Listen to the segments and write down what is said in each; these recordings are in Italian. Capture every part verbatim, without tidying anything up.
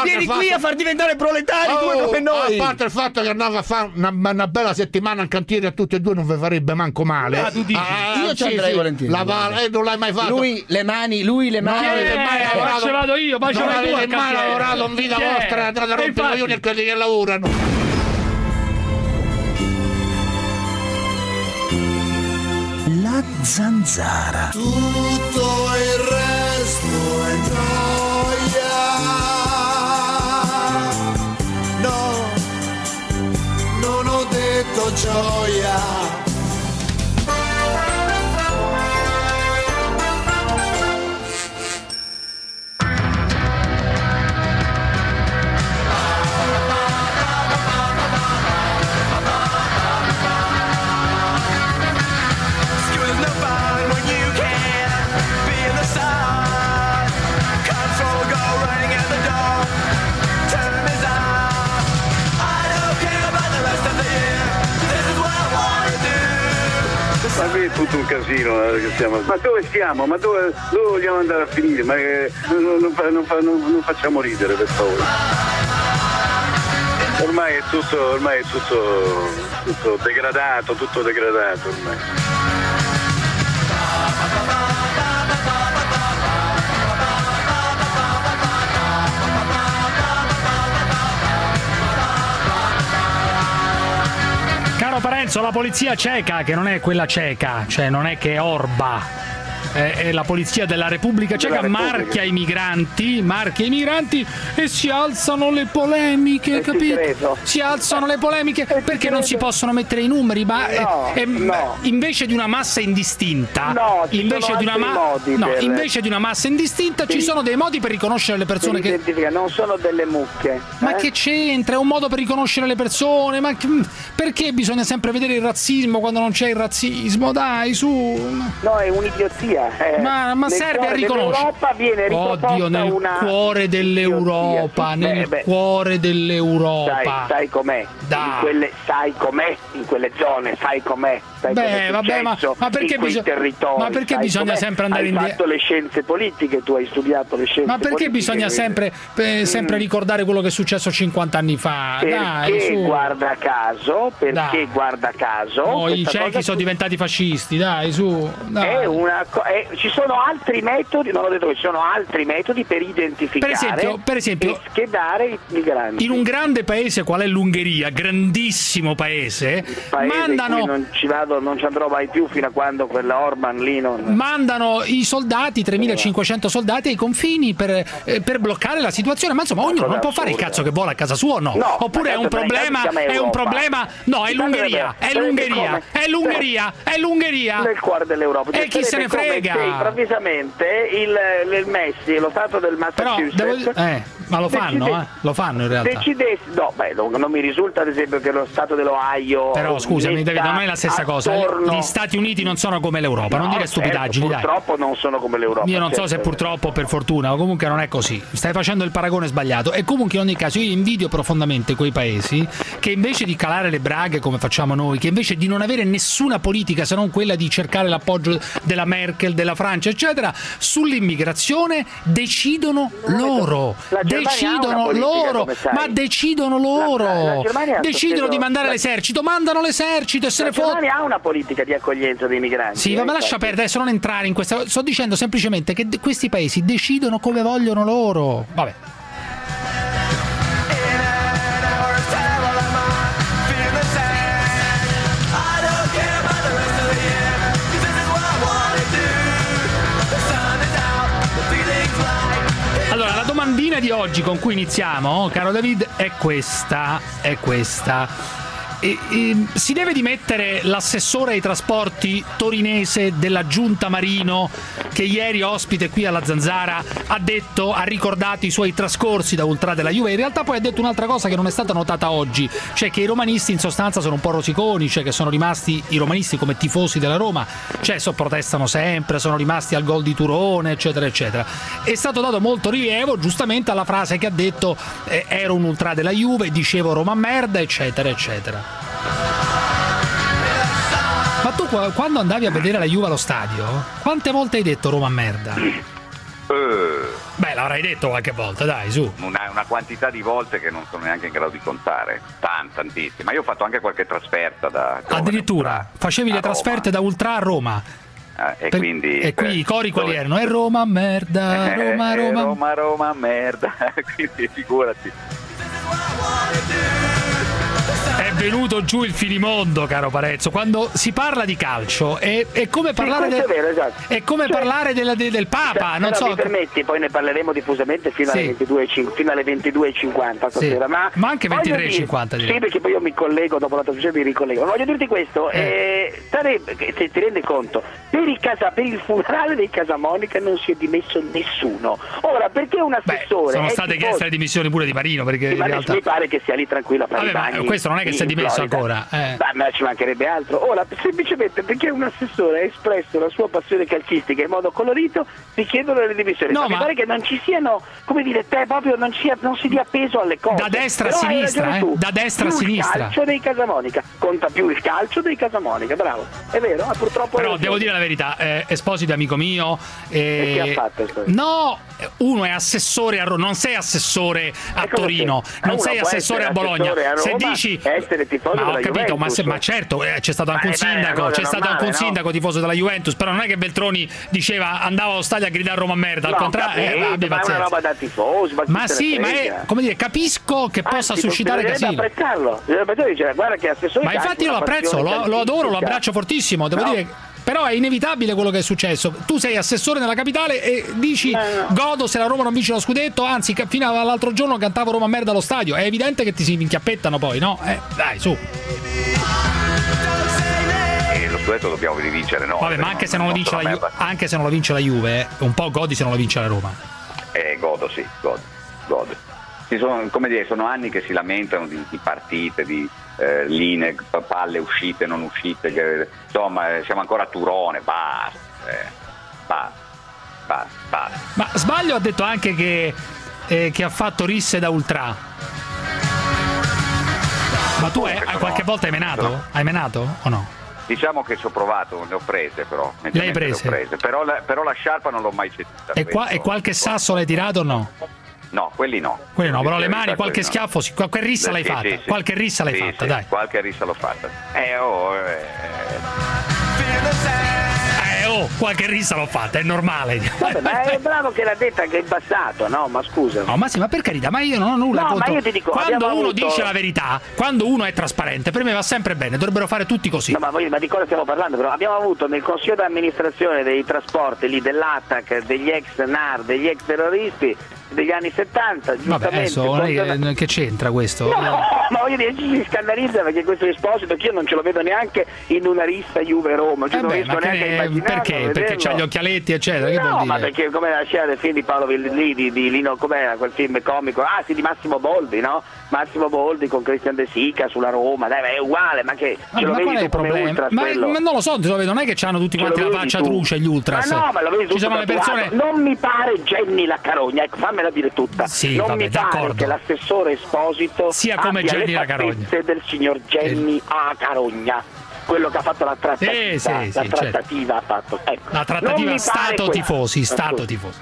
Vieni qui fatto... a far diventare proletari oh, due come noi. A parte il fatto che andava a fare una, una bella settimana in cantiere a tutti e due non vi farebbe manco male. Ah, tu dici? Ah, io ci sì, andrei sì. volentieri. La va- eh, non l'hai mai fatto. Lui le mani, lui le mani. Non avete mai Eh, lavorato. ce vado io, ma ce non vai tu avete al mai cantiere. lavorato in vita Chi è? vostra, andate a E rompere i infatti- coglioni a quelli che lavorano. La Zanzara. Tutto il resto è gioia. No, non ho detto gioia. Ma qui è tutto un casino, eh, che stiamo... ma dove stiamo? Ma dove, dove vogliamo andare a finire? Ma eh, non, non, fa- non, fa- non, non facciamo ridere, per favore. Ormai è tutto, ormai è tutto, tutto degradato, tutto degradato ormai. Caro Parenzo, la polizia ceca, che non è quella ceca, cioè non è che è Orba, è, è la polizia della Repubblica Ceca, Della Repubblica. marchia i migranti, marchia i migranti e si alzano le polemiche, Eh, ti capito? credo. Si alzano le polemiche ti perché non credo. si possono mettere i numeri, ma No, eh, eh, no. invece di una massa indistinta, No, ci invece sono di una altri modi no, per- invece di una massa indistinta ci per- sono dei modi per riconoscere le persone che Identifica, non sono delle mucche. ma eh? che c'entra? È un modo per riconoscere le persone. Ma che- perché bisogna sempre vedere il razzismo quando non c'è il razzismo? Dai, su. No, è un'idiozia. eh. Ma, ma Nel serve a cuore riconoscere. dell'Europa viene riproposta Oddio, nel una cuore dell'Europa, idiozia. nel Beh, beh, cuore Sai, dell'Europa. sai com'è? Dai. In quelle, sai com'è? In quelle zone, sai com'è? Sai Beh, com'è vabbè, ma- successo ma perché in quei bisog- territori, ma perché sai bisogna com'è? sempre andare hai indietro? fatto le scienze politiche, tu hai studiato le scienze Ma perché politiche, bisogna quindi- sempre, eh, sempre ricordare quello che è successo cinquanta anni fa? Dai, Perché su. guarda caso, perché Dai. guarda caso, Oh, i questa cechi cosa sono diventati fascisti, dai, su. Dai. è una co- è- ci sono altri metodi, non ho detto che ci sono altri metodi per identificare Per esempio- per esempio- e schedare i migranti. In un grande paese qual è l'Ungheria, grandissimo paese, Paese in mandano, cui non ci vado, non ci andrò mai più fino a quando quella Orban lì non... mandano i soldati, tremilacinquecento soldati ai confini per, eh, per bloccare la situazione. Ma insomma, ognuno cosa non può fare il assurda. cazzo che vuole a casa sua o no? No, Oppure ma è un tanto problema, si chiama è un Europa. problema. No, è Si l'Ungheria, è sarebbe- l'Ungheria, sarebbe è l'Ungheria, è l'Ungheria. nel cuore dell'Europa. E chi se ne Sarebbe come frega? se improvvisamente il, il Messi, lo stato del Però Massachusetts, devo, eh, ma lo fanno, decide- eh? Lo fanno in realtà. decidesse, no, beh, non, non mi risulta ad esempio che lo stato dell'Ohio, Però scusami, metta Davide, non è la stessa cosa. attorno- Gli Stati Uniti non sono come l'Europa, non No, dire stupidaggini, certo, dai. purtroppo non sono come l'Europa. Io non so certo. se purtroppo o per fortuna, o comunque non è così. Stai facendo il paragone sbagliato. E comunque in ogni caso io invidio profondamente quei paesi che invece di calare le braghe come facciamo noi, che invece di non avere nessuna politica se non quella di cercare l'appoggio della Merkel, della Francia, eccetera, sull'immigrazione decidono loro. La Germania ha Decidono una politica, loro, come sai. ma decidono loro. La- la Germania ha Decidono sospeso- di mandare la- l'esercito, mandano l'esercito e se La ne fottono. Germania ha una politica di accoglienza dei migranti. Sì, eh, ma lascia infatti. perdere, adesso non entrare in questa. Sto dicendo semplicemente che de- questi paesi decidono come vogliono loro. Vabbè. Allora, la domandina di oggi con cui iniziamo, caro David, è questa, è questa. E, e, si deve dimettere l'assessore ai trasporti torinese della Giunta Marino, che ieri ospite qui alla Zanzara ha detto, ha ricordato i suoi trascorsi da ultra della Juve. In realtà poi ha detto un'altra cosa che non è stata notata oggi, cioè che i romanisti in sostanza sono un po' rosiconi, cioè che sono rimasti i romanisti come tifosi della Roma, cioè so, protestano sempre, sono rimasti al gol di Turone, eccetera eccetera. È stato dato molto rilievo giustamente alla frase che ha detto eh, ero un ultra della Juve, dicevo Roma merda, eccetera eccetera. Ma tu quando andavi a vedere la Juve allo stadio, quante volte hai detto Roma merda? Eh, Beh, l'avrai detto qualche volta, dai, su. una, una quantità di volte che non sono neanche in grado di contare, Tan, tantissima. Io ho fatto anche qualche trasferta da giovane Addirittura ultra facevi a le trasferte Roma. da Ultra a Roma. Eh, e, Per- quindi, e qui eh, i cori quali dove- erano? È Roma merda, Eh, Roma, eh, Roma. Roma, Roma, merda. Quindi figurati. È venuto giù il finimondo, caro Parezzo. Quando si parla di calcio è, è come parlare, questo del- è vero, esatto. è come Cioè- parlare della- de- del Papa, Se- non però so. mi permetti, poi ne parleremo diffusamente fino Sì. alle ventidue e cin- fino alle ventidue e cinquanta stasera, Sì. ma, Ma anche voglio ventitré e dire- cinquanta, direi. Sì, perché poi io mi collego dopo la trasmissione, mi ricollego. Ma voglio dirti questo, Eh. eh, sarebbe, che- se ti rendi conto, per il, casa, per il funerale dei Casamonica non si è dimesso nessuno. Ora, perché un Beh, assessore sono è state tifoso- chieste le dimissioni pure di Marino, perché Sì, in ma realtà mi pare che sia lì tranquilla a fare Vabbè, i ma bagni questo non è che in si è dimesso Florida. ancora, eh. Beh, ma ci mancherebbe altro. Ora, semplicemente perché un assessore ha espresso la sua passione calcistica in modo colorito, si chiedono le dimissioni. No, ma mi ma- pare che non ci siano, come dire, te proprio non, ci, non si dia peso alle cose. Da destra a Però hai sinistra, ragione eh, tu. da destra a Più sinistra. Il calcio dei Casamonica conta più il calcio dei Casamonica, bravo. È vero, ma purtroppo. Però è devo dire la verità, eh, Esposito è amico mio. eh, E che ha fatto, Esposito? No, uno è assessore a Roma, non sei assessore a E cosa Torino, sei? non Uno sei può assessore essere a Bologna. assessore a Se Roma dici e essere tifoso ma ho della capito, ma, se- Juventus. ma certo, eh, c'è stato anche Ma un è beh, sindaco, una cosa c'è stato anche un normale, no? sindaco tifoso della Juventus, però non è che Veltroni diceva andava allo stadio a gridare Roma a merda, al No, contrario, eh, capito, abbi ma è una pazienza. roba da tifoso, ma chi Ma se ne sì, ma è frega? come dire, capisco che possa Anzi, suscitare bisognerebbe casino. apprezzarlo. Bisognerebbe apprezzarlo, dice, guarda che assessore Ma calcio infatti io ha lo una apprezzo, passione lo, lo adoro, lo calcistica. abbraccio fortissimo, devo No. dire. Però è inevitabile quello che è successo. Tu sei assessore nella capitale e dici No, no. godo se la Roma non vince lo scudetto, anzi ca- fino all'altro giorno cantavo Roma merda allo stadio. È evidente che ti si inchiappettano poi, no? Eh, dai, su. E lo scudetto dobbiamo rivincere noi. Vabbè, ma anche se non lo vince la Juve, anche se non lo vince la Juve, eh, un po' godi se non lo vince la Roma. Eh, godo, sì, godo, godo. Ci sono, come dire, sono anni che si lamentano di, di partite, di eh, linee, palle uscite, non uscite, che, insomma, eh, siamo ancora a Turone, basta, eh, basta, basta, basta. Ma Sbaglio ha detto anche che, eh, che ha fatto risse da ultra. Ma tu hai, Sono- qualche volta hai menato? sono- Hai menato o no? Diciamo che ci ho provato, ne ho prese però. Le hai prese? Le ho prese. Però, la, però la sciarpa non l'ho mai ceduta. E, qua, e qualche sasso l'hai tirato o no? No, quelli no. Quelli no, però le Quelli mani, no. qualche schiaffo, sì, qualche rissa l'hai Sì, fatta. sì, sì. Qualche rissa l'hai Sì, fatta, sì, dai. Qualche rissa l'ho fatta. Eh, oh, eh, Eh, oh, qualche rissa l'ho fatta, è normale. Vabbè, ma è bravo che l'ha detta anche in passato, no? Ma scusa. No, ma sì, ma per carità, ma io non ho nulla No, contro. ma io ti dico, quando abbiamo uno avuto- dice la verità, quando uno è trasparente, per me va sempre bene, dovrebbero fare tutti così. No, ma, voi- ma di cosa stiamo parlando? Però abbiamo avuto nel consiglio d'amministrazione dei trasporti lì dell'A T A C, degli ex N A R, degli ex terroristi degli anni settanta, giustamente. Vabbè, adesso non è consiglio- che, che c'entra questo? No, ma voglio dire, ci si scandalizza perché questo Esposito che io non ce lo vedo neanche in una rissa Juve-Roma, cioè Eh non beh, riesco ma che neanche a ne- immaginarlo, perché? a Perché vederlo. c'ha gli occhialetti, eccetera. Che No, vuol ma dire? perché come la scena del film di Paolo Villini, di, di Lino, com'era quel film comico? Ah sì, di Massimo Boldi, no? Massimo Boldi con Christian De Sica sulla Roma, dai, ma è uguale, ma che Vabbè, ce lo ma vedi qual è tu il come problema? ultras Ma, quello? ma non lo so, te lo vedo, non è che hanno tutti Ce lo quanti la vedi faccia tu? truce gli ultras. Ma no, ma lo vedi Ci tutto sono le tatuato. persone. Non mi pare Jenny la Carogna, ecco, fammela dire tutta. Sì, non vabbè, mi pare d'accordo. che l'assessore Esposito Sia come abbia Jenny le la Carogna. fattezze del signor Jenny A. Carogna. Quello che ha fatto la trattativa, Sì, sì, la sì, certo. trattativa ha fatto. Ecco. La Non trattativa mi pare Stato questo. tifosi, Stato Scusa. tifosi.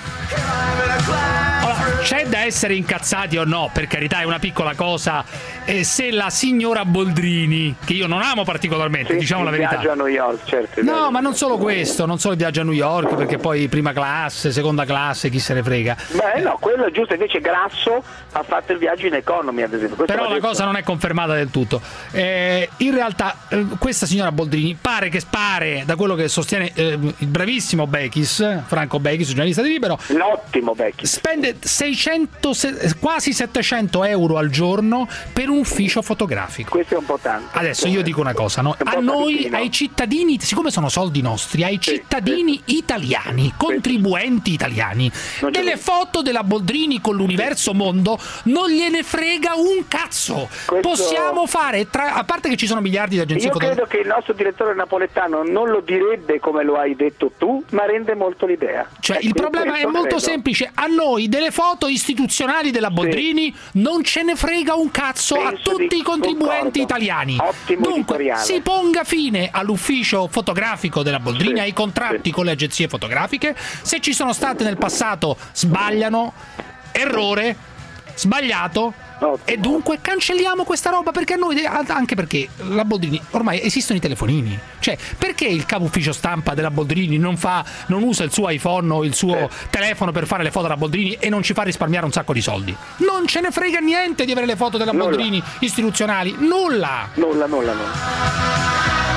Allora, c'è da essere incazzati o no, per carità, è una piccola cosa. Eh, se la signora Boldrini, che io non amo particolarmente, Sì, diciamo la il verità. viaggio a New York, certo. è No, vero. ma non solo questo, non solo il viaggio a New York, perché poi prima classe, seconda classe, chi se ne frega. Beh, no, quello è giusto, invece Grasso ha fatto il viaggio in economy, ad esempio. Questo Però va la detto. cosa non è confermata del tutto. Eh, in realtà, eh, questa signora Boldrini pare che spare, da quello che sostiene eh, il bravissimo Bechis, Franco Bechis, giornalista di Libero, L'ottimo Becchi. spende seicento, se- quasi settecento euro al giorno per un ufficio fotografico. Questo è un po' tanto. Adesso io dico una cosa, no? È un A po' noi, tantino. ai cittadini, siccome sono soldi nostri, ai cittadini italiani, contribuenti italiani, Non ce delle l'ho. foto della Boldrini con l'universo mondo non gliene frega un cazzo. Questo- Possiamo fare, tra- a parte che ci sono miliardi di agenzie Io credo fotografiche. che il nostro direttore napoletano non lo direbbe come lo hai detto tu, ma rende molto l'idea. Cioè, Ecco, il io problema è questo molto credo. semplice. A noi delle foto istituzionali della Boldrini sì. non ce ne frega un cazzo Penso a tutti i contribuenti concordo. italiani. Ottimo Dunque editoriale. si ponga fine all'ufficio fotografico della Boldrini, sì. ai contratti sì. con le agenzie fotografiche. Se ci sono state nel passato, sbagliano, errore, sbagliato. Ottimo. E dunque cancelliamo questa roba, perché a noi, anche perché la Boldrini ormai esistono i telefonini, cioè perché il capo ufficio stampa della Boldrini non fa non usa il suo iPhone o il suo eh. telefono per fare le foto della Boldrini e non ci fa risparmiare un sacco di soldi? Non ce ne frega niente di avere le foto della nulla. Boldrini istituzionali, nulla nulla nulla nulla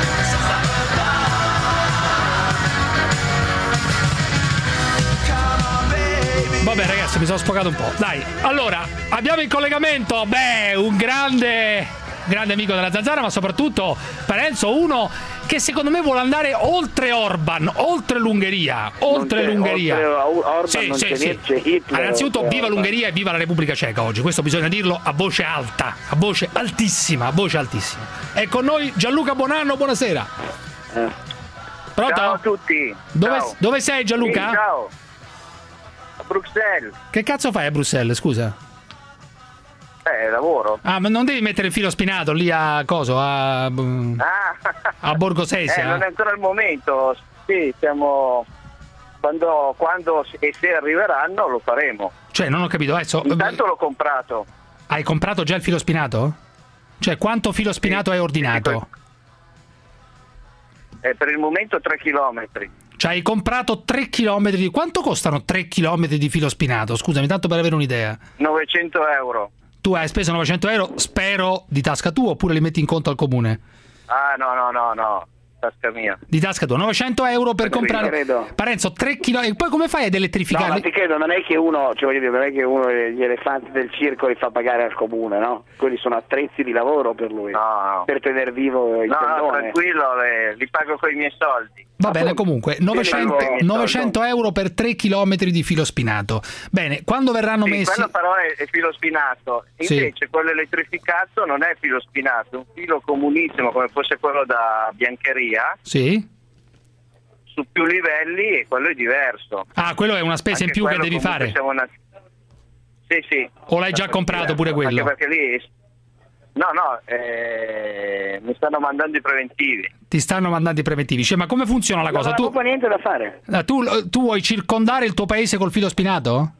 Vabbè ragazzi, mi sono sfogato un po'. Dai, allora, abbiamo in collegamento, beh, un grande, grande amico della Zanzara, ma soprattutto Parenzo, uno che secondo me vuole andare oltre Orban, oltre l'Ungheria, oltre l'Ungheria. Oltre Orban sì, non sì, c'è sì. niente, Hitler, Innanzitutto, viva l'Ungheria e viva la Repubblica Ceca oggi. Questo bisogna dirlo a voce alta, a voce altissima, a voce altissima. È con noi Gianluca Bonanno, buonasera. Eh. Pronto? Ciao a tutti. Dove, ciao. dove sei Gianluca? Sì, ciao. Bruxelles. Che cazzo fai a Bruxelles, scusa? Eh, lavoro. Ah, ma non devi mettere il filo spinato lì a coso, a, ah. a Borgo Sesia? Eh, non è ancora il momento. Sì, siamo quando, quando e se arriveranno lo faremo. Cioè, non ho capito adesso. Intanto l'ho comprato. Hai comprato già il filo spinato? Cioè, quanto filo spinato sì, hai ordinato? Eh, per il momento tre chilometri. Cioè hai comprato tre chilometri. Quanto costano tre chilometri di filo spinato? Scusami, tanto per avere un'idea. novecento euro. Tu hai speso novecento euro, spero di tasca tua, oppure li metti in conto al comune? Ah no no no no, tasca mia. Di tasca tua, novecento euro per sì, comprare. Credo. Parenzo, tre chilometri. E poi come fai ad elettrificare? No, ma ti credo, non è che uno, cioè voglio dire, non è che uno gli elefanti del circo li fa pagare al comune, no? Quelli sono attrezzi di lavoro per lui. No, no. Per tenere vivo il No, tendone. no, tranquillo, le, li pago con i miei soldi. Va bene, comunque, novecento, novecento euro per tre chilometri di filo spinato. Bene, quando verranno sì, messi... quello però è, è filo spinato. Invece sì. quello elettrificato non è filo spinato, è un filo comunissimo, come fosse quello da biancheria. Sì. Su più livelli, e quello è diverso. Ah, quello è una spesa Anche in più che devi fare? Una... Sì, sì. O l'hai già comprato pure quello? Anche perché lì... No, no, eh, mi stanno mandando i preventivi. Ti stanno mandando i preventivi. Cioè, ma come funziona la cosa? Non tu non niente da fare. Tu, tu vuoi circondare il tuo paese col filo spinato?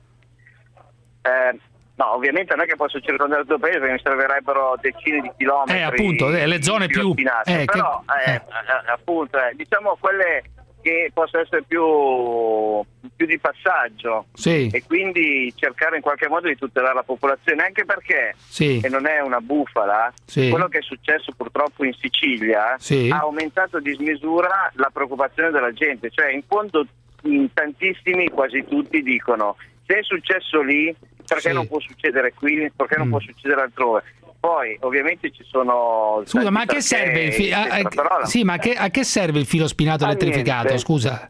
Eh, no, ovviamente non è che posso circondare il tuo paese, perché mi servirebbero decine di chilometri. Eh, appunto, eh, le zone più... Eh, però, che... eh, eh. appunto, eh, diciamo quelle che possono essere più, più di passaggio, sì. E quindi cercare in qualche modo di tutelare la popolazione, anche perché, sì. e non è una bufala, sì. quello che è successo purtroppo in Sicilia sì. ha aumentato a dismisura la preoccupazione della gente, cioè in fondo in tantissimi, quasi tutti dicono: se è successo lì, perché sì. non può succedere qui, perché non mm. può succedere altrove? Poi ovviamente ci sono... Scusa, ma a che serve il filo? A, a, sì, ma a che, a che serve il filo spinato a elettrificato? Niente. Scusa.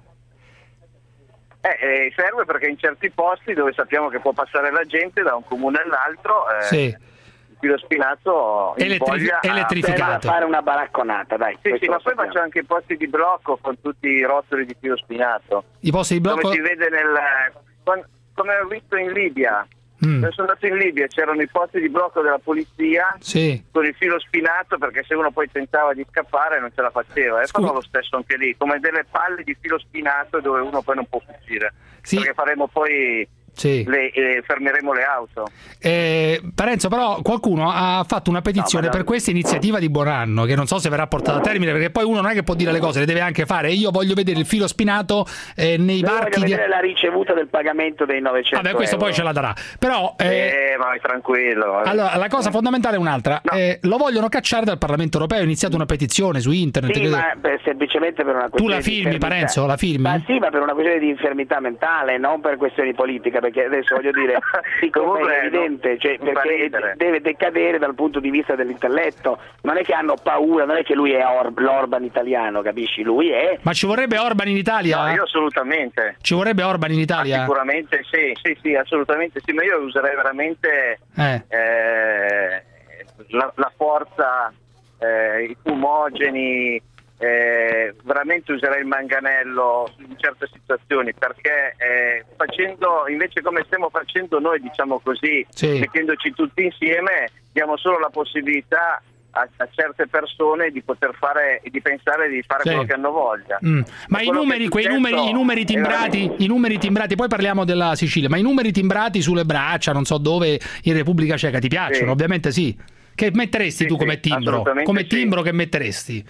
Eh, eh, serve perché in certi posti dove sappiamo che può passare la gente da un comune all'altro, eh, sì. il filo spinato Elettrifi- elettrificato. A fare una baracconata, dai. Sì, sì, ma poi faccio anche i posti di blocco con tutti i rotoli di filo spinato. I posti di blocco? Come si vede nel... come ho visto in Libia. Mm. Sono andato in Libia, c'erano i posti di blocco della polizia sì. con il filo spinato, perché se uno poi tentava di scappare non ce la faceva, e fanno lo stesso anche lì, come delle palle di filo spinato dove uno poi non può fuggire, sì. perché faremo poi sì. le, eh, fermeremo le auto. eh, Parenzo, però qualcuno ha fatto una petizione no, per questa iniziativa di Bonanno, che non so se verrà portata a termine, perché poi uno non è che può dire le cose, le deve anche fare. Io voglio vedere il filo spinato eh, nei Io barchi voglio di... vedere la ricevuta del pagamento dei novecento Vabbè, questo euro. poi ce la darà. Però eh... eh ma tranquillo. Allora, la cosa fondamentale è un'altra. No. Eh, lo vogliono cacciare dal Parlamento europeo. Ho iniziato una petizione su internet. Sì, credo... ma beh, semplicemente per una questione. Tu la filmi, di Parenzo? La filmi? Ma sì, ma per una questione di infermità mentale, non per questioni politiche, perché adesso voglio dire sì, comunque è evidente, cioè, perché deve decadere dal punto di vista dell'intelletto. Non è che hanno paura, non è che lui è Or- l'Orban italiano, capisci? Lui è... Ma ci vorrebbe Orban in Italia? No, io assolutamente. Ci vorrebbe Orban in Italia? Ah, sicuramente sì, sì, sì, assolutamente sì, ma io userei veramente eh. Eh, la, la forza, eh, i fumogeni, eh, veramente userei il manganello in certe situazioni, perché eh, facendo invece come stiamo facendo noi, diciamo così, sì. mettendoci tutti insieme, diamo solo la possibilità a, a certe persone di poter fare e di pensare di fare sì. quello che hanno voglia. Mm. Ma i numeri, quei numeri, i numeri timbrati, veramente... i numeri timbrati, poi parliamo della Sicilia, ma i numeri timbrati sulle braccia, non so dove, in Repubblica Ceca, ti piacciono? Sì. Ovviamente sì. Che metteresti sì, tu come sì, timbro? Come sì. timbro che metteresti?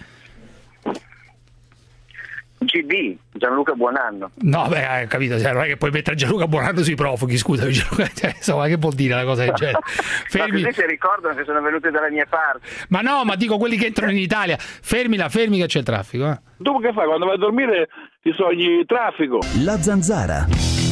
G B, Gianluca Buonanno. No, beh, hai capito, cioè, non è che puoi mettere Gianluca Buonanno sui profughi, scusa, cioè, insomma, che vuol dire una cosa del genere? Fermi... Ma così si ricordano che sono venuti dalle mie parti. Ma no, ma dico quelli che entrano in Italia, fermila, fermi che c'è il traffico. Eh. Tu che fai? Quando vai a dormire ti sogni traffico. La Zanzara.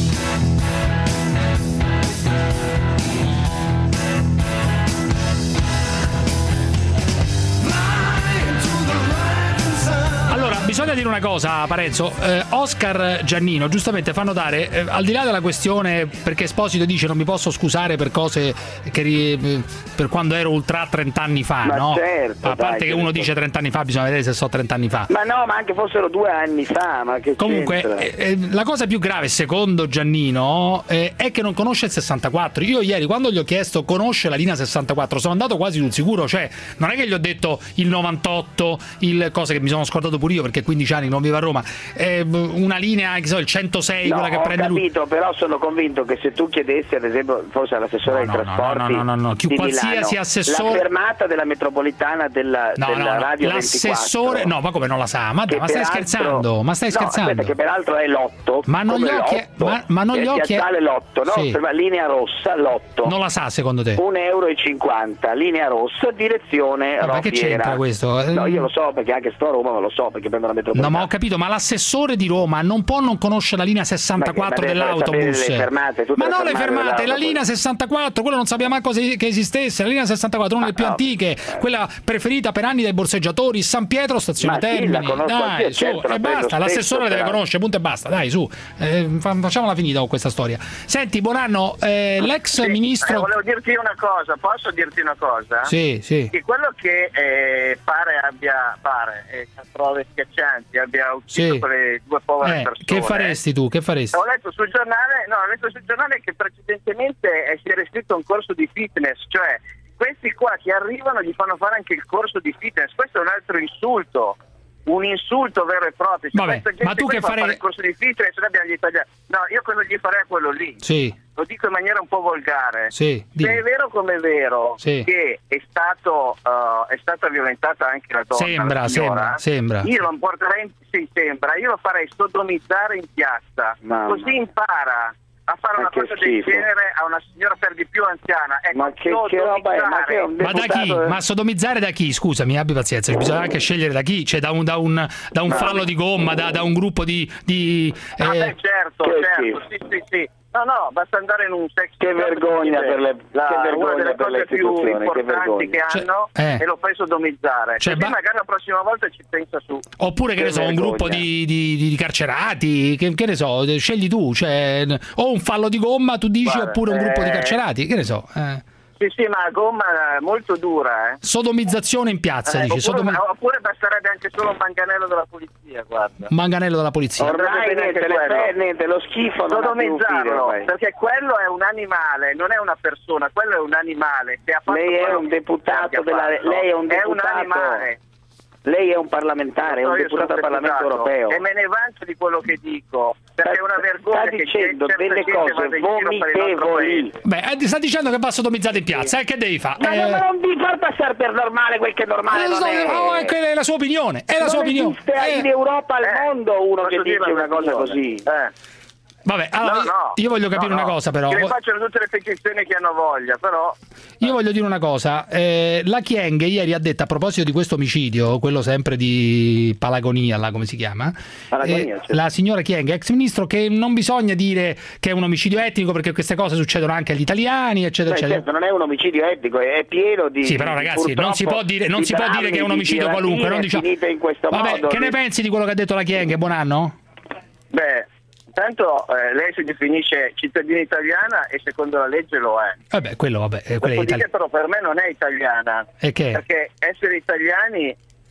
Bisogna dire una cosa, Parenzo, eh, Oscar Giannino giustamente fa notare, eh, al di là della questione, perché Esposito dice non mi posso scusare per cose che ri, per quando ero ultra trent'anni fa, ma no? certo, a parte dai, che uno dice trent'anni fa, bisogna vedere se so trent'anni fa. Ma no, ma anche fossero due anni fa, ma che comunque eh, eh, la cosa più grave secondo Giannino eh, è che non conosce il sessantaquattro. Io ieri quando gli ho chiesto conosce la linea sessantaquattro sono andato quasi sul sicuro, cioè non è che gli ho detto il novantotto, il cosa che mi sono scordato pure io perché quindici anni non vivo a Roma, eh, una linea che so il centosei, no, quella che prende lui. Ho capito, però sono convinto che se tu chiedessi ad esempio forse all'assessore no, dei no, trasporti no, no, no, no, no. di qualsiasi Milano, assessore, la fermata della metropolitana della, no, della no, radio l'assessore ventiquattro, no, ma come non la sa? Ma, ma stai scherzando? Ma stai no, scherzando? Aspetta, che peraltro è l'otto. Ma non gli ho chiesto, ma, ma non gli ho chiesto l'otto, no? Sì. Linea rossa, l'otto. Non la sa secondo te? un euro e cinquanta, linea rossa, direzione no, Roviera. Ma che c'entra questo? No, io lo so perché anche sto a Roma, ma lo so perché prendo la metropolitana. No, ma ho capito, ma l'assessore di Roma non può non conoscere la linea sessantaquattro ma, ma dell'autobus. Le fermate, ma non le fermate, fermate la linea sessantaquattro, quello non sapeva manco se, che esistesse. La linea sessantaquattro, una delle più no. antiche, quella preferita per anni dai borseggiatori. San Pietro, stazione ma Termini. Sì, dai, su, certo, e basta. L'assessore la deve conoscere, punto e basta. Dai, su, eh, facciamola finita con questa storia. Senti, Buonanno, eh, l'ex sì, ministro. Eh, volevo dirti una cosa, posso dirti una cosa? Sì, sì. Che quello che eh, pare abbia, pare, eh, prove schiaccianti, abbia ucciso sì. quelle due povere eh, persone. Che faresti tu? Che faresti? Ho letto sul giornale, no, ho letto sul giornale che precedentemente eh, si era iscritto a un corso di fitness, cioè questi qua che arrivano gli fanno fare anche il corso di fitness, questo è un altro insulto. Un insulto vero e proprio. Se Vabbè, ma tu che farei il corso di fitness, noi abbiamo gli italiani. No, io quello gli farei è quello lì. Sì. Lo dico in maniera un po' volgare. Sì, se è vero come è vero sì. che è stato uh, è stata violentata anche la donna, sembra, la signora, sembra, sembra. Io lo porterei, sì, sembra, io lo farei sodomizzare in piazza. Mamma. Così impara a fare una cosa del genere a una signora per di più anziana. Ecco, ma che, che roba è? Ma, che è ma da chi? Ma sodomizzare da chi? Scusami, abbi pazienza, bisogna anche scegliere da chi, cioè da un, da un, da un fallo di gomma, da, da un gruppo di... di eh... ah, beh, certo, che certo, sì, sì, sì. No, no, basta andare in un sex. Che vergogna per le la, che vergogna una delle per cose più importanti che, che hanno cioè, eh. e lo fai sodomizzare. Cioè, così ba- magari la prossima volta ci pensa su. Oppure che, che ne so, vergogna. Un gruppo di, di, di carcerati, che, che ne so, scegli tu, cioè o un fallo di gomma, tu dici, guarda, oppure un gruppo eh... di carcerati, che ne so. Eh. Sì, sì, ma la gomma è molto dura, eh. Sodomizzazione in piazza, eh, dici. Oppure, Sodomi... oppure basterebbe anche solo un manganello della polizia, guarda. Manganello della polizia. Ormai niente, le, niente, lo schifo non sodomizzarlo, fine, perché quello è un animale, non è una persona, quello è un animale che ha fatto. Lei è un deputato della lei è un deputato. È un animale. Lei è un parlamentare, è un deputato al Parlamento europeo. E me ne vanto di quello che dico, perché è una vergogna. Sta che dicendo delle cose vomitevoli. Beh, sta dicendo che va sodomizzato in piazza, e eh, che devi fare? Ma eh... non vi far passare per normale quel che normale eh, non è. Oh, è, è la sua opinione, è la non sua opinione. Esiste eh. in Europa al eh. mondo uno che dice una cosa così. Eh. Vabbè, allora, no, no, io voglio capire no, una no. cosa però. Che ne facciano tutte le petizioni che hanno voglia, però. Io voglio dire una cosa, eh, la Chieng ieri ha detto a proposito di questo omicidio, quello sempre di Palagonia, là come si chiama, Palagonia, eh, certo. la signora Chieng, ex ministro, che non bisogna dire che è un omicidio etnico perché queste cose succedono anche agli italiani, eccetera, Beh, eccetera. Certo, non è un omicidio etnico, è pieno di. Sì, però ragazzi, non si può dire, non si può dire che è un omicidio qualunque, non diciamo. In questo Vabbè, modo, che di... ne pensi di quello che ha detto la Chieng? Buon anno? Beh. Tanto eh, lei si definisce cittadina italiana e secondo la legge lo è. Vabbè, quello vabbè, è Dopodiché itali- però per me non è italiana. E che? Perché essere italiani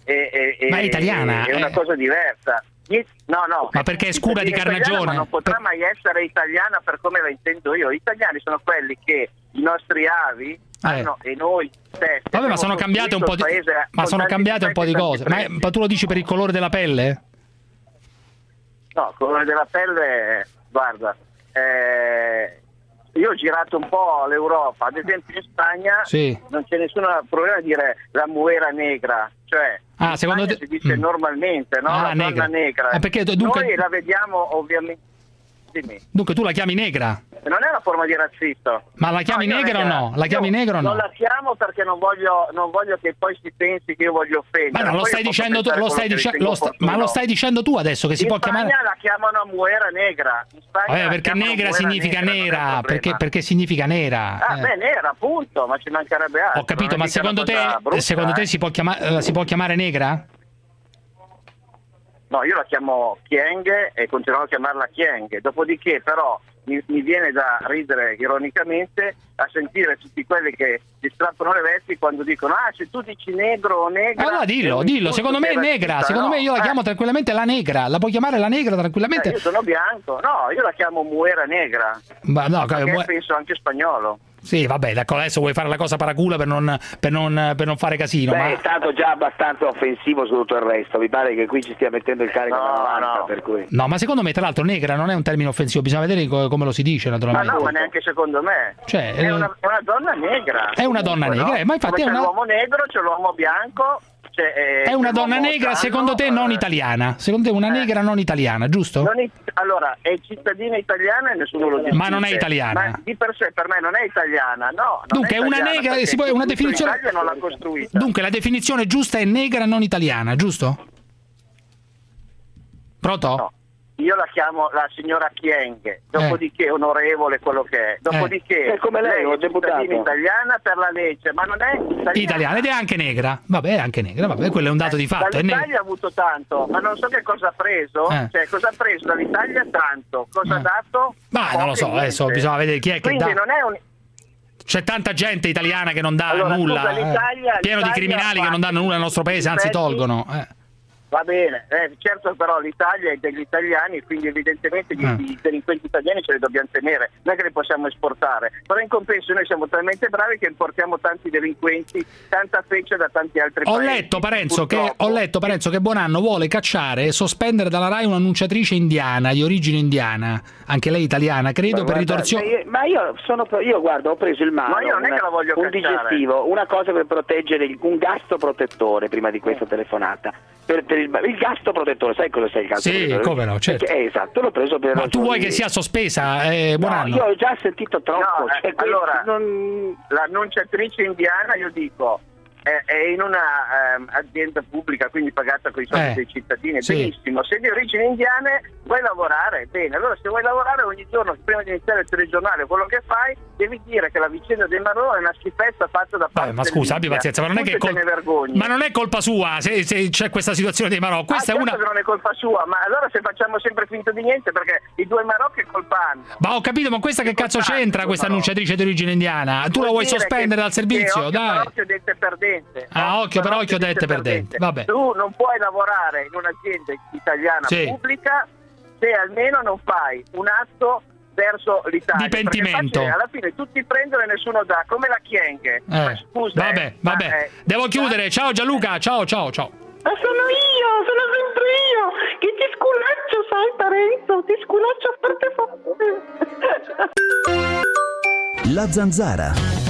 e, e, ma è italiana, è una eh. cosa diversa. No, no. Ma perché è scura di carnagione? Ma non potrà per... mai essere italiana per come la intendo io. Gli italiani sono quelli che i nostri avi eh. hanno e noi stessi. Vabbè, ma sono cambiate un po' di ma sono cambiate un po' di cose. Ma, ma tu lo dici per il colore della pelle? No, il colore della pelle, guarda, eh, io ho girato un po' l'Europa, ad esempio in Spagna sì. non c'è nessun problema a dire la muera negra, cioè ah, in secondo Spagna te... si dice mm. normalmente, no? Ah, la negra. donna negra. Ah, perché, dunque... Noi la vediamo ovviamente. Dimmi. Dunque tu la chiami negra? Non è una forma di razzista. Ma la chiami no, negra o no? La chiami no, negra o no? Non la chiamo perché non voglio, non voglio che poi si pensi che io voglio offendere. Ma no, lo poi stai dicendo tu, lo stai dice, lo sta, ma lo stai dicendo tu adesso che si in può Spagna chiamare? la chiamano muera negra. In Spagna Vabbè, perché negra significa negra, nera, perché, perché significa nera. Ah, eh. beh, nera, appunto, ma ci mancherebbe altro. Ho capito, ma secondo te, brutta, secondo eh? te si può chiamare, si può chiamare negra? No, io la chiamo Chieng e continuerò a chiamarla Chieng. Dopodiché, però, mi, mi viene da ridere ironicamente a sentire tutti quelli che si strappano le vesti quando dicono ah, se tu dici negro o negra. Allora dillo, dillo, secondo me è negra, secondo me io la chiamo tranquillamente la negra, la puoi chiamare la negra tranquillamente. Eh, io sono bianco, no, io la chiamo muera negra. Ma no, perché mu- penso anche spagnolo. Sì, vabbè, d'accordo, adesso vuoi fare la cosa paracula per non, per non, per non fare casino. Beh, ma... è stato già abbastanza offensivo su tutto il resto, mi pare che qui ci stia mettendo il carico no, da novanta, no. per cui... No, ma secondo me, tra l'altro, negra non è un termine offensivo, bisogna vedere co- come lo si dice, naturalmente. Ma no, ma neanche secondo me. Cioè, è, eh... una, è una donna negra. È una donna comunque, negra, no? eh, ma infatti Come è c'è una... l'uomo negro, c'è l'uomo bianco. Cioè, eh, è una donna l'uomo negra, giallo, secondo te non eh, italiana? Secondo te una eh. negra non italiana, giusto? Non è, allora, è cittadina italiana e nessuno lo dice. Ma non è italiana. Ma di per sé per me non è italiana, no. Non Dunque è una italiana, negra, perché si può, una tutto definizione... l'Italia non l'ha costruita. Dunque la definizione giusta è negra non italiana, giusto? Pronto? No. Io la chiamo la signora Chieng, dopodiché eh. onorevole quello che è, dopodiché eh. come lei, lei è deputato. cittadina italiana per la legge, ma non è italiana. Italiana ed è anche negra, vabbè è anche negra, vabbè quello è un dato eh, di fatto. Dall'Italia ha avuto tanto, ma non so che cosa ha preso, eh. cioè cosa ha preso dall'Italia tanto, cosa eh. ha dato? Ma non lo so, niente. adesso bisogna vedere chi è che Quindi dà. non è un... C'è tanta gente italiana che non dà allora, nulla, scusa, l'Italia, eh. pieno l'Italia di criminali che non danno nulla al nostro paese, anzi tolgono. Eh. Va bene, eh, certo, però l'Italia è degli italiani, quindi evidentemente gli, eh. i delinquenti italiani ce li dobbiamo tenere, non è che li possiamo esportare, però in compenso noi siamo talmente bravi che importiamo tanti delinquenti, tanta feccia da tanti altri Ho paesi. letto Parenzo che purtroppo. ho letto Parenzo che Buonanno vuole cacciare e sospendere dalla Rai un'annunciatrice indiana di origine indiana, anche lei italiana, credo, ma per guarda, ritorsione. io, ma io sono io guarda, ho preso il mano, Ma io non è una, che la voglio un cacciare. digestivo, una cosa per proteggere il, un gasto protettore prima di questa telefonata. Per, per il, il gasto protettore, sai cosa sei il gasto Sì, protettore? come no, certo. Perché, eh, esatto, l'ho preso per Ma tu ragioni- vuoi che sia sospesa, eh, Buonanno? No, io ho già sentito troppo. No, cioè, eh, questo allora, non... l'annunciatrice indiana, io dico, è, è in una ehm, azienda pubblica, quindi pagata con i soldi Eh, dei cittadini, sì. benissimo. Se di origini indiane vuoi lavorare, bene. Allora se vuoi lavorare ogni giorno, prima di iniziare il telegiornale, quello che fai, devi dire che la vicenda dei Marò è una schifezza fatta da parte Vabbè, ma scusa, abbi dell'India. pazienza, ma non è Tu che te col- ne vergogni. ma non è colpa sua se, se c'è questa situazione dei Marò, questa ah, è una certo che non è colpa sua, ma allora se facciamo sempre finta di niente, perché i due Marò che colpa hanno? Ma ho capito, ma questa che cazzo c'entra questa annunciatrice di origine indiana? Tu la vuoi dire sospendere che- dal servizio? che occhio Dai. per occhio dente perdente. Ah, occhio per occhio dente perdente. Vabbè. Tu non puoi lavorare in un'azienda italiana Sì. pubblica se almeno non fai un atto verso l'Italia. Di pentimento. Perché alla fine tutti prendono e nessuno dà, come la Chieng. Eh, Ma scusa, vabbè, eh, vabbè. ma, eh, Devo chiudere. Ciao Gianluca, ciao, ciao, ciao. Ma sono io, sono sempre io, che ti sculaccio, sai Parenzo, ti sculaccio forte forte. La Zanzara.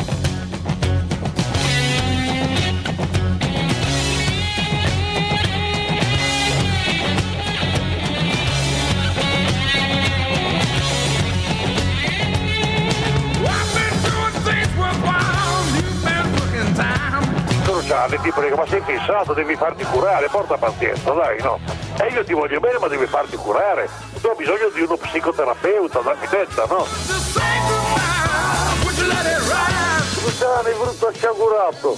Gianni ti prego, ma sei fissato, devi farti curare, porta pazienza, dai, no? E io ti voglio bene, ma devi farti curare. Tu hai bisogno di uno psicoterapeuta, dammi detta, no? Gianni, brutto sciagurato.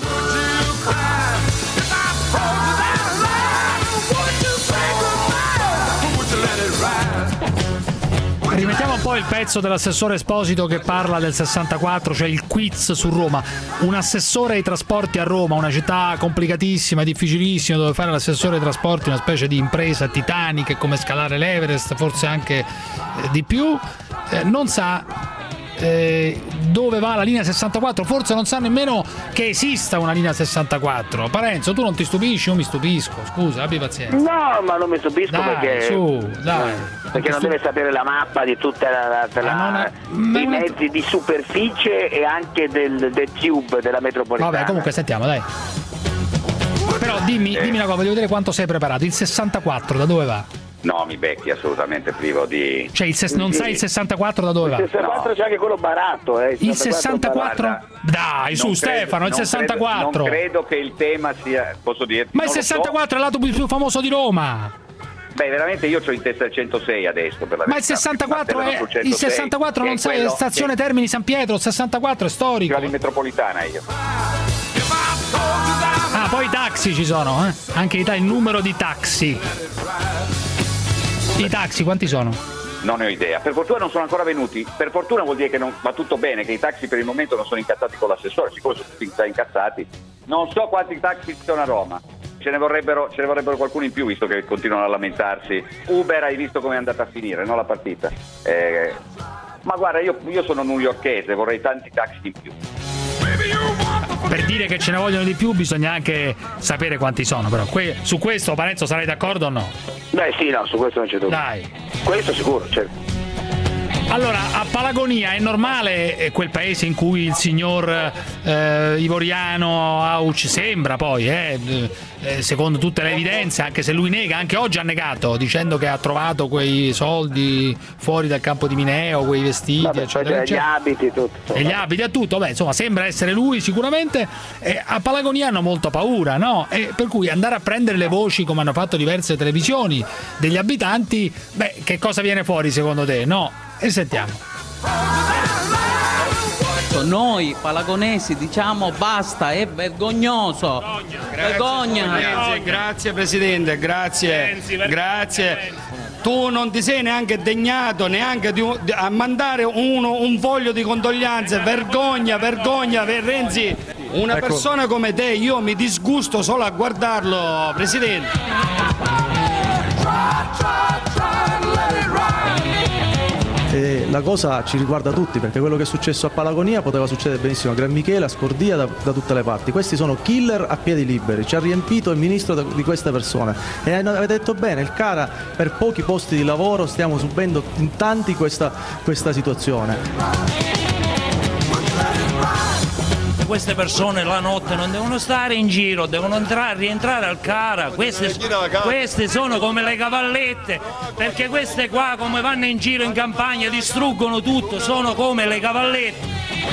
Rimettiamo un po' il pezzo dell'assessore Esposito che parla del sessantaquattro, cioè il quiz su Roma. Un assessore ai trasporti a Roma, una città complicatissima, difficilissima, dove fare l'assessore ai trasporti, una specie di impresa titanica, come scalare l'Everest, forse anche eh, di più, eh, non sa Eh, dove va la linea sessantaquattro, forse non sa nemmeno che esista una linea sessantaquattro. Parenzo, tu non ti stupisci? Io mi stupisco, scusa, abbi pazienza. No, ma non mi stupisco dai, perché su, dai. perché non deve sapere la mappa di tutti i mezzi di superficie e anche del, del tube della metropolitana. Vabbè, comunque sentiamo, dai. Però dimmi, dimmi una cosa, voglio vedere quanto sei preparato. Il sessantaquattro da dove va? No, mi becchi assolutamente privo di... Cioè, il ses- non sai il sessantaquattro da dove va? Il sessantaquattro no. C'è anche quello baratto, eh. Il sessantaquattro? Barato. Dai, su non Stefano, credo, il sessantaquattro. Credo, non credo che il tema sia... Posso dirti? Ma il sessantaquattro so. È il lato più famoso di Roma. Beh, veramente io ho in testa il centosei adesso. Per la Ma il sessantaquattro è... Il sessantaquattro non sai, è stazione che... Termini San Pietro, il sessantaquattro è storico. Vado in metropolitana io. Ah, poi i taxi ci sono, eh? Anche il numero di taxi. I taxi quanti sono? Non ne ho idea, per fortuna non sono ancora venuti. Per fortuna vuol dire che non va tutto bene, che i taxi per il momento non sono incazzati con l'assessore, siccome sono tutti già incazzati. Non so quanti taxi ci sono a Roma, ce ne vorrebbero, ce ne vorrebbero qualcuno in più, visto che continuano a lamentarsi. Uber, hai visto come è andata a finire, no, la partita? Eh, ma guarda, io, io sono newyorkese, vorrei tanti taxi in più. Per dire che ce ne vogliono di più bisogna anche sapere quanti sono, però que- su questo Parenzo sarai d'accordo o no? Beh sì, no, su questo non c'è dubbio. Dai. Questo sicuro, certo. Allora, a Palagonia è normale quel paese in cui il signor eh, Ivoriano ha ucciso, sembra poi, eh, eh, secondo tutte le evidenze, anche se lui nega, anche oggi ha negato, dicendo che ha trovato quei soldi fuori dal campo di Mineo, quei vestiti, vabbè, eccetera, eccetera. Gli abiti e tutto. E gli abiti e tutto, beh, insomma, sembra essere lui sicuramente. E a Palagonia hanno molto paura, no? E per cui andare a prendere le voci, come hanno fatto diverse televisioni, degli abitanti, beh, che cosa viene fuori secondo te, no? E sentiamo. Noi palagonesi diciamo basta, è vergognoso. Vergogna. Grazie, grazie Presidente, grazie. Grazie. Tu non ti sei neanche degnato neanche di, di, a mandare uno, un foglio di condoglianze. Vergogna, vergogna, Renzi. Una ecco. persona come te, io mi disgusto solo a guardarlo, Presidente. E la cosa ci riguarda tutti, perché quello che è successo a Palagonia poteva succedere benissimo a Gran Michele, a Scordia, da, da tutte le parti. Questi sono killer a piedi liberi, ci ha riempito il ministro di queste persone e avete detto bene, il Cara, per pochi posti di lavoro stiamo subendo in tanti questa, questa situazione. Queste persone la notte non devono stare in giro, devono entrare, rientrare al Cara. Queste, queste sono come le cavallette, perché queste qua come vanno in giro in campagna distruggono tutto, sono come le cavallette.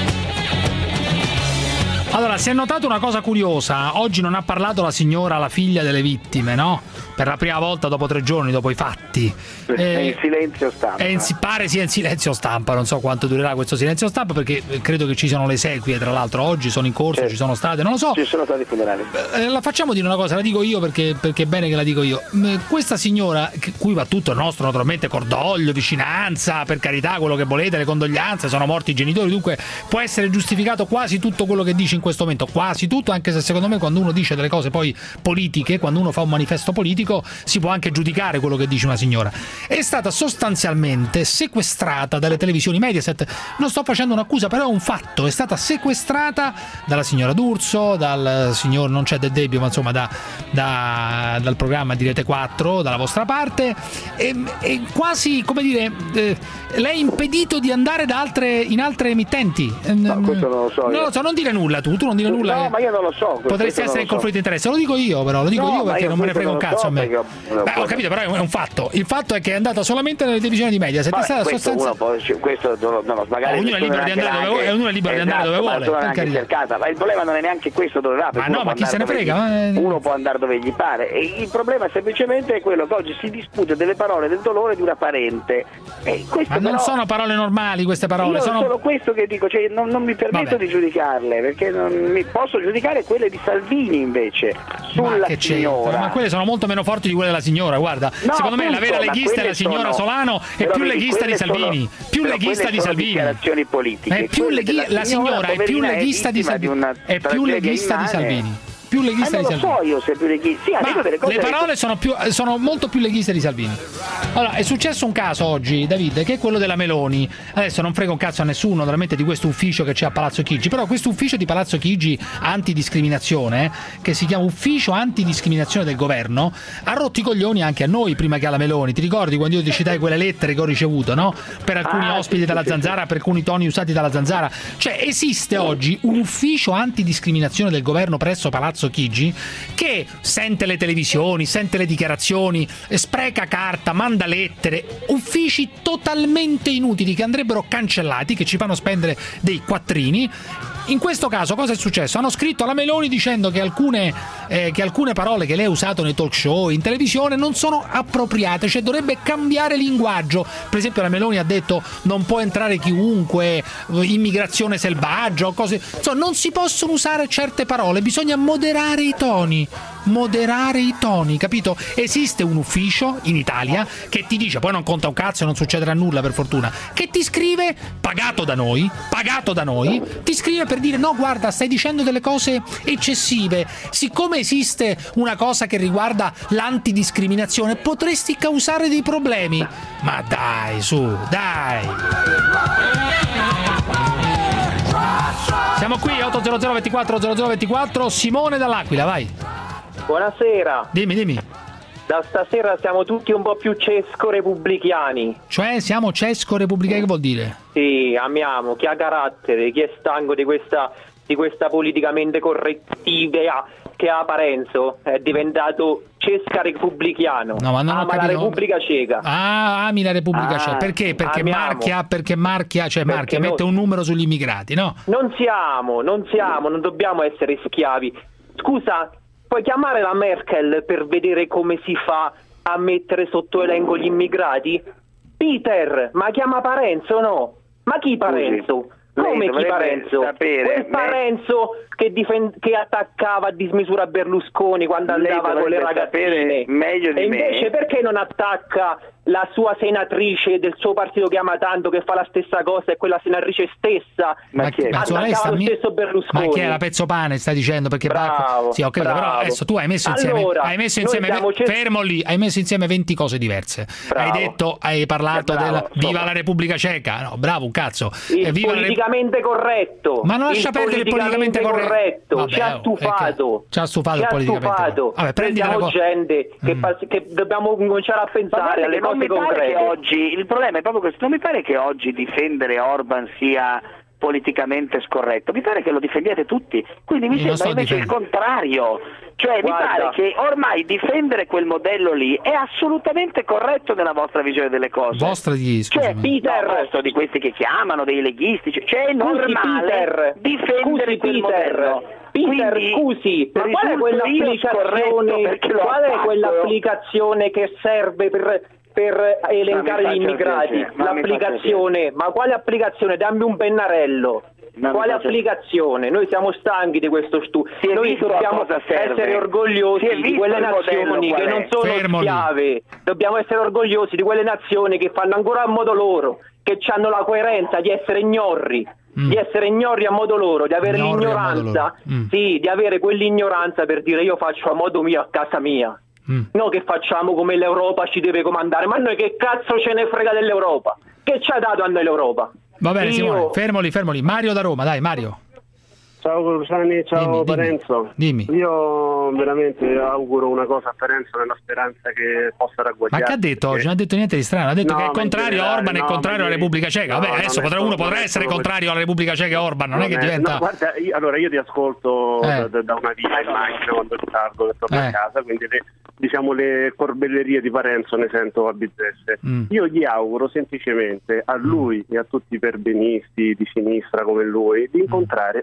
Allora, si è notato una cosa curiosa, oggi non ha parlato la signora, la figlia delle vittime, no? Per la prima volta dopo tre giorni, dopo i fatti. È eh, in silenzio stampa. È in, pare sia in silenzio stampa, non so quanto durerà questo silenzio stampa, perché credo che ci siano le esequie, tra l'altro oggi sono in corso, certo. Ci sono state, non lo so. Ci sono stati funerali. Eh, la facciamo dire una cosa, la dico io perché, perché è bene che la dico io. Questa signora, cui va tutto il nostro naturalmente cordoglio, vicinanza, per carità, quello che volete, le condoglianze, sono morti i genitori, dunque può essere giustificato quasi tutto quello che dice in questo momento, quasi tutto, anche se secondo me quando uno dice delle cose poi politiche, quando uno fa un manifesto politico, si può anche giudicare quello che dice una signora. È stata sostanzialmente sequestrata dalle televisioni Mediaset. Non sto facendo un'accusa, però è un fatto. È stata sequestrata dalla signora D'Urso, dal signor non c'è del Debbio, ma insomma da, da, dal programma di Rete quattro, dalla vostra parte, e, e quasi, come dire, eh, lei è impedito di andare da altre, in altre emittenti. No, questo non lo so. Non lo so, non dire nulla tu, tu non dire nulla. No, ma io non lo so. Potresti essere in conflitto di interesse, lo dico io, però lo dico no, io perché io non me ne frega un cazzo so a me. Perché... Beh, ho capito, però è un fatto. Il fatto è che è andata solamente nelle televisioni di media. Vabbè, è stata questo sostanza... uno può, questo no, no, magari ognuno è libero di andare dove vuole, ognuno è libero esatto, di andare dove vuole. Ma, anche cercata. Ma il problema non è neanche questo dove va. Ma no, ma chi se ne frega? Gli, uno può andare dove gli pare. E il problema semplicemente è quello che oggi si discute delle parole del dolore di una parente. E ma non però, sono parole normali queste parole. Io sono solo questo che dico, cioè non, non mi permetto Vabbè. di giudicarle perché non, non mi posso giudicare quelle di Salvini invece sulla ma che signora. Ma quelle sono molto meno forti di quelle della signora, guarda. No, secondo me appunto, la vera leghista è la signora sono, Solano e più leghista di Salvini. Sono, più leghista di Salvini. Dichiarazioni politiche. È più leghi- la signora è più leghista di Salvini. È più leghista di Salvini. Più leghista ah, di non Salvini. lo so io se è più leghista. Sì, ha detto delle cose le parole che... sono, più, sono molto più leghiste di Salvini. Allora, è successo un caso oggi, David, che è quello della Meloni. Adesso non frega un cazzo a nessuno, naturalmente, di questo ufficio che c'è a Palazzo Chigi, però questo ufficio di Palazzo Chigi antidiscriminazione, che si chiama Ufficio Antidiscriminazione del Governo, ha rotto i coglioni anche a noi prima che alla Meloni. Ti ricordi quando io ti citai quelle lettere che ho ricevuto, no? Per alcuni ah, ospiti sì, della sì, Zanzara, sì. per alcuni toni usati dalla Zanzara. Cioè, esiste oggi un ufficio antidiscriminazione del governo presso Palazzo Chigi che sente le televisioni, sente le dichiarazioni, spreca carta, manda lettere, uffici totalmente inutili che andrebbero cancellati, che ci fanno spendere dei quattrini. In questo caso cosa è successo? Hanno scritto alla Meloni dicendo che alcune, eh, che alcune parole che lei ha usato nei talk show, in televisione, non sono appropriate, cioè dovrebbe cambiare linguaggio. Per esempio la Meloni ha detto non può entrare chiunque, immigrazione selvaggia, cose... Insomma, non si possono usare certe parole, bisogna moderare i toni. Moderare i toni, capito? Esiste un ufficio in Italia che ti dice, poi non conta un cazzo e non succederà nulla per fortuna, che ti scrive, pagato da noi, pagato da noi, ti scrive per dire no guarda stai dicendo delle cose eccessive, siccome esiste una cosa che riguarda l'antidiscriminazione potresti causare dei problemi. Ma dai, su, dai. Siamo qui, otto zero zero ventiquattro zero zero ventiquattro, Simone dall'Aquila, vai. Buonasera. Dimmi, dimmi. Da stasera siamo tutti un po' più cesco-repubblichiani. Cioè siamo cesco-repubblicani, che vuol dire? Sì, amiamo chi ha carattere, chi è stanco di questa, di questa politicamente correttiva che ha Parenzo, è diventato cesca-repubblichiano. No, ma non ho ama capito. la Repubblica Ceca. Ah, ami la Repubblica Ah, Ceca. Perché? Perché amiamo. marchia, perché marchia, cioè Perché marchia, noi- mette un numero sugli immigrati, no? Non siamo, non siamo, non dobbiamo essere schiavi. Scusa, puoi chiamare la Merkel per vedere come si fa a mettere sotto elenco gli immigrati? Peter, ma chiama Parenzo no? Ma chi Parenzo? lei Come chi dovrebbe Parenzo? sapere, Quel lei- Parenzo che, difen- che attaccava a dismisura Berlusconi quando Lei andava con le dovrebbe sapere ragazzine. meglio di e me. invece perché non attacca la sua senatrice del suo partito che ama tanto, che fa la stessa cosa, e quella senatrice stessa Ma chi- ma insomma, lei attaccava sta lo mi- stesso Berlusconi? Ma che è la Pezzopane stai dicendo? Perché Bravo, sì, ho capito, però bravo. adesso tu hai messo insieme Allora, hai messo noi insieme siamo ces- fermo lì, hai messo insieme venti cose diverse. Bravo. Hai detto, hai parlato Eh, bravo, della insomma. viva la Repubblica Ceca. No, bravo un cazzo. Il Eh, viva la Re- politicamente corretto. Ma non lascia il perdere il politicamente corretto. Vabbè, ci ha oh, stufato. è che- ci ha stufato il Ci ha politicamente stufato. corretto. Vabbè, prendi Noi la siamo co- gente che, Mm. pas- che dobbiamo cominciare a Ma pensare guarda alle che non cose mi pare concrete. che oggi il problema è proprio questo, non mi pare che oggi difendere Orban sia politicamente scorretto, mi pare che lo difendiate tutti, quindi mi Io non sembra sto invece il contrario, cioè Guarda. mi pare che ormai difendere quel modello lì è assolutamente corretto nella vostra visione delle cose. Vostra di Cioè, scusami. Peter, no, vostro, di questi che chiamano dei leghisti, cioè, cioè è Scusi, normale Peter, difendere scusi, quel Peter, modello. Peter, Quindi, scusi, ma qual è risulto io quell'applicazione, scorretto perché lo qual è attacco? quell'applicazione che serve per, per elencare Ma mi gli faccia immigrati? piacere, ma mi L'applicazione, ma quale applicazione? Dammi un pennarello. Ma mi Quale faccia- applicazione? Noi siamo stanchi di questo studio. Si è Noi visto a dobbiamo cosa serve. essere orgogliosi Si è di visto quelle il modello nazioni qual che è. non sono Fermo lì. schiave. Dobbiamo essere orgogliosi di quelle nazioni che fanno ancora a modo loro, che hanno la coerenza di essere gnorri. Mm. Di essere ignorri a modo loro, di avere Ignorri a modo l'ignoranza, loro. Mm. sì, di avere quell'ignoranza per dire io faccio a modo mio a casa mia. Mm. No che facciamo come l'Europa ci deve comandare, ma noi che cazzo ce ne frega dell'Europa? Che ci ha dato a noi l'Europa? Va bene, Io- Simone, fermo lì, fermo lì. Mario da Roma, dai, Mario. Ciao Cruciani, ciao Dimmi, dimmi. Parenzo. Dimmi. Io veramente auguro una cosa a Parenzo nella speranza che possa Ma ragguagliare. che ha detto oggi? Non ha detto niente di strano. Ha detto No, che è ma in contrario a generale, Orban e no, contrario ma alla ieri- Repubblica Ceca. no, Vabbè, non adesso è potrà, solo- uno potrà non è essere solo contrario alla Repubblica Ceca e Orban, non, è che No, diventa. guarda, io, allora io ti ascolto Eh. da, da una via in macchina quando tardo che torno Eh. a casa, quindi le, diciamo le corbellerie di Parenzo ne sento a bizzeffe. Mm. Io gli auguro semplicemente a lui e a tutti i perbenisti di sinistra come lui di incontrare un caboclo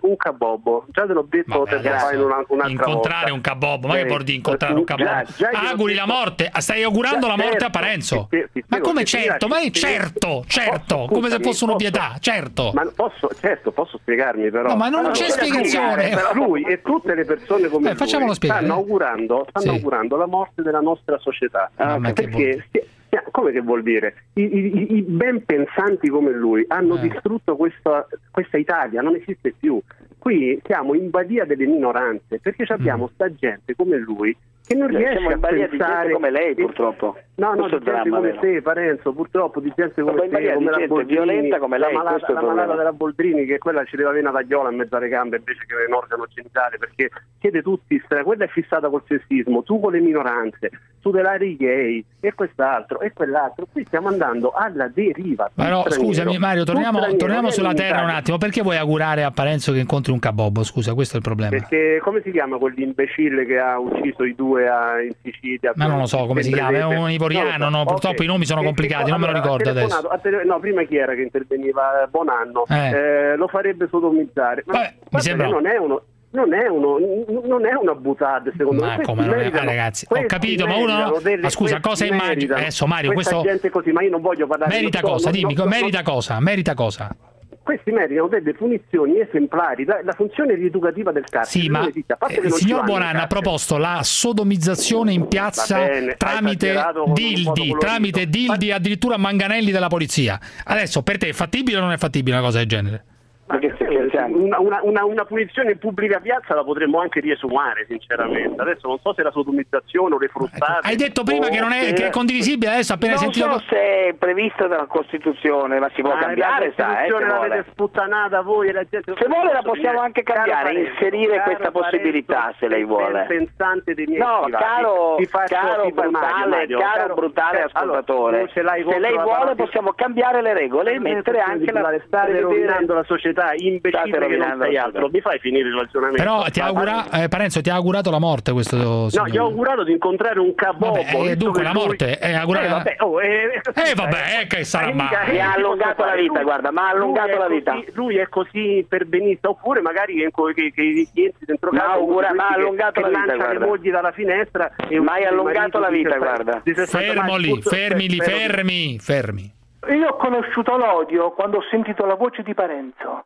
Cabobbo, già te l'ho detto, te lo fai una, un'altra incontrare volta. un Cabobbo, ma che Eh, vuol dire incontrare un Cabobbo? già- già io Auguri ho la detto- morte, stai augurando Già, la morte certo, a Parenzo? ti- ti Ma spiego, come ti certo? spiego, Ma è ti- certo, certo, Posso- come se scusami, fosse un'ovvietà, certo. Ma posso, certo, posso spiegarmi però. No, ma non Allora, c'è spiegazione. però lui e tutte le persone come Eh, lui facciamolo spiegare. stanno augurando, stanno Sì. augurando la morte della nostra società. Ah, ma che vuol perché stia- stia- come che vuol dire? I, i- i ben pensanti come lui hanno Eh. distrutto questa, questa Italia, non esiste più. Qui siamo in balia delle minoranze, perché abbiamo Mm. sta gente come lui che non Noi riesce siamo a in balia di gente pensare come lei, purtroppo. No, no, Questo di è il gente dramma, come vero? te, Parenzo, purtroppo di gente come Siamo in te, balia come di la gente Boldrini, violenta come lei, la malata, questo è il la malata problema. della Boldrini, che quella ci deve avere una tagliola in mezzo alle gambe invece che un organo genitale, perché siete tutti, stra- quella è fissata col sessismo, tu con le minoranze, tutelare i gay e quest'altro e quell'altro, qui stiamo andando alla deriva. Però Tu straniero, scusami Mario, tu torniamo, straniero, torniamo vieni sulla in terra un Italia. attimo. Perché vuoi augurare a Parenzo che incontri un Cabobbo? Scusa, questo è il problema. Perché come si chiama quell'imbecille che ha ucciso i due a, in Sicilia? Ma non lo so come si chiama, è un ivoriano, no? Purtroppo Ok. i nomi sono E- complicati, e- non me lo allora, ricordo ha adesso. telefonato- ha tele- no, prima chi era che interveniva? Bonanno. Eh. Eh, lo farebbe sodomizzare. Ma Vabbè, mi guarda sembra- che non è uno. Non è, uno, non è una butade secondo Ma me. come non è? Meritano- Ah, ragazzi, ho questi capito, ma uno no- meritano delle- ma scusa, questi cosa immagini? meritano- Adesso, Mario, questa questo- gente così, ma io non voglio parlare. Merita non so, cosa? non- Dimmi, non- merita non- cosa? Merita cosa? Questi meritano delle punizioni esemplari. La, la funzione rieducativa del carcere Sì, non ma esiste, a parte eh, che il non ci signor vanno in Buonanno ha carcere. proposto la sodomizzazione in piazza Va bene, hai tramite esagerato con un modo dildi, colorito. tramite dildi, addirittura manganelli della polizia. Adesso per te è fattibile o non è fattibile una cosa del genere? Ma che una, una, una, una punizione in pubblica piazza la potremmo anche riesumare, sinceramente. Adesso non so se la sodomizzazione o le fruttate. Hai detto prima che non è, che è condivisibile, adesso appena Non sentito. so se è previsto dalla Costituzione, ma si può Ah, cambiare, la sa, eh, se Costituzione vuole. l'avete sputtanata voi e la gente... Se vuole la possiamo anche Caro cambiare, Parenzo, inserire caro questa Parenzo, possibilità, se lei vuole. ben pensante dei miei No, stivali. caro, Ti faccio- caro ti fa- brutale, Mario, Mario, caro brutale ascoltatore, allora, tu ce l'hai se contro lei la vuole parola- possiamo cambiare le regole e mettere anche la... State prevedere- rovinando la società, imbecille State che non rovinando sei la altro. società. Mi fai finire il ragionamento? Però ti ha augura- eh, Parenzo ti ha augurato la morte questo No, signore. gli ho augurato di incontrare un cabobbo. Vabbè, eh, visto dunque che la lui- morte è augurata- Eh, vabbè, oh, eh, Eh, vabbè, eh, che sarà eh, mica- male. Mi ha eh, allungato cosa la fare? vita, Lui- guarda, mi ha allungato lui è la vita. così- lui è così perbenista, oppure magari che, che, che i clienti dentro Mi ha casa augura- sono mi ha questi che- allungato che la vita, lanciano le guarda. mogli dalla finestra e Mi hai un allungato marito la di vita, sessanta guarda. di sessanta Fermo anni, lì, pur- fermi lì, spero- fermi, fermi. Io ho conosciuto l'odio quando ho sentito la voce di Parenzo.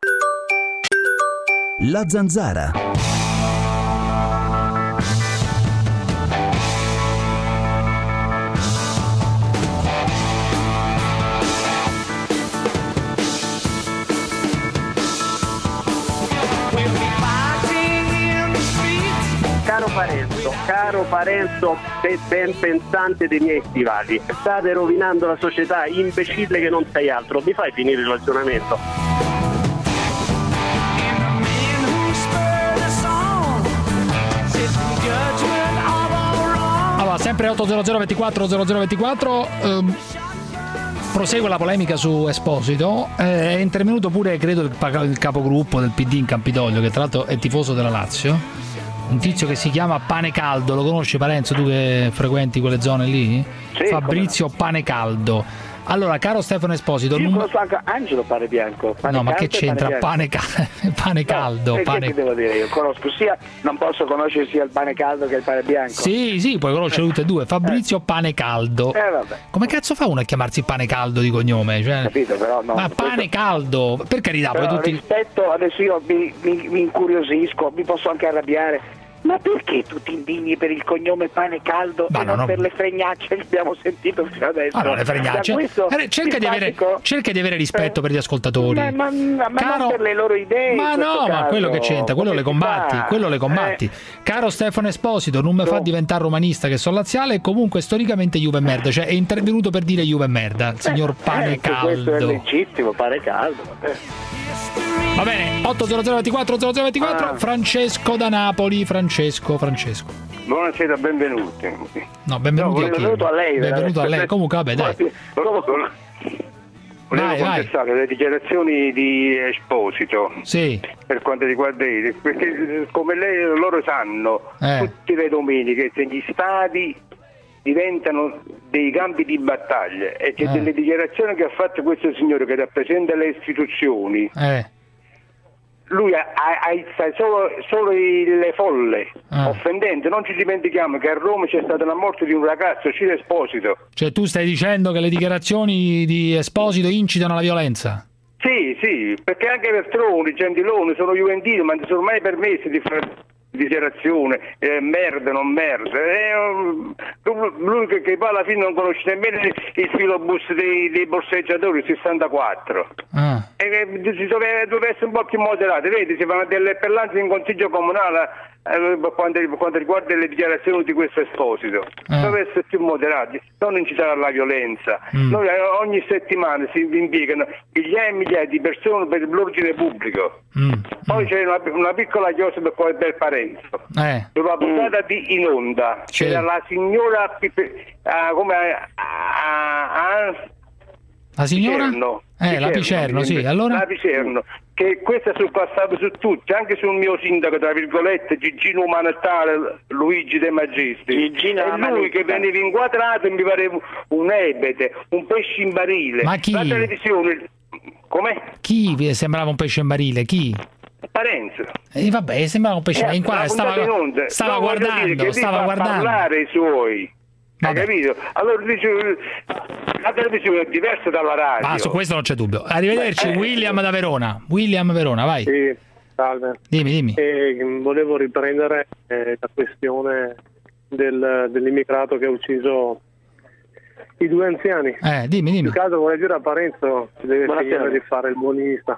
La zanzara. Caro Parenzo, caro Parenzo, be- ben pensante dei miei stivali, state rovinando la società, imbecille che non sei altro. Mi fai finire il ragionamento? Allora, sempre otto zero zero ventiquattro zero zero ventiquattro, ehm, prosegue la polemica su Esposito. Eh, è intervenuto pure, credo, il, pa- il capogruppo del P D in Campidoglio, che tra l'altro è tifoso della Lazio, un tizio che si chiama Pane Caldo. Lo conosci, Parenzo, tu che frequenti quelle zone lì? Sì, Fabrizio Pane Caldo. Allora, caro Stefano Esposito, Io non- conosco anche Angelo Pane Bianco. Pane no, ma che caldo e c'entra Pane pane, bianco. cal- pane caldo? E pane... che ti devo dire io? Conosco sia, non posso conoscere sia il pane caldo che il pane bianco. Sì, sì, puoi conoscere tutte e due. Fabrizio Pane Caldo. Eh vabbè. Come cazzo fa uno a chiamarsi Pane Caldo di cognome? Cioè... Capito, però no. Ma pane caldo, per carità, poi Però tutti. rispetto, adesso io mi, mi, mi incuriosisco, mi posso anche arrabbiare. Ma perché tu ti indigni per il cognome Pane Caldo Ma e no, non no. per le fregnacce che abbiamo sentito fino adesso? Allora, le fregnacce. Da questo Eh, cerca, di avere, simpatico- cerca di avere rispetto per gli ascoltatori. Ma, ma, ma Caro- non per le loro idee. Ma in questo no, ma caso. quello che c'entra, quello Come le si combatti, fa? quello le combatti. Eh. Caro Stefano Esposito, non mi fa diventare romanista che sono laziale e comunque storicamente Juve è merda, cioè è intervenuto per dire Juve è merda, il signor Pane Eh, questo è Caldo. legittimo, pane caldo. vabbè. Va bene, otto zero zero ventiquattro zero zero ventiquattro, Ah. Francesco da Napoli, Francesco, Francesco. Buonasera, benvenuti. No, benvenuti No, a chi? benvenuto a lei, Benvenuto a lei. veramente. Comunque, vabbè, dai. Volevo Vai, vai. contestare le dichiarazioni di Esposito Sì. per quanto riguarda i perché eh, come lei, loro sanno, Eh. tutte le domeniche se gli stadi diventano dei campi di battaglia e che Eh. delle dichiarazioni che ha fatto questo signore che rappresenta le istituzioni Eh. lui aizza solo, solo le folle, ah. offendente. Non ci dimentichiamo che a Roma c'è stata la morte di un ragazzo, Ciro Esposito. Cioè tu stai dicendo che le dichiarazioni di Esposito incitano alla violenza? Sì, sì, perché anche Veltroni, Gentiloni sono juventini, ma non si sono mai permessi di fare dichiarazione, eh, merda, non merda. Eh, lui che, che poi alla fine non conosce nemmeno il filobus dei, dei borseggiatori, il sessantaquattro. Ah. E, eh, si doveva, doveva essere un po' più moderati, vedi, si fanno delle appellanze in consiglio comunale eh, quando, quando riguarda le dichiarazioni di questo Esposito. Ah. Doveva essere più moderati, non incitare alla violenza. Mm. Noi, eh, ogni settimana si impiegano migliaia e migliaia di persone per l'ordine pubblico. Mm. Poi c'è una, una piccola chiosa per poi del Parenzo. Eh. Sulla puntata di In Onda Sì. c'era la signora Pipe, ah, come ah, ah, La signora? Picerno. Eh, la Picerno, sì, allora? La Picerno, che questa surpassava su tutti, anche sul mio sindaco, tra virgolette, Gigino Umanitale, Luigi De Magistri. Gigino e lui Umanità. che veniva inquadrato mi pareva un ebete, un pesce in barile. Ma chi? La televisione, com'è? Chi vi sembrava un pesce in barile? Chi? Parenzo. E vabbè, sembrava un pesce Eh, in qua, la stava, puntata in onda. stava No, voglio dire guardando, che stava fa guardando. parlare i suoi. Hai Vabbè. capito? Allora dice, la televisione è diversa dalla radio. Ma su questo non c'è dubbio. Arrivederci, Eh, William da Verona. William Verona, vai. Sì, salve. Dimmi, dimmi. E volevo riprendere eh, la questione del, dell'immigrato che ha ucciso i due anziani. Eh, dimmi, dimmi. In caso vorrei dire a Parenzo si deve Buonasera. finire di fare il buonista.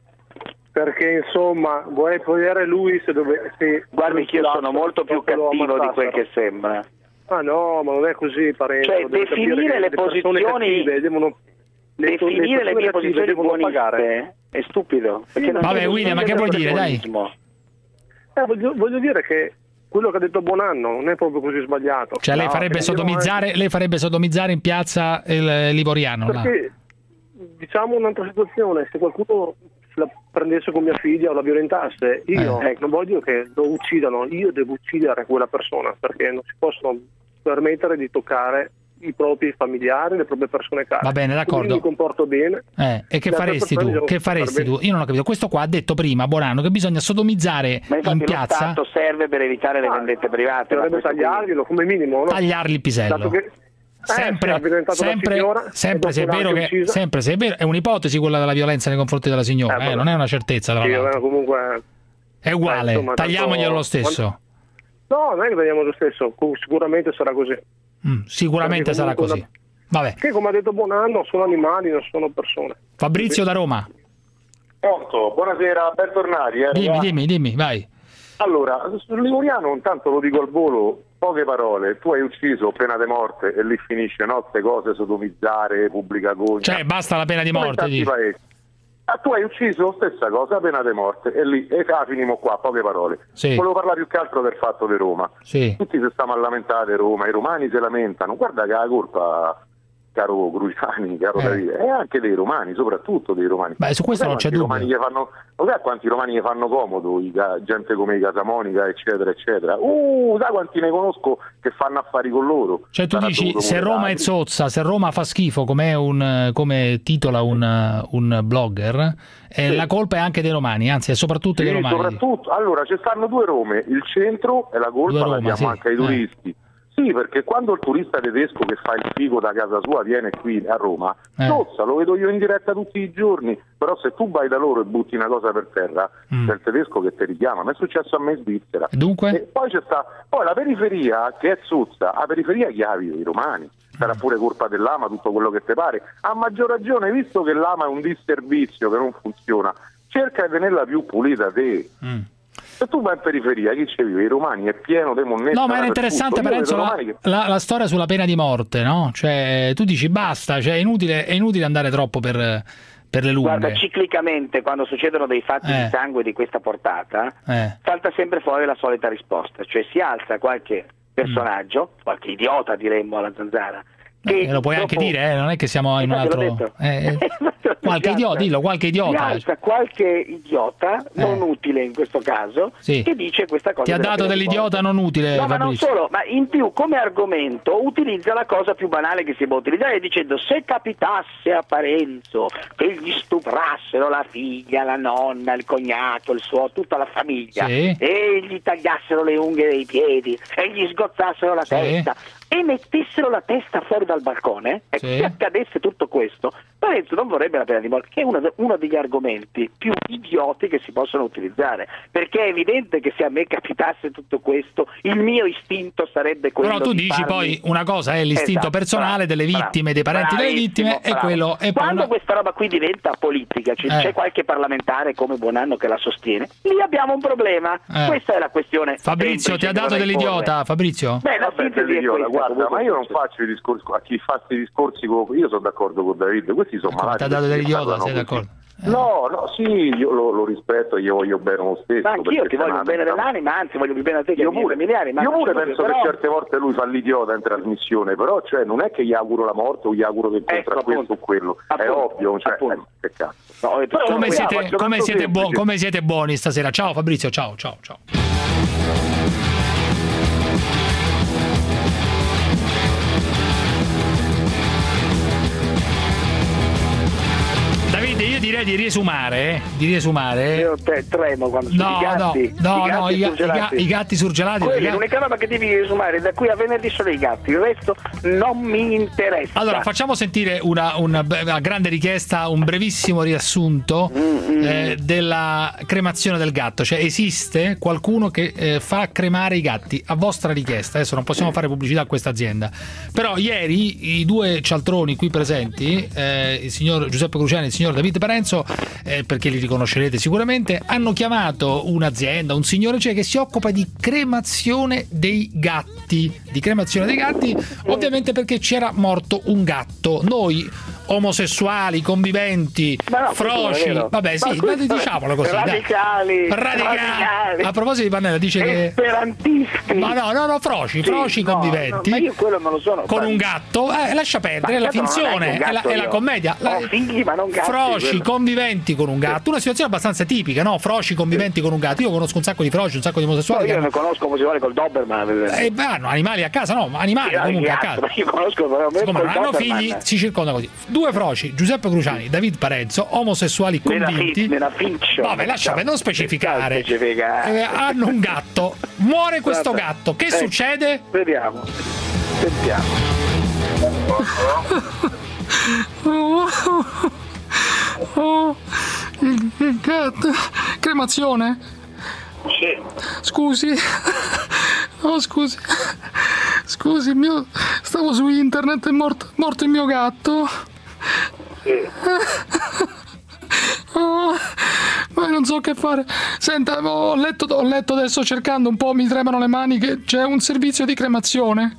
Perché insomma, vorrei vedere lui se dove... Se Guardi che io sono molto più lo cattivo di quel ammazzassero. che sembra. Ah no, ma non è così, Parenzo. Cioè, Deve capire definire che le persone posizioni- cattive devono... le- Definire le persone mie cattive posizioni devono pagare. buoniste è stupido. Perché non Vabbè, c'è William, ma che vuol dire, dai? buonismo. Eh, voglio, voglio dire che quello che ha detto Buonanno non è proprio così sbagliato. Cioè lei No, farebbe perché io sodomizzare, lei farebbe sodomizzare in piazza il Livoriano, là. Perché diciamo un'altra situazione, se qualcuno la prendesse con mia figlia o la violentasse, io Eh. non voglio che lo uccidano, io devo uccidere quella persona, perché non si possono permettere di toccare i propri familiari, le proprie persone care. Va bene, d'accordo. Quindi mi comporto bene. Eh, e che Le altre faresti persone tu? devono Che faresti far tu? bene. Io non ho capito. Questo qua ha detto prima, Bonanno, che bisogna sodomizzare Ma infatti in lo piazza, Stato serve per evitare le Ah, vendette private. ma Dovrebbe questo qui- tagliarglielo come minimo, no? tagliargli il pisello. Dato che- eh, Sempre, se ha violentato la sempre, signora, e sempre, dopo se è l'ha vero anche che, uccisa. sempre se è vero, è un'ipotesi quella della violenza nei confronti della signora, Eh, eh, vabbè. non è una certezza, tra Sì, l'altro. vabbè, comunque È uguale, eh, insomma, tagliamoglielo tanto- lo stesso. no, non è che vediamo lo stesso, cu- sicuramente sarà così. Mm, sicuramente Perché sarà comunque così. Vabbè. Che come ha detto Buonanno sono animali, non sono persone. Fabrizio da Roma. Pronto, buonasera, bentornati. Eh, Dimmi, ragazzi. dimmi, dimmi, vai. Allora, sul Livoriano intanto lo dico al volo, poche parole, tu hai ucciso pena di morte e lì finisce, no? Queste cose, sodomizzare, pubblica gogna. Cioè, basta la pena di Come in morte, tanti dici. paesi. Ah, tu hai ucciso, stessa cosa, pena di morte e lì, e ah, finimo qua, poche parole. Sì. Volevo parlare più che altro del fatto di Roma. Sì. Tutti si stanno a lamentare di Roma, i romani si lamentano, guarda che la colpa, caro Cruciani, caro Eh. Davide, è anche dei romani, soprattutto dei romani. Beh, su questo Lo non sai c'è quanti dubbio. romani gli fanno, lo sai quanti romani gli fanno comodo, i ca- gente come i Casamonica, eccetera, eccetera. Uh, sai quanti ne conosco che fanno affari con loro? Cioè tu Sarà dici, dovuto se pure Roma da è zozza, se Roma fa schifo, come, un, come titola un, un blogger, eh, Sì. la colpa è anche dei romani, anzi è soprattutto dei Sì, romani. soprattutto, allora ci stanno due Rome, il centro e la colpa Due la Roma, diamo sì. anche ai Eh. turisti. Sì, perché quando il turista tedesco che fa il figo da casa sua viene qui a Roma, Eh. zozza, lo vedo io in diretta tutti i giorni, però se tu vai da loro e butti una cosa per terra, Mm. c'è il tedesco che ti richiama, ma è successo a me in Svizzera. Dunque? E poi c'è sta, poi la periferia che è zozza, la periferia chiavi i romani. Sarà pure colpa dell'Ama, tutto quello che ti pare. A maggior ragione, visto che l'Ama è un disservizio che non funziona, cerca di tenerla più pulita te. Mm. Se tu vai in periferia, chi ci vive? I romani è pieno di monnezza. No, ma era dappertutto. interessante Io Parenzo, vedo la, romani che- la, la storia sulla pena di morte, no? Cioè tu dici basta, cioè è inutile, è inutile andare troppo per, per le lunghe. Guarda, ciclicamente quando succedono dei fatti Eh. di sangue di questa portata, Eh. salta sempre fuori la solita risposta, cioè si alza qualche personaggio, qualche idiota diremmo alla Zanzara, Eh, lo puoi dopo... anche dire, eh? Non è che siamo in un altro... Eh, qualche idiota, dillo, qualche idiota. Qualche idiota, non Eh. utile in questo caso, Sì. che dice questa cosa. Ti ha della dato pena di dell'idiota morte. non utile, No, ma non Fabrizio. solo, ma in più come argomento utilizza la cosa più banale che si può utilizzare, dicendo: se capitasse a Parenzo che gli stuprassero la figlia, la nonna, il cognato, il suo, tutta la famiglia, Sì. e gli tagliassero le unghie dei piedi e gli sgozzassero la Sì. testa e mettessero la testa fuori dal balcone, ecco, Sì. se accadesse tutto questo, Parenzo non vorrebbe la pena di morte, che è uno, de- uno degli argomenti più idioti che si possono utilizzare, perché è evidente che se a me capitasse tutto questo, il mio istinto sarebbe quello Però tu di dici farmi... poi una cosa è l'istinto Esatto, personale delle bravo, vittime, dei parenti delle bravissimo, vittime, e bravo. quello è poi Quando una... questa roba qui diventa politica, c- Eh. c'è qualche parlamentare come Buonanno che la sostiene, lì abbiamo un problema. Eh. Questa è la questione. Fabrizio, ti semplice ha che dato vorrei dell'idiota, porre. Fabrizio? Beh, la Vabbè, sintesi è dell'idiota, questa, guarda, comunque. ma io non faccio i discorsi a chi fa questi discorsi con... io sono d'accordo con David, questi sono malati. Ti ha dato perché dell'idiota, parlano sei così. d'accordo? No, no, sì, io lo, lo rispetto, io voglio bene lo stesso. Ma anch'io perché ti voglio se no, bene diciamo, dell'anima, anzi voglio più bene a te che Io ai miei pure, familiari. Ma io pure non penso però... che certe volte lui fa l'idiota in trasmissione, però cioè, non è che gli auguro la morte o gli auguro che incontra Ecco, questo o quello, appunto, è ovvio, cioè, appunto. eh, che cazzo. No, però Come noi- siete, faccio come, tanto siete buo- semplice. come siete buoni stasera? Ciao Fabrizio, ciao, ciao, ciao. Davide, io direi di riesumare, eh, di riesumare. Io te, tremo quando sono No, i gatti, no, i no, gatti i, ga- i ga- surgelati. i gatti surgelati. Quella è ragazzi. l'unica roba che devi riesumare da qui a venerdì sono i gatti, il resto non mi interessa. Allora, facciamo sentire una, una, una grande richiesta, un brevissimo riassunto Mm, eh, della cremazione del gatto. Cioè, esiste qualcuno che eh, fa cremare i gatti a vostra richiesta. Adesso non possiamo fare pubblicità a questa azienda. Però ieri i due cialtroni qui presenti, eh, il signor Giuseppe Cruciani e il signor David Parenzo, eh, perché li riconoscerete sicuramente, hanno chiamato un'azienda, un signore cioè, che si occupa di cremazione dei gatti. Di cremazione dei gatti, ovviamente perché c'era morto un gatto. Noi omosessuali, conviventi, Ma no, froci, questo non è vero. vabbè, sì, Ma questo ma diciamolo così, dai. radicali, radicali. radicali. A proposito di Pannella, dice che esperantisti. ma no, no, no, froci, Sì, froci no, conviventi. no, ma io quello non lo sono. Con Ma- un gatto, eh, lascia perdere, è Ma la certo, non è finzione, un è la, gatto è la io. commedia. La- Ho figli, ma non gatti, Froci quello. conviventi con un gatto, una situazione abbastanza tipica, no? Froci conviventi con un gatto. Io conosco un sacco di froci, un sacco di No, omosessuali che io hanno, ne conosco come si vuole col Doberman. eh, beh, hanno animali a casa, no, ma animali Sì, comunque a cazzo, casa. ma io conosco veramente Siccome non col hanno Doberman. figli, si circonda così. Due froci, Giuseppe Cruciani, David Parenzo, omosessuali Nella convinti. fi- nella fiction. Vabbè, lascia per non specificare. specificare. Eh, hanno un gatto, muore questo Guarda, gatto. Che eh, succede? Vediamo. Sentiamo. Oh, il, il gatto. Cremazione? Sì. Scusi. Oh, scusi. Scusi, il mio... stavo su internet, è morto, morto il mio gatto. Sì. Oh, ma non so che fare. Senta, ho letto, ho letto adesso cercando un po', mi tremano le mani, che c'è un servizio di cremazione.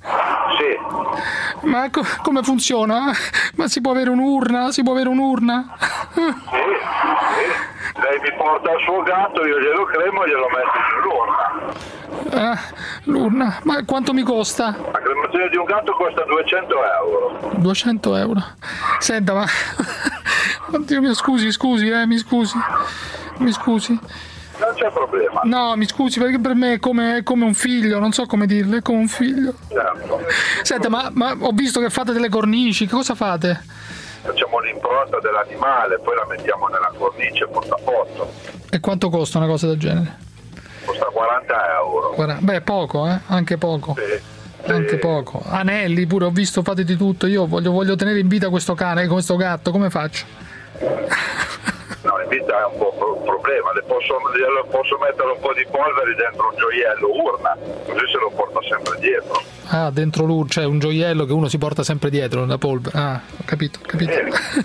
Sì. Ma co- come funziona? Ma si può avere un'urna? Si può avere un'urna? Sì, sì. Lei mi porta il suo gatto, io glielo cremo e glielo metto sull'urna. Ah, l'urna. Ma quanto mi costa? La cremazione di un gatto costa duecento euro. duecento euro. Senta, ma... Oddio mio, scusi, scusi, eh, mi scusi. Mi scusi. Non c'è problema. No, mi scusi, perché per me è come, è come un figlio, non so come dirle, è come un figlio. Certo. Senta, ma, ma ho visto che fate delle cornici, che cosa fate? Facciamo l'impronta dell'animale, poi la mettiamo nella cornice portafoto. E quanto costa una cosa del genere? Costa quaranta euro. Guarda, beh, poco, eh? Anche poco. Sì. Anche poco. Anelli pure, ho visto, fate di tutto. Io voglio, voglio tenere in vita questo cane, questo gatto, come faccio? No, in vita è un po' un problema, le posso, glielo posso mettere un po' di polvere dentro un gioiello, urna, così se lo porta sempre dietro. Ah, dentro l'ur, c'è un gioiello che uno si porta sempre dietro, la polvere. Ah, ho capito, ho capito.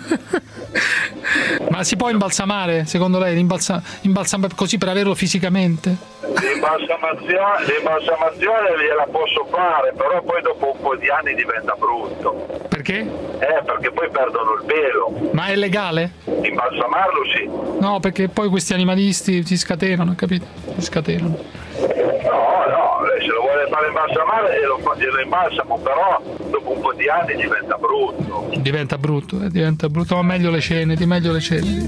Ma si può imbalsamare, secondo lei? Imbalsa- imbalsamare così per averlo fisicamente? L'imbalsamazione, l'imbalsamazione gliela posso fare, però poi dopo un po' di anni diventa brutto. Perché? Eh, perché poi perdono il pelo. Ma è legale? Imbalsamarlo sì. No, perché poi questi animalisti si scatenano, capito? Si scatenano. No, no, lei se lo vuole fa l'imbalsamare e lo, fa- e lo imbalsamo, però dopo un po' di anni diventa brutto. Diventa brutto, eh, diventa brutto, ma meglio le cene, di meglio le cene.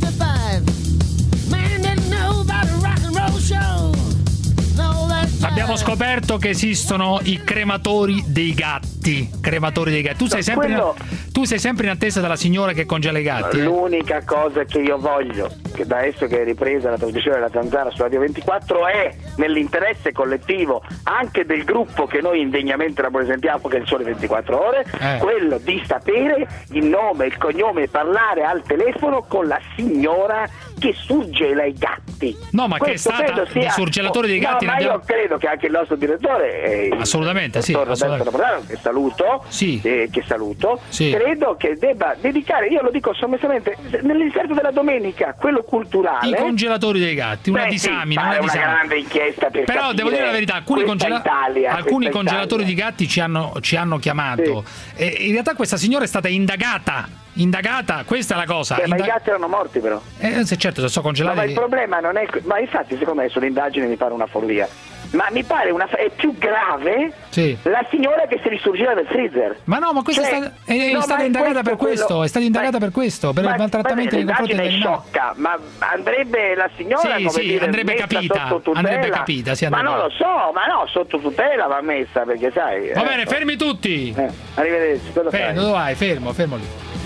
Abbiamo scoperto che esistono i crematori dei gatti. Crematori dei gatti. Tu sei sempre, quello... in, tu sei sempre in attesa della signora che congela i gatti. Eh? L'unica cosa che io voglio, che da adesso che è ripresa la trasmissione della Zanzara su Radio ventiquattro, è nell'interesse collettivo anche del gruppo che noi indegnamente rappresentiamo, che è il Sole ventiquattro Ore, eh. quello di sapere il nome, il cognome e parlare al telefono con la signora che surgela i gatti. No, ma Questo che è stata sia... di surgelatore dei gatti. No, ma io credo che anche il nostro direttore, eh, assolutamente, il sì, assolutamente. Napolitano, che saluto, sì. eh, che saluto, sì. credo che debba dedicare, io lo dico sommessamente, nell'inserto della domenica, quello culturale, i congelatori dei gatti, una beh, disamina, sì, una, una disamina. grande inchiesta per però devo dire la verità, alcuni, congela- Italia, alcuni congelatori Italia. di gatti ci hanno, ci hanno chiamato, sì. e in realtà questa signora è stata indagata. Indagata, questa è la cosa. Beh, ma Indag- i gatti erano morti però. Eh, se certo, se so congelati. No, ma il problema non è. Ma infatti, secondo me, sull'indagine mi pare una follia. Ma mi pare una. È più grave sì. la signora che si risurgiva dal freezer. Ma no, ma questa cioè, è stata, è, no, è stata indagata per questo. Quello... È stata indagata ma, per questo, per il maltrattamento nei confronti degli animali. Sciocca, ma andrebbe la signora sì, come sì, dire, andrebbe capita, sotto tutela. andrebbe capita, sì, andrebbe. Ma non lo so, ma no, sotto tutela va messa, perché sai. Va eh, bene, fermi tutti. Eh, arrivederci. Fermo, dove vai? Fermo, fermo lì.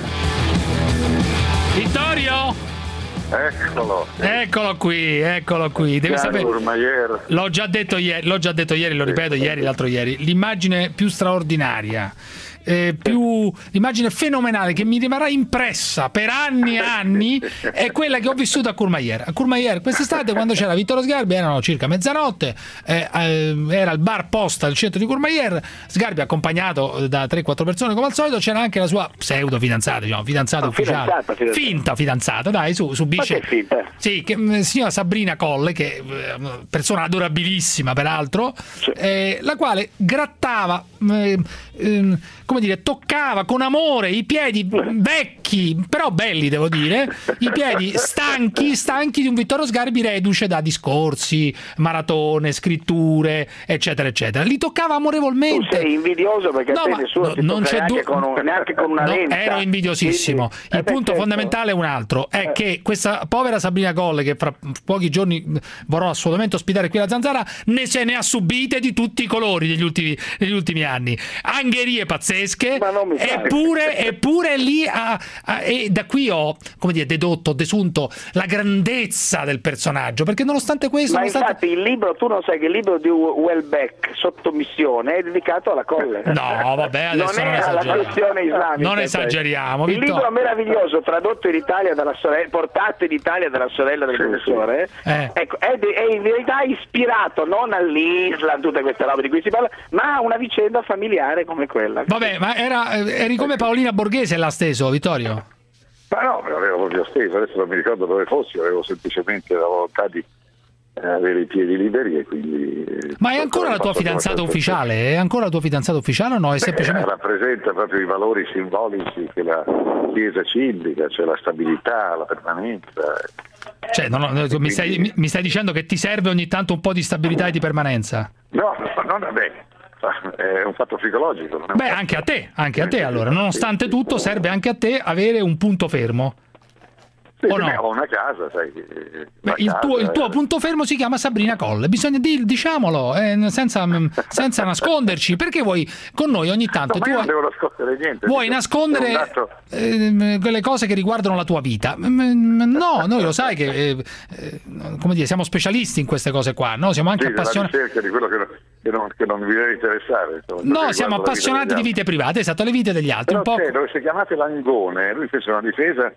Vittorio? Eccolo. Eccolo qui, eccolo qui. Devi sapere. L'ho già detto ieri, l'ho già detto ieri, lo ripeto ieri, l'altro ieri. L'immagine più straordinaria. Eh, più l'immagine fenomenale che mi rimarrà impressa per anni e anni è quella che ho vissuto a Courmayeur. A Courmayeur quest'estate, quando c'era Vittorio Sgarbi, erano circa mezzanotte, eh, eh, era il bar posta al centro di Courmayeur. Sgarbi accompagnato da tre quattro persone come al solito, c'era anche la sua pseudo fidanzata, diciamo, fidanzata no, ufficiale, fidanzata, fidanzata. finta fidanzata, dai, su, subisce. Sì, che mh, signora Sabrina Colle, che eh, persona adorabilissima peraltro, sì. eh, la quale grattava eh, eh, come dire, toccava con amore i piedi vecchi, però belli devo dire, i piedi stanchi, stanchi di un Vittorio Sgarbi reduce da discorsi, maratone, scritture, eccetera, eccetera. Li toccava amorevolmente. Tu sei invidioso perché no, a te nessuno no, non c'è du- con un, neanche con una no, lenza. Ero invidiosissimo. Quindi, il eh punto certo. fondamentale è un altro, è eh. che questa povera Sabrina Colle, che fra pochi giorni vorrò assolutamente ospitare qui la Zanzara, ne se ne ha subite di tutti i colori negli ultimi, negli ultimi anni. Angherie pazzesche. Ma non mi Eppure, eppure lì a, a, e da qui ho, come dire, dedotto, desunto la grandezza del personaggio, perché nonostante questo ma nonostante... infatti il libro, tu non sai che il libro di Welbeck, Sottomissione, è dedicato alla Colle. No, vabbè, adesso non, non è alla questione islamica. Non esageriamo. Il Vittorio. libro meraviglioso tradotto in Italia dalla sorella, portato in Italia dalla sorella del professore, eh. ecco, è, de, è in verità ispirato non all'Islam, tutte queste robe di cui si parla, ma a una vicenda familiare come quella. Vabbè, ma era, eri come Paolina Borghese l'ha steso, Vittorio? Ma no, me l'avevo proprio steso, adesso non mi ricordo dove fossi, avevo semplicemente la volontà di eh, avere i piedi liberi e quindi... Eh, ma è ancora la tua fidanzata ufficiale? È ancora la tua fidanzata ufficiale o no? È Beh, semplicemente... rappresenta proprio i valori simbolici che la Chiesa ci indica, cioè la stabilità, la permanenza. Cioè, no, no, quindi... mi, stai, mi stai dicendo che ti serve ogni tanto un po' di stabilità e di permanenza? No, no, no, vabbè. È un fatto psicologico. Non è Beh, fatto... anche a te, anche a te allora, nonostante tutto serve anche a te avere un punto fermo. Sì, o no? Ho una casa, sai. Beh, il, tuo, il tuo punto fermo si chiama Sabrina Colle, bisogna dir, diciamolo, eh, senza, senza nasconderci, perché vuoi con noi ogni tanto no, tu io vuoi, non devo nascondere niente. vuoi nascondere dato... eh, quelle cose che riguardano la tua vita. No, noi lo sai che eh, eh, come dire, siamo specialisti in queste cose qua, no? Siamo anche sì, appassionati. La ricerca di quello che non, che non, che non vi deve interessare. Insomma, no, siamo appassionati di vite private, esatto, le vite degli altri. Però un po'... c'è, dove si chiamate Langone, lui fece una difesa,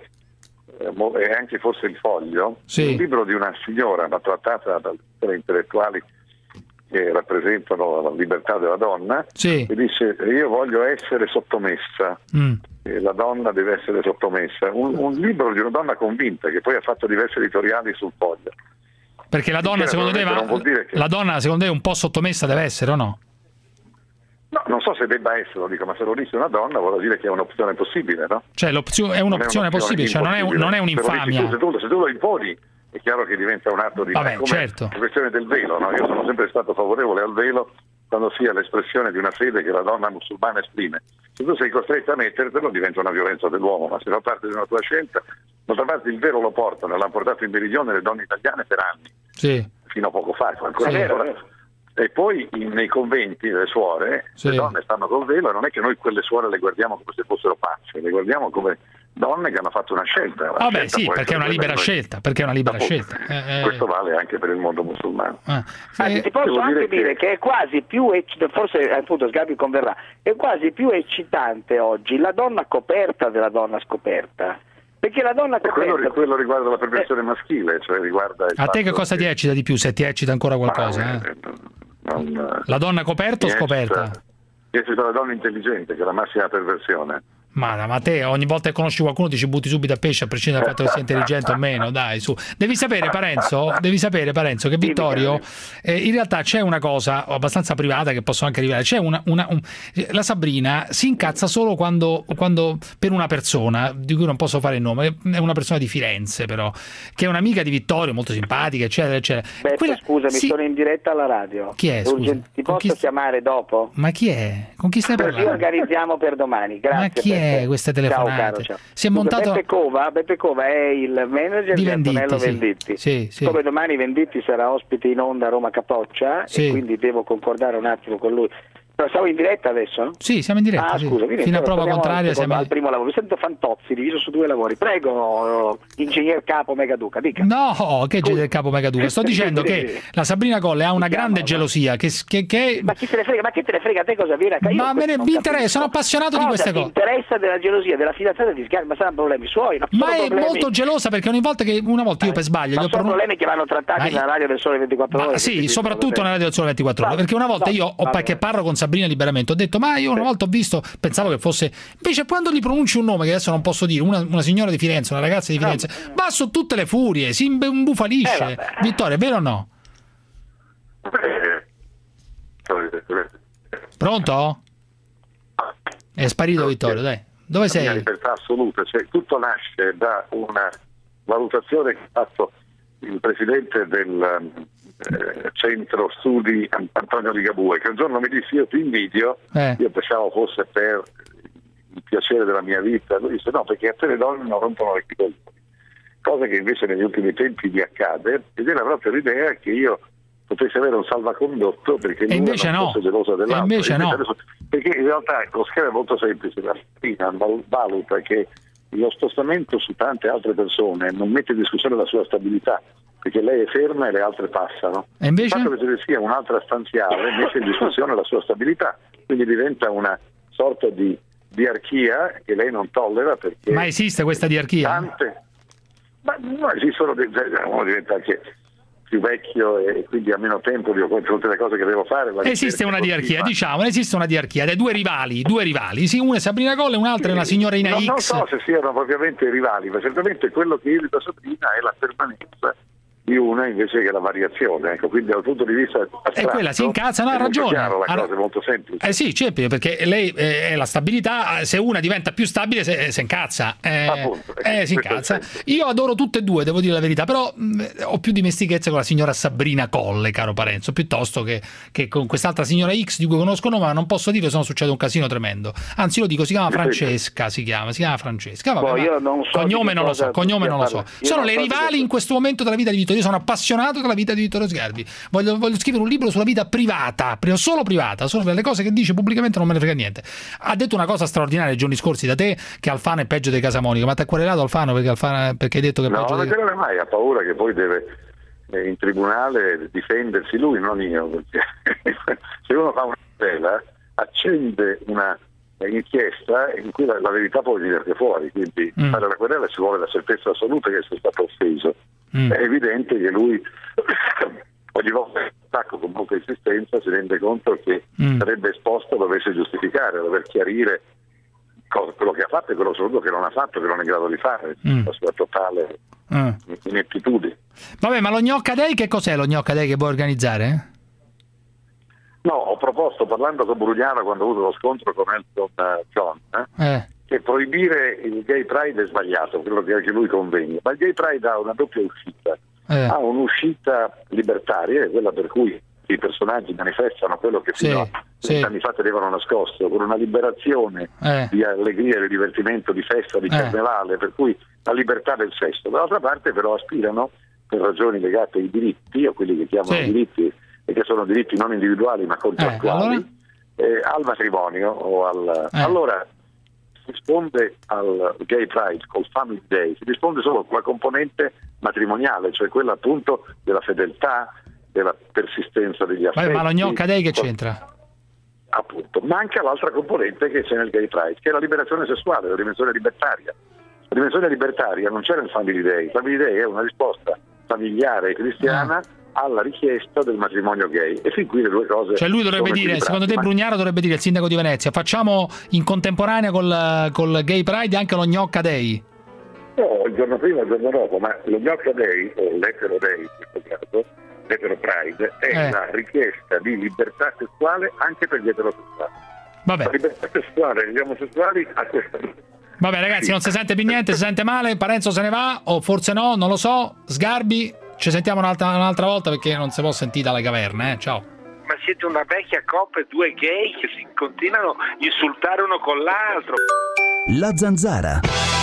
e anche forse il Foglio, sì. un libro di una signora maltrattata da tutte intellettuali che rappresentano la libertà della donna, sì. e disse: io voglio essere sottomessa, mm. e la donna deve essere sottomessa. Un, un libro di una donna convinta, che poi ha fatto diversi editoriali sul Foglio. Perché la donna, secondo te, va... che... la donna secondo te un po' sottomessa deve essere o no? No, non so se debba essere, lo dico, ma se lo dice una donna vuol dire che è un'opzione possibile, no? Cioè l'opzione è un'opzione, non è possibile, cioè non è, un, non è un'infamia. Se, se, tu, se tu lo imponi è chiaro che diventa un atto di... Vabbè, come certo. la questione del velo, no? Io sono sempre stato favorevole al velo quando sia l'espressione di una fede che la donna musulmana esprime. Se tu sei costretto a mettertelo diventa una violenza dell'uomo, ma se fa parte di una tua scelta, d'altra parte il vero lo portano, l'hanno portato in meridione le donne italiane per anni, sì. fino a poco fa, ancora Sì. ancora. E poi in- nei conventi le suore, Sì. le donne stanno col velo e non è che noi quelle suore le guardiamo come se fossero pazze, le guardiamo come donne che hanno fatto una scelta. La Vabbè, scelta sì, può perché è essere una quella libera di noi. scelta, perché è una libera Appunto. scelta. Eh, eh. Questo vale anche per il mondo musulmano. Anzi, ti posso Devo anche dire dire, che- che... è quasi più, ecc- forse appunto Sgarbi converrà, è quasi più eccitante oggi la donna coperta della donna scoperta. Perché la donna E quello, coperta... quello riguarda la perversione maschile, cioè riguarda il A te che fatto cosa ti eccita di più, se ti eccita ancora qualcosa? eh? non- La donna coperta o mi scoperta? eccita- mi eccita la donna intelligente, che è la massima perversione. Ma, ma te ogni volta che conosci qualcuno ti ci butti subito a pesce a prescindere dal fatto che sia intelligente o meno, dai, su. Devi sapere Parenzo, devi sapere Parenzo che Vittorio eh, in realtà c'è una cosa abbastanza privata che posso anche rivelare, c'è una, una un, la Sabrina si incazza solo quando, quando per una persona di cui non posso fare il nome, è una persona di Firenze però, che è un'amica di Vittorio, molto simpatica, eccetera, eccetera. Beppe, Quella- scusami, sì. sono in diretta alla radio. Chi è, scusa? Urgent- Ti Con posso chi- chiamare dopo? Ma chi è? Con chi stai Così parlando? organizziamo per domani. Grazie. Ma chi è Beppe. queste Ciao, telefonate? caro, ciao. Si è Scusa, montato- Beppe Cova, Beppe Cova è il manager Di di, Venditti, Antonello sì. Venditti. Sì, sì. Come domani Venditti sarà ospite in onda a Roma Capoccia Sì. e quindi devo concordare un attimo con lui. Però siamo in diretta adesso? Sì, siamo in diretta. Ah, sì. scusa, quindi Fino a allora prova torniamo contraria al, siamo... al primo lavoro. Mi sento Fantozzi, diviso su due lavori. Prego, ingegner capo Megaduca, dica. No, che c'è del capo Megaduca? Sto dicendo che la Sabrina Colle ha una grande gelosia che, che, che... Ma chi te ne frega, ma che te ne frega a te cosa viene a ca- io Ma me ne, non mi capisco. interessa, sono appassionato di Cosa queste ti cose. interessa della gelosia della fidanzata di Sgarbi? Ma saranno problemi suoi, non Ma sono è problemi... molto gelosa perché ogni volta che una volta io per sbaglio Ma gli ho sono pronun- problemi che vanno trattati Ma- nella radio del Sole ventiquattro Ma ore. sì, quindi soprattutto sono nella radio del Sole ventiquattro ore, Va- perché una volta va- io ho va perché bene. parlo con Sabrina liberamente, ho detto ma io una volta ho visto, pensavo che fosse, invece quando gli pronunci un nome che adesso non posso dire, una, una signora di Firenze, una ragazza di Firenze, va su tutte le furie, si imbe- imbufalisce. Eh, Vittorio, è vero o no? Pronto? È sparito Vittorio, dai. Dove La mia sei? libertà assoluta, cioè, tutto nasce da una valutazione che ha fatto il presidente del eh, centro studi An- Antonio Ligabue, che un giorno mi disse io ti invidio, Eh. io pensavo fosse per il piacere della mia vita, lui disse no perché a te le donne non rompono le coglioni, cosa che invece negli ultimi tempi mi accade, ed era proprio l'idea che io potessi avere un salvacondotto perché lui invece non no. fosse gelosa dell'altro. E invece no. adesso- perché in realtà lo schema è molto semplice, la Sabrina val- valuta che lo spostamento su tante altre persone non mette in discussione la sua stabilità, perché lei è ferma e le altre passano. E invece? Il fatto che ce ne sia un'altra stanziale mette in discussione la sua stabilità, quindi diventa una sorta di diarchia che lei non tollera perché Ma esiste questa diarchia? tante, ma non esistono, de- cioè, uno diventa anche più vecchio e quindi ha meno tempo di fare tutte le cose che devo fare. la Esiste ricerca una continua. diarchia, diciamo, esiste una diarchia dei due rivali, due rivali, sì, una è Sabrina Colle e un'altra è una signorina non, non X. so se siano propriamente rivali, ma certamente quello che irrita Sabrina è la permanenza di una invece che la variazione, ecco, quindi dal punto di vista astratto, E quella si incazza, no, ha è molto ragione. chiaro, la Ha- cosa è molto semplice. Eh sì, certo, perché lei eh, è la stabilità, se una diventa più stabile se, se incazza, eh, Appunto, eh, si questo è incazza. semplice. Io adoro tutte e due, devo dire la verità, però mh, ho più dimestichezza con la signora Sabrina Colle, caro Parenzo, piuttosto che, che con quest'altra signora X di cui conosco nome, ma non posso dire se non succede un casino tremendo. Anzi, lo dico, si chiama Francesca, si chiama, si chiama Francesca. Vabbè, Boh, ma- io non so cognome di non lo cosa so, cognome stia non lo so. parlando. Io Sono non le so di rivali che- in questo momento della vita di Vittorio. Io sono appassionato della vita di Vittorio Sgarbi. Voglio, voglio scrivere un libro sulla vita privata, pri- solo privata, solo per le cose che dice pubblicamente non me ne frega niente. Ha detto una cosa straordinaria i giorni scorsi da te, che Alfano è peggio dei Casamonica. Ma ti ha querelato Alfano perché, Alfano, perché hai detto che è No, peggio non dei... è mai, ha paura che poi deve eh, in tribunale difendersi lui, non io, perché se uno fa una querela accende una inchiesta in cui la, la verità può venire fuori, quindi Mm. fare la querela ci vuole la certezza assoluta che sia stato offeso. Mm. È evidente che lui ogni volta che attacco con molta insistenza si rende conto che Mm. sarebbe esposto a doversi giustificare, a dover chiarire cosa- quello che ha fatto e quello soprattutto che non ha fatto, che non è in grado di fare, Mm. la sua totale Ah. inettitudine. Vabbè, ma lo gnocca dei che cos'è lo gnocca dei che vuoi organizzare? No, ho proposto, parlando con Brugnano quando ho avuto lo scontro con Elton eh, John, eh, Eh. che proibire il gay pride è sbagliato, quello che anche lui convegna, ma il gay pride ha una doppia uscita, Eh. ha un'uscita libertaria, è quella per cui i personaggi manifestano quello che fino sì, a sì. vent'anni fa tenevano nascosto, con una liberazione Eh. di allegria, di divertimento, di festa, di Eh. carnevale, per cui la libertà del sesso. Dall'altra parte però aspirano, per ragioni legate ai diritti, o quelli che chiamano Sì. diritti, e che sono diritti non individuali ma contrattuali, allora? eh, al matrimonio o al... Eh. Allora si risponde al Gay Pride col Family Day, si risponde solo con la componente matrimoniale, cioè quella appunto della fedeltà, della persistenza degli affetti. Vabbè, ma la gnocca dei che c'entra? Appunto, manca l'altra componente che c'è nel Gay Pride, che è la liberazione sessuale, la dimensione libertaria. La dimensione libertaria non c'era nel Family Day, il Family Day è una risposta familiare e cristiana Eh. alla richiesta del matrimonio gay, e fin qui le due cose. Cioè lui dovrebbe sono dire, equilibrate. secondo te Ma- Brugnaro dovrebbe dire, il sindaco di Venezia, facciamo in contemporanea col, col Gay Pride anche lo gnocca day? No, il giorno prima, il giorno dopo, ma lo gnocca day, o l'etero day in questo caso, l'etero pride, è Eh. la richiesta di libertà sessuale anche per gli eterosessuali. Vabbè. La libertà sessuale degli omosessuali a questa... Vabbè ragazzi, non si sente più niente, si sente male, Parenzo se ne va, o forse no, non lo so, Sgarbi, ci sentiamo un'altra, un'altra volta perché non si può sentire dalle caverne, eh, ciao. Ma siete una vecchia coppia, due gay che si continuano a insultare uno con l'altro. La Zanzara.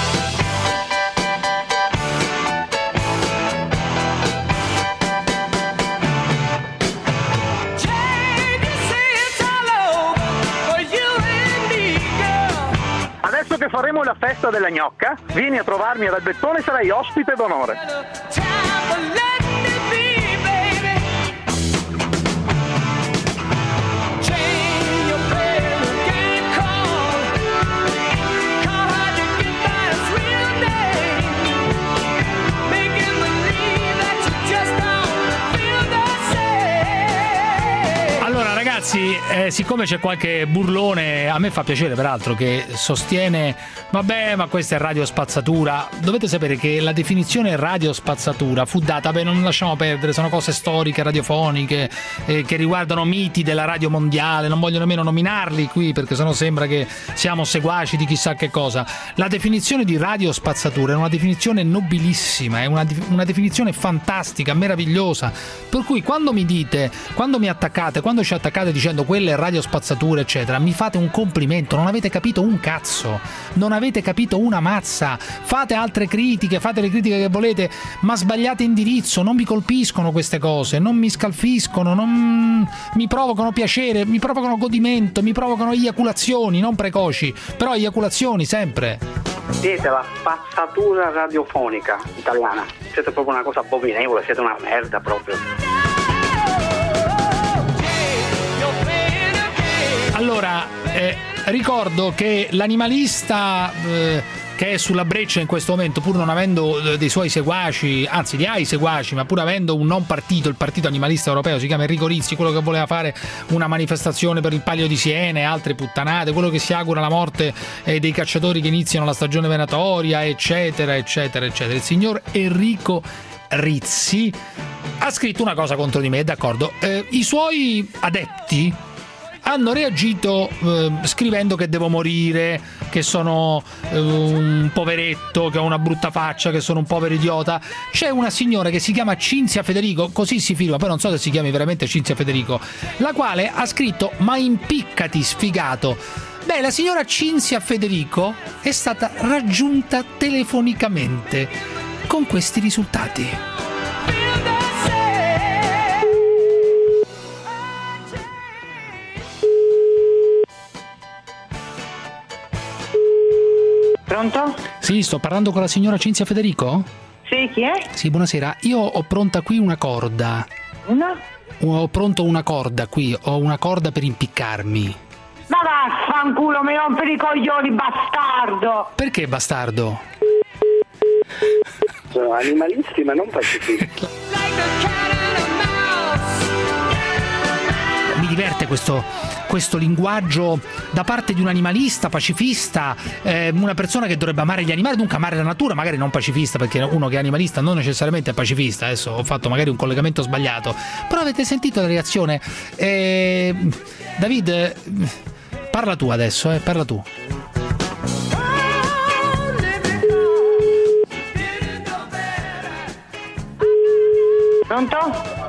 Adesso che faremo la festa della gnocca, vieni a trovarmi ad Albettone, sarai ospite d'onore. Allora ragazzi, eh, siccome c'è qualche burlone, a me fa piacere peraltro, che sostiene vabbè ma questa è radiospazzatura, dovete sapere che la definizione radiospazzatura fu data, beh non lasciamo perdere, sono cose storiche, radiofoniche, eh, che riguardano miti della radio mondiale, non voglio nemmeno nominarli qui perché sennò sembra che siamo seguaci di chissà che cosa. La definizione di radiospazzatura è una definizione nobilissima, è una, una definizione fantastica, meravigliosa, per cui quando mi dite, quando mi attaccate, quando ci attaccate dicendo quelle radiospazzature eccetera, mi fate un complimento, non avete capito un cazzo, non avete capito una mazza, fate altre critiche, fate le critiche che volete, ma sbagliate indirizzo, non mi colpiscono queste cose, non mi scalfiscono, non mi provocano piacere, mi provocano godimento, mi provocano eiaculazioni, non precoci, però eiaculazioni sempre. Siete la spazzatura radiofonica italiana, siete proprio una cosa abominevole, siete una merda proprio. Allora, eh, ricordo che l'animalista eh, che è sulla breccia in questo momento, pur non avendo eh, dei suoi seguaci, anzi li ha i seguaci, ma pur avendo un non partito, il partito animalista europeo, si chiama Enrico Rizzi, quello che voleva fare una manifestazione per il Palio di Siena e altre puttanate, quello che si augura la morte eh, dei cacciatori che iniziano la stagione venatoria, eccetera, eccetera, eccetera. Il signor Enrico Rizzi ha scritto una cosa contro di me, d'accordo. Eh, I suoi adepti hanno reagito eh, scrivendo che devo morire, che sono eh, un poveretto, che ho una brutta faccia, che sono un povero idiota. C'è una signora che si chiama Cinzia Federico, così si firma, poi non so se si chiami veramente Cinzia Federico, la quale ha scritto ma impiccati sfigato. Beh, la signora Cinzia Federico è stata raggiunta telefonicamente con questi risultati. Pronto? Sì, sto parlando con la signora Cinzia Federico? Sì, chi è? Sì, buonasera. Io ho pronta qui una corda. Una? Ho pronto una corda qui, ho una corda per impiccarmi. Ma vaffanculo, mi rompi i coglioni, bastardo! Perché bastardo? Sono animalisti ma non pacifisti. Mi diverte questo, questo linguaggio da parte di un animalista, pacifista, eh, una persona che dovrebbe amare gli animali, dunque amare la natura, magari non pacifista, perché uno che è animalista non necessariamente è pacifista. Adesso ho fatto magari un collegamento sbagliato, però avete sentito la reazione? Eh, David, parla tu adesso, eh, parla tu. Pronto?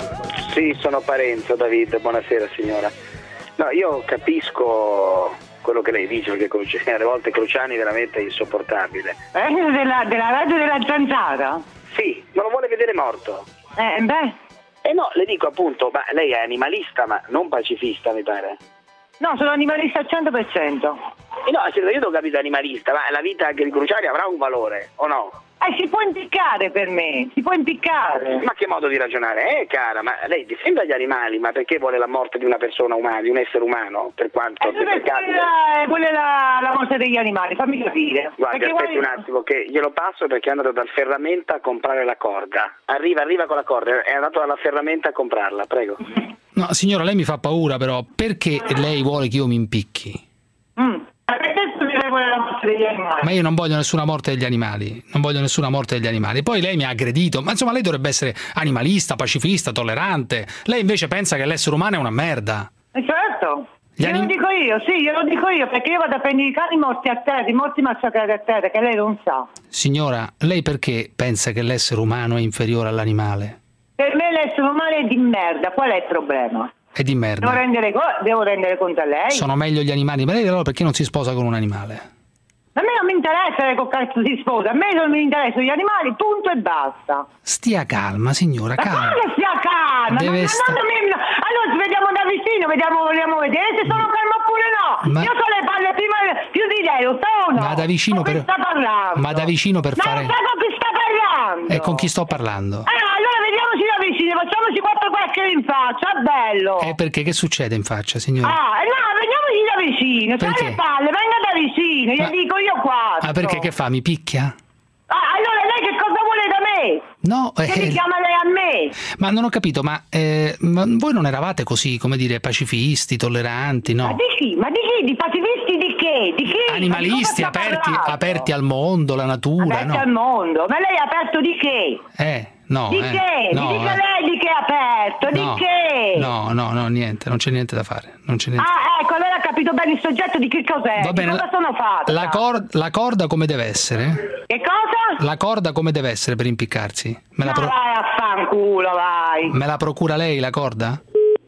Sì, sono Parenzo, David, buonasera signora. No, io capisco quello che lei dice, perché Cruciani, alle volte Cruciani è veramente insopportabile. È della, della radio della Zanzara? Sì, non lo vuole vedere morto. Eh, beh. Eh no, le dico appunto, ma lei è animalista, ma non pacifista, mi pare. No, sono animalista al cento per cento. Eh no, io non ho capito animalista, ma la vita anche di Cruciani avrà un valore, o no? Eh, si può impiccare per me, si può impiccare. Ma che modo di ragionare? Eh, cara, ma lei difende gli animali, ma perché vuole la morte di una persona umana, di un essere umano, per quanto... Eh, perché quella, quella è la, la morte degli animali, fammi capire. Guardi, perché aspetti guardi... un attimo, che glielo passo perché è andato dal ferramenta a comprare la corda. Arriva, arriva con la corda, è andato alla ferramenta a comprarla, prego. No, signora, lei mi fa paura, però perché lei vuole che io mi impicchi? Mm. Perché mi vuole la morte degli animali? Ma io non voglio nessuna morte degli animali, non voglio nessuna morte degli animali. Poi lei mi ha aggredito, ma insomma lei dovrebbe essere animalista, pacifista, tollerante. Lei invece pensa che l'essere umano è una merda. Eh, certo. Gli Glielo anim- dico io, sì, glielo dico io, perché io vado a prendere i cani morti a terra, i morti massacrati a terra, che lei non sa. Signora, lei perché pensa che l'essere umano è inferiore all'animale? Per me l'essere umano è di merda, qual è il problema? È di merda. Devo rendere, co- devo rendere conto a lei. Sono meglio gli animali, ma lei allora perché non si sposa con un animale? A me non mi interessa che col cazzo si sposa, a me non mi interessano gli animali, punto e basta. Stia calma, signora, Ma calma. come stia calma? Deve Ma- sta- ma- ma- allora ci vediamo da vicino, vediamo, vogliamo vedere se sono fermo oppure no. Ma- Io so le palle prima più di lei, lo sono. Ma da vicino Con chi per- sta parlando? Ma da vicino per Ma fare... non sa con chi sta parlando? E con chi sto parlando? Ah, allora vediamoci da vicino, facciamoci quattro chiacchiere in faccia, è bello. Eh, perché che succede in faccia, signora? Ah, no, vediamoci da vicino, sai Perché? le palle, venga da vicino, gli Ma- dico io quattro. Ah, perché che fa? Mi picchia? Ah, allora lei che cosa vuole da me? No, Che eh, mi chiama lei a me? ma non ho capito, ma, eh, ma voi non eravate così, come dire, pacifisti, tolleranti, Ma no? di chi? Ma di chi? Di pacifisti di che? Di chi? Animalisti, Ma di cosa sta aperti, parlando? aperti al mondo, la natura, Aperti no? al mondo, ma lei è aperto di che? Eh, no, di eh, che? no, Mi dica eh. lei di che è aperto, No, di che? no, no, no, niente, non c'è niente da fare, non c'è niente. Ah, ecco, allora ha capito bene il soggetto di che cos'è, Va di bene, cosa sono fatta. La, cor- la corda come deve essere? Che cosa? La corda come deve essere per impiccarsi? Me la, Ma pro- vai a fanculo, vai. me la procura lei la corda?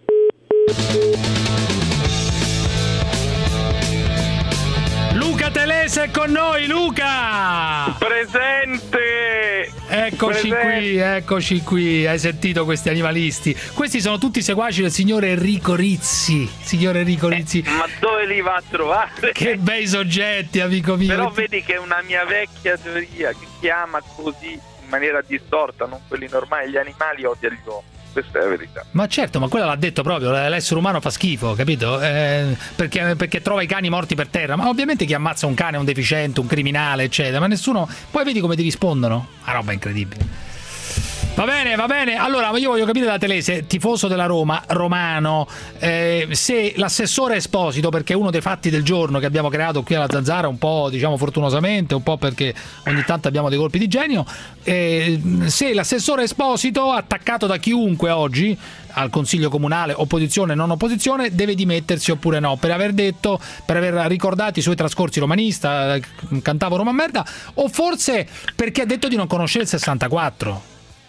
Luca Telese è con noi, Luca! Presente! Eccoci Presente. qui, eccoci qui, hai sentito questi animalisti? Questi sono tutti seguaci del signore Enrico Rizzi, signore Enrico Rizzi. Eh, ma dove li va a trovare? Che bei soggetti, amico mio. Però vedi che è una mia vecchia teoria che chiama così in maniera distorta, non quelli normali, gli animali odiano gli uomini. Questa è la verità. Ma certo, ma quella l'ha detto proprio, l'essere umano fa schifo, capito? Eh, perché, perché trova i cani morti per terra, ma ovviamente chi ammazza un cane è un deficiente, un criminale, eccetera, ma nessuno... Poi vedi come ti rispondono? Una roba incredibile. Va bene, va bene. Allora, io voglio capire da Telese, tifoso della Roma, romano, eh, se l'assessore Esposito, perché è uno dei fatti del giorno che abbiamo creato qui alla Zanzara, un po' diciamo fortunosamente, un po' perché ogni tanto abbiamo dei colpi di genio, eh, se l'assessore Esposito, attaccato da chiunque oggi al Consiglio Comunale, opposizione non opposizione, deve dimettersi oppure no, per aver detto, per aver ricordato i suoi trascorsi romanista, cantavo Roma merda, o forse perché ha detto di non conoscere il sessantaquattro.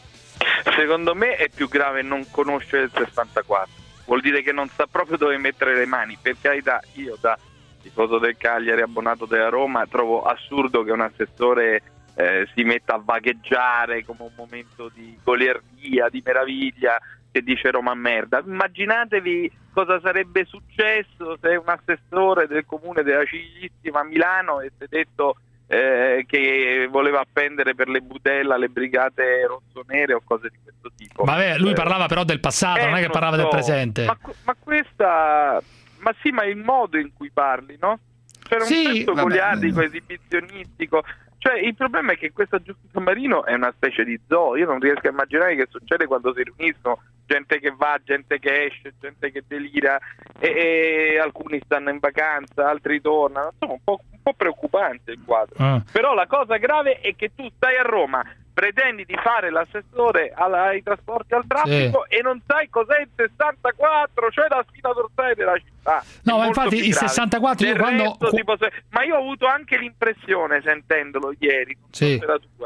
Secondo me è più grave non conoscere il sessantaquattro, vuol dire che non sa proprio dove mettere le mani. Per carità, io da tifoso del Cagliari, abbonato della Roma, trovo assurdo che un assessore eh, si metta a vagheggiare come un momento di goliardia, di meraviglia, che dice Roma merda. Immaginatevi cosa sarebbe successo se un assessore del comune della Civilissima a Milano avesse detto Eh, che voleva appendere per le budella le brigate rossonere o cose di questo tipo. Vabbè, lui Eh, parlava però del passato, eh, non è che parlava so. del presente. Ma, ma questa, ma sì, ma il modo in cui parli, no? C'era un Sì, senso vabbè. goliardico, esibizionistico. Cioè, il problema è che questa Giustizia Marino è una specie di zoo. Io non riesco a immaginare che succede quando si riuniscono gente che va, gente che esce, gente che delira e, e alcuni stanno in vacanza, altri tornano. Insomma, un po', un po' preoccupante il quadro. Ah. Però la cosa grave è che tu stai a Roma, pretendi di fare l'assessore alla- ai trasporti al traffico Sì. e non sai cos'è il sessantaquattro, cioè la spina dorsale della città. No, È ma molto infatti più il grave. sessantaquattro io Del quando- resto si può- ma io ho avuto anche l'impressione, sentendolo ieri, non so Sì. se la tua,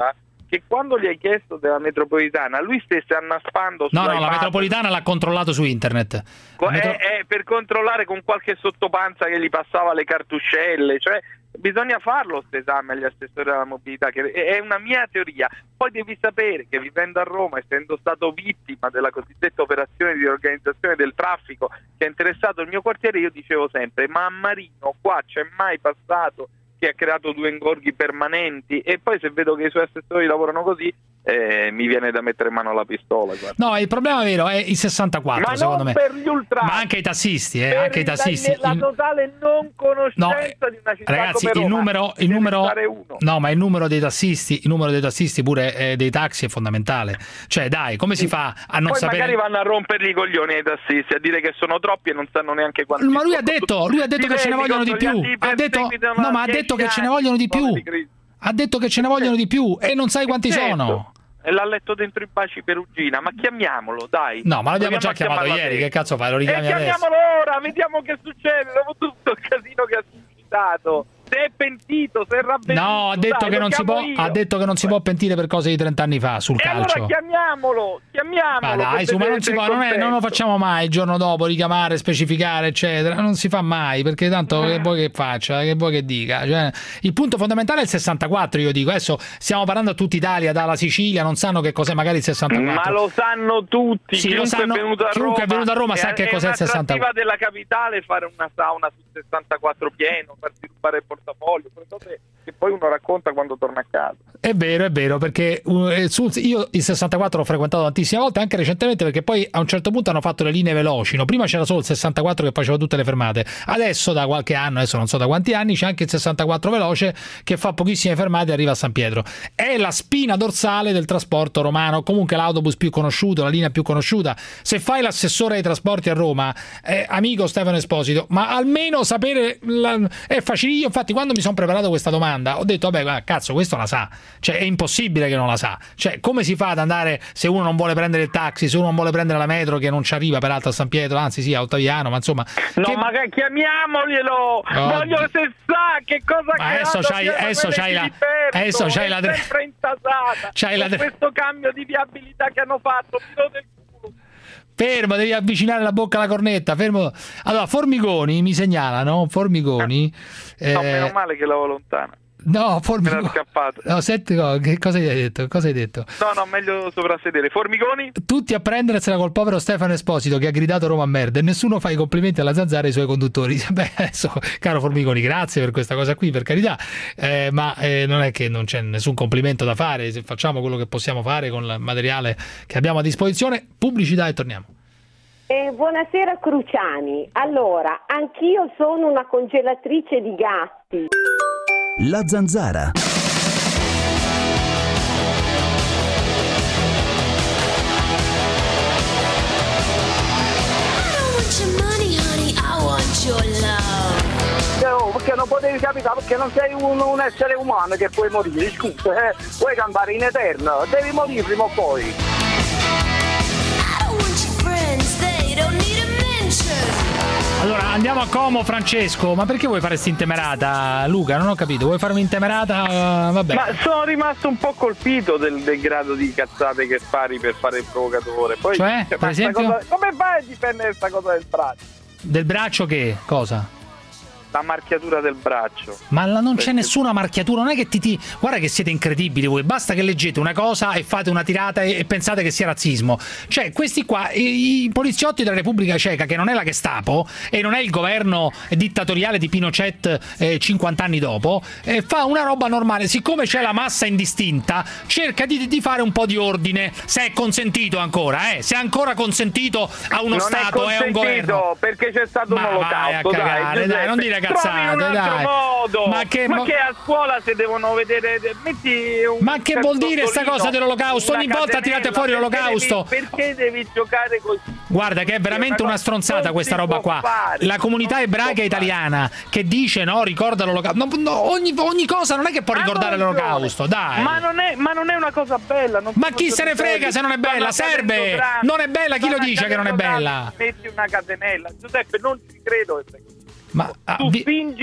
che quando gli hai chiesto della metropolitana lui stesse annaspando no no iPad, la metropolitana l'ha controllato su internet metro... è, è per controllare con qualche sottopanza che gli passava le cartuscelle, cioè bisogna farlo questo esame agli assessori della mobilità, che è una mia teoria. Poi devi sapere che vivendo a Roma, essendo stato vittima della cosiddetta operazione di organizzazione del traffico che ha interessato il mio quartiere, io dicevo sempre: ma a Marino qua c'è mai passato che ha creato due ingorghi permanenti? E poi se vedo che i suoi assessori lavorano così, eh, mi viene da mettere in mano la pistola, guarda. No, il problema vero è il sessantaquattro, ma secondo non me. Per gli ultra, ma anche i tassisti, eh, per anche i tassisti. La, la totale non conoscenza no, di una città ragazzi, come Roma. il numero, il numero no, ma il numero dei tassisti, il numero dei tassisti pure eh, dei taxi è fondamentale. Cioè, dai, come si fa a non poi sapere? Magari vanno a romperli i coglioni ai tassisti, a dire che sono troppi e non sanno neanche quanti. Ma lui ha detto, lui ha detto che ce ne vogliono di più. Ha detto, no, ma ha detto che ce ne vogliono di più. Ha detto che ce ne vogliono di più e non sai quanti sono. E l'ha letto dentro i baci Perugina, ma chiamiamolo, dai. No, ma l'abbiamo già chiamato ieri, che cazzo fai? Lo richiami e adesso? Chiamiamolo ora, vediamo che succede dopo tutto il casino che ha suscitato. Se è pentito, se è ravveduto. No, ha detto, dai, che non si può, ha detto che non si può pentire per cose di trent'anni fa sul e calcio. Allora chiamiamolo, chiamiamolo. Ma dai, su, ma non si può, non, è, non lo facciamo mai il giorno dopo, richiamare, specificare, eccetera. Non si fa mai, perché tanto che vuoi che faccia, che vuoi che dica. Cioè, il punto fondamentale è il sessantaquattro, io dico. Adesso stiamo parlando a tutta Italia, dalla Sicilia, non sanno che cos'è magari il sessantaquattro. Ma lo sanno tutti. Sì, lo sanno, è venuto a chiunque Roma, è venuto a Roma sa che cos'è il sessantaquattro. È della capitale fare una sauna sul sessantaquattro pieno, farsi rubare il portafoglio, che poi uno racconta quando torna a casa. È vero, è vero, perché uh, sul, io il sessantaquattro l'ho frequentato tantissime volte, anche recentemente, perché poi a un certo punto hanno fatto le linee veloci, no? Prima c'era solo il sessantaquattro che faceva tutte le fermate, adesso da qualche anno, adesso non so da quanti anni, c'è anche il sessantaquattro veloce che fa pochissime fermate e arriva a San Pietro. È la spina dorsale del trasporto romano, comunque l'autobus più conosciuto, la linea più conosciuta. Se fai l'assessore ai trasporti a Roma, eh, amico Stefano Esposito, ma almeno sapere la... è facile. Io infatti quando mi sono preparato questa domanda ho detto vabbè, guarda, cazzo, questo la sa, cioè è impossibile che non la sa. Cioè, come si fa ad andare, se uno non vuole prendere il taxi, se uno non vuole prendere la metro, che non ci arriva peraltro a San Pietro, anzi sì, a Ottaviano, ma insomma no, che... ma chiamiamoglielo, oh, voglio se sa che cosa ma adesso c'hai, adesso c'hai la adesso c'hai la sempre intasata c'hai la questo cambio di viabilità che hanno fatto, del culo. Fermo, devi avvicinare la bocca alla cornetta, fermo. Allora, Formigoni mi segnalano, Formigoni eh, no, eh... meno male che l'avevo lontana. No, Formigoni. Era scappato. No, senti, che cosa hai detto? Cosa hai detto? No, no, meglio soprassedere. Formigoni? Tutti a prendersela col povero Stefano Esposito che ha gridato Roma a merda e nessuno fa i complimenti alla Zanzara e ai suoi conduttori. Beh, adesso, caro Formigoni, grazie per questa cosa qui, per carità, eh, ma eh, non è che non c'è nessun complimento da fare, se facciamo quello che possiamo fare con il materiale che abbiamo a disposizione. Pubblicità e torniamo. Eh, buonasera Cruciani. Allora, anch'io sono una congelatrice di gatti. La Zanzara. No, perché non potevi capitare, perché non sei un, un essere umano che puoi morire, scusa, eh? Vuoi campare in eterno, devi morire prima o poi. Allora andiamo a Como, Francesco. Ma perché vuoi fare questa intemerata, Luca? Non ho capito. Vuoi fare un'intemerata? Uh, vabbè. Ma sono rimasto un po' colpito del, del grado di cazzate che spari per fare il provocatore. Poi, cioè, cioè per esempio? Cosa, come fai a difendere questa cosa del braccio? Del braccio che? Cosa? La marchiatura del braccio. Ma la, non perché... c'è nessuna marchiatura, non è che ti, ti guarda che siete incredibili voi, basta che leggete una cosa e fate una tirata e, e pensate che sia razzismo. Cioè questi qua, i, i poliziotti della Repubblica Ceca, che non è la Gestapo e non è il governo dittatoriale di Pinochet eh, cinquanta anni dopo, eh, fa una roba normale, siccome c'è la massa indistinta cerca di, di fare un po' di ordine, se è consentito ancora, eh, se è ancora consentito a uno non Stato e a un governo, perché c'è stato ma un olocausto, cagare, dai, dai, non dire cazzate, un altro dai. modo. Ma che, ma mo... che a scuola se devono vedere, metti un ma che vuol dire sta cosa dell'olocausto? Ogni volta tirate fuori l'olocausto. Perché devi, perché devi giocare così? Guarda che è veramente una, una stronzata questa roba qua. Fare. La comunità ebraica italiana che dice no, ricorda l'olocausto. No, no, ogni, ogni cosa non è che può ricordare l'olocausto, dai. Ma non è, ma non è una cosa bella. Non ma chi se ne frega se non è bella? Serve. Non è bella, chi lo dice che non è bella? Metti una catenella. Giuseppe, non ci credo. Ma, tu vi... fingi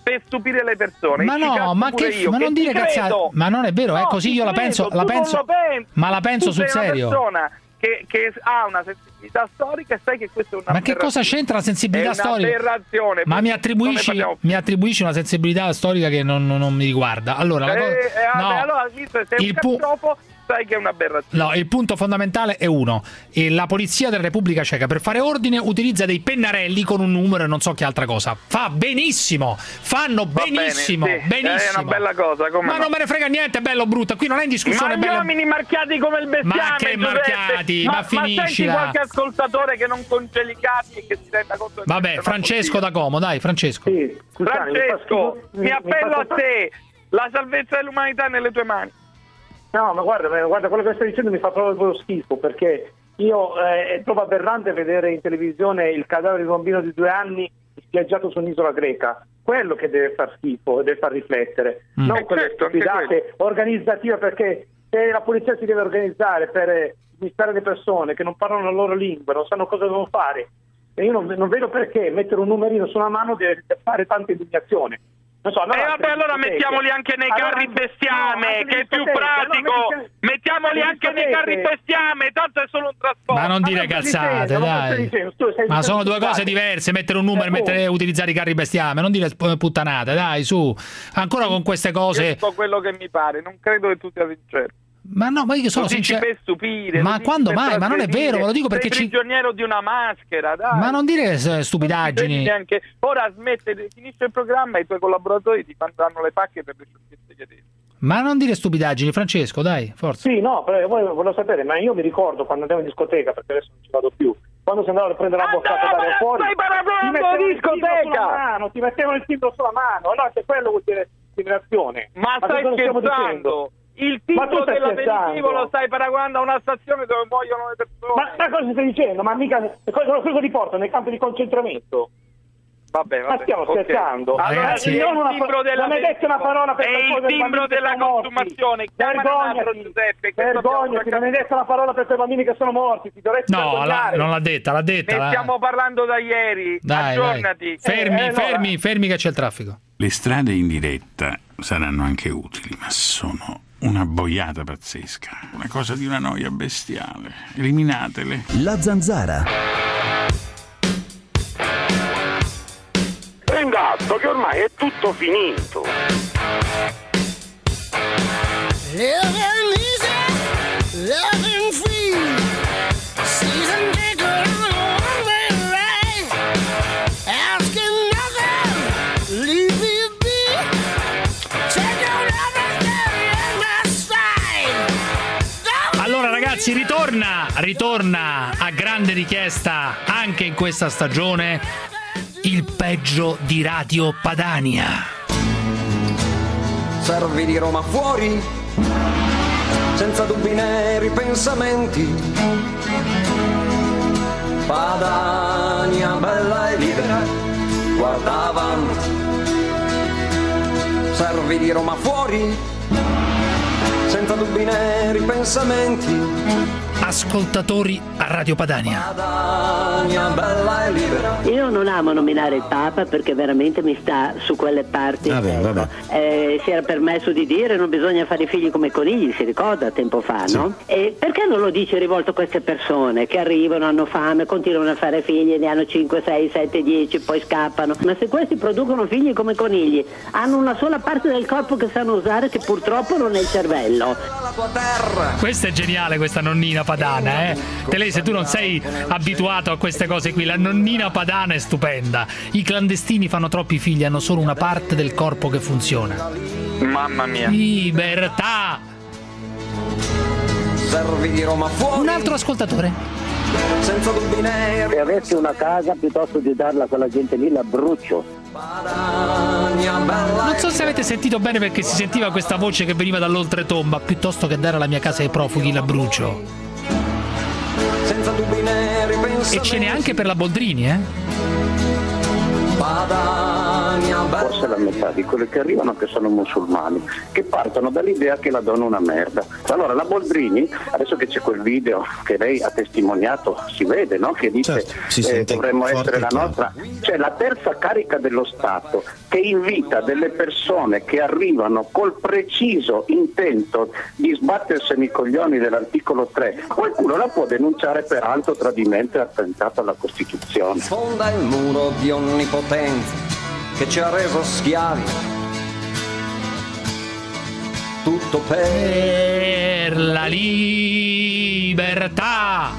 per stupire le persone. Ma no, ma che io, ma che non dire cazzate. Ma non è vero, no, è così, io la credo, penso, la penso, pensi. ma la penso tu sul sei serio. Una persona che, che ha una sensibilità storica e sai che questa è una Ma che cosa c'entra la sensibilità è storica? Un'aberrazione. Ma mi attribuisci, mi attribuisci una sensibilità storica che non, non, non mi riguarda. Allora, la eh, cosa, eh, vabbè, no, allora visto che sei il un pu- cazzofo, sai che è un'aberrazione. No, il punto fondamentale è uno: e la polizia della Repubblica Ceca per fare ordine utilizza dei pennarelli con un numero e non so che altra cosa. Fa benissimo, fanno benissimo, bene, sì, benissimo. è una bella cosa, come ma no? non me ne frega niente, bello o brutto, qui non è in discussione. Ma gli bello... uomini marchiati come il bestiame. Ma che Giuseppe? marchiati? Ma, Ma finiscila. Ma senti qualche ascoltatore che non congeli i capi e che si renda conto. Vabbè, Francesco da Como, dai, Francesco. Sì, scusate, Francesco, mi, mi appello fa- a te. La salvezza dell'umanità è nelle tue mani. No, ma guarda, ma guarda, quello che stai dicendo mi fa proprio schifo, perché io eh, trovo aberrante vedere in televisione il cadavere di un bambino di due anni spiaggiato su un'isola greca. Quello che deve far schifo, deve far riflettere, Mm. non Eh, quelle certo, anche stupidate organizzative, perché se la polizia si deve organizzare per eh, smistare le persone che non parlano la loro lingua, non sanno cosa devono fare, e io non, non vedo perché mettere un numerino su una mano deve fare tanta indignazione. Non so, E eh vabbè, allora mettiamoli anche nei allora, carri bestiame, no, che è più allora, pratico. allora, Mettiamoli anche nei carri bestiame, tanto è solo un trasporto. Ma non dire Ma cazzate, dicendo, dai. dicendo, tu sei Ma sono due scusate. cose diverse, mettere un numero e Eh, mettere, oh. utilizzare i carri bestiame, non dire sp- puttanate, dai, su. Ancora con queste Io cose. dico quello che mi pare, non credo che tu sia sincero. Ma no, ma io sono Lo dici sincero. per stupire. Ma lo dici quando per mai? Ma non è trasgredire. vero, ve lo dico perché Sei ci- prigioniero di una maschera, dai. Ma non dire eh, Credi stupidaggini. neanche. Ora smette, finisce il programma e i tuoi collaboratori ti mandano le pacche per le sciocchezze che hai detto. Ma non dire stupidaggini, Francesco, dai, forza. Sì, no, però voi volevo sapere, ma io mi ricordo quando andavo in discoteca, perché adesso non ci vado più, quando si andava a prendere la boccata no, da ma fuori, stai paragonando ti mettevano la il timbro discoteca! sulla mano, ti mettevano il timbro sulla mano, no, che quello vuol dire discriminazione. Ma, che stai cosa stiamo scherzando? dicendo? Il Ma tu titolo stai dell'aperitivo scherzando? lo stai paragonando a una stazione dove muoiono le persone. Ma, ma cosa stai dicendo? Ma mica cosa, cosa li portano nei campi di concentramento? Vabbè, vabbè. Ma stiamo ok. scherzando? Allora, Ragazzi, è non il una- timbro della non hai detto una parola per è quel il povero timbro bambini che della sono morti. consumazione. Chiama un altro Vergognati, Giuseppe. questo abbiamo vergognati, già non hai detto una parola per quei bambini che sono morti, ti dovresti No, la- vergognare. non l'ha detta, l'ha detta. Ne la- stiamo parlando da ieri. Dai, Aggiornati. dai. Fermi, Eh, allora. fermi, fermi che c'è il traffico. Le strade in diretta saranno anche utili, ma sono una boiata pazzesca, una cosa di una noia bestiale. Eliminatele. La Zanzara. Prenda atto che ormai è tutto finito. Living easy, living free. Season ticket on a one-way ride. Asking nothing, leave me be. Take out everything in my stride. Allora ragazzi, ritorna, ritorna a grande richiesta anche in questa stagione il peggio di Radio Padania. Servi di Roma fuori, senza dubbi né ripensamenti. Padania bella e libera, guarda avanti. Servi di Roma fuori, senza dubbi né ripensamenti. Ascoltatori a Radio Padania. Padania bella e libera. Io non amo nominare il Papa perché veramente mi sta su quelle parti. Vabbè, ecco. vabbè. Eh, si era permesso di dire non bisogna fare i figli come conigli, si ricorda tempo fa, no? E perché non lo dice rivolto a queste persone che arrivano, hanno fame, continuano a fare figli, ne hanno cinque, sei, sette, dieci, poi scappano. Ma se questi producono figli come conigli, hanno una sola parte del corpo che sanno usare, che purtroppo non è il cervello. Questa è geniale, questa nonnina padana, eh. Te lei, se tu non sei abituato a queste cose qui, la nonnina padana è stupenda. I clandestini fanno troppi figli, hanno solo una parte del corpo che funziona. Mamma mia. Libertà! Servi di Roma fuori. Un altro ascoltatore. Senza dubbi né Se avessi una casa, piuttosto di darla a quella gente lì, la brucio. Non so se avete sentito bene, perché si sentiva questa voce che veniva dall'oltretomba. Piuttosto che dare la mia casa ai profughi, la brucio. senza dubbi né ripensamenti. E ce n'è anche per la Boldrini, eh? Padania Forse la metà di quelli che arrivano che sono musulmani, che partono dall'idea che la donna è una merda. Allora la Boldrini, adesso che c'è quel video che lei ha testimoniato, si vede, no? Che dice certo, si eh, sente dovremmo essere la chiaro. nostra, cioè la terza carica dello Stato che invita delle persone che arrivano col preciso intento di sbattersene i coglioni dell'articolo tre, qualcuno la può denunciare per alto tradimento e attentato alla Costituzione. Sfonda il muro di onnipotenza che ci ha reso schiavi, tutto per la libertà.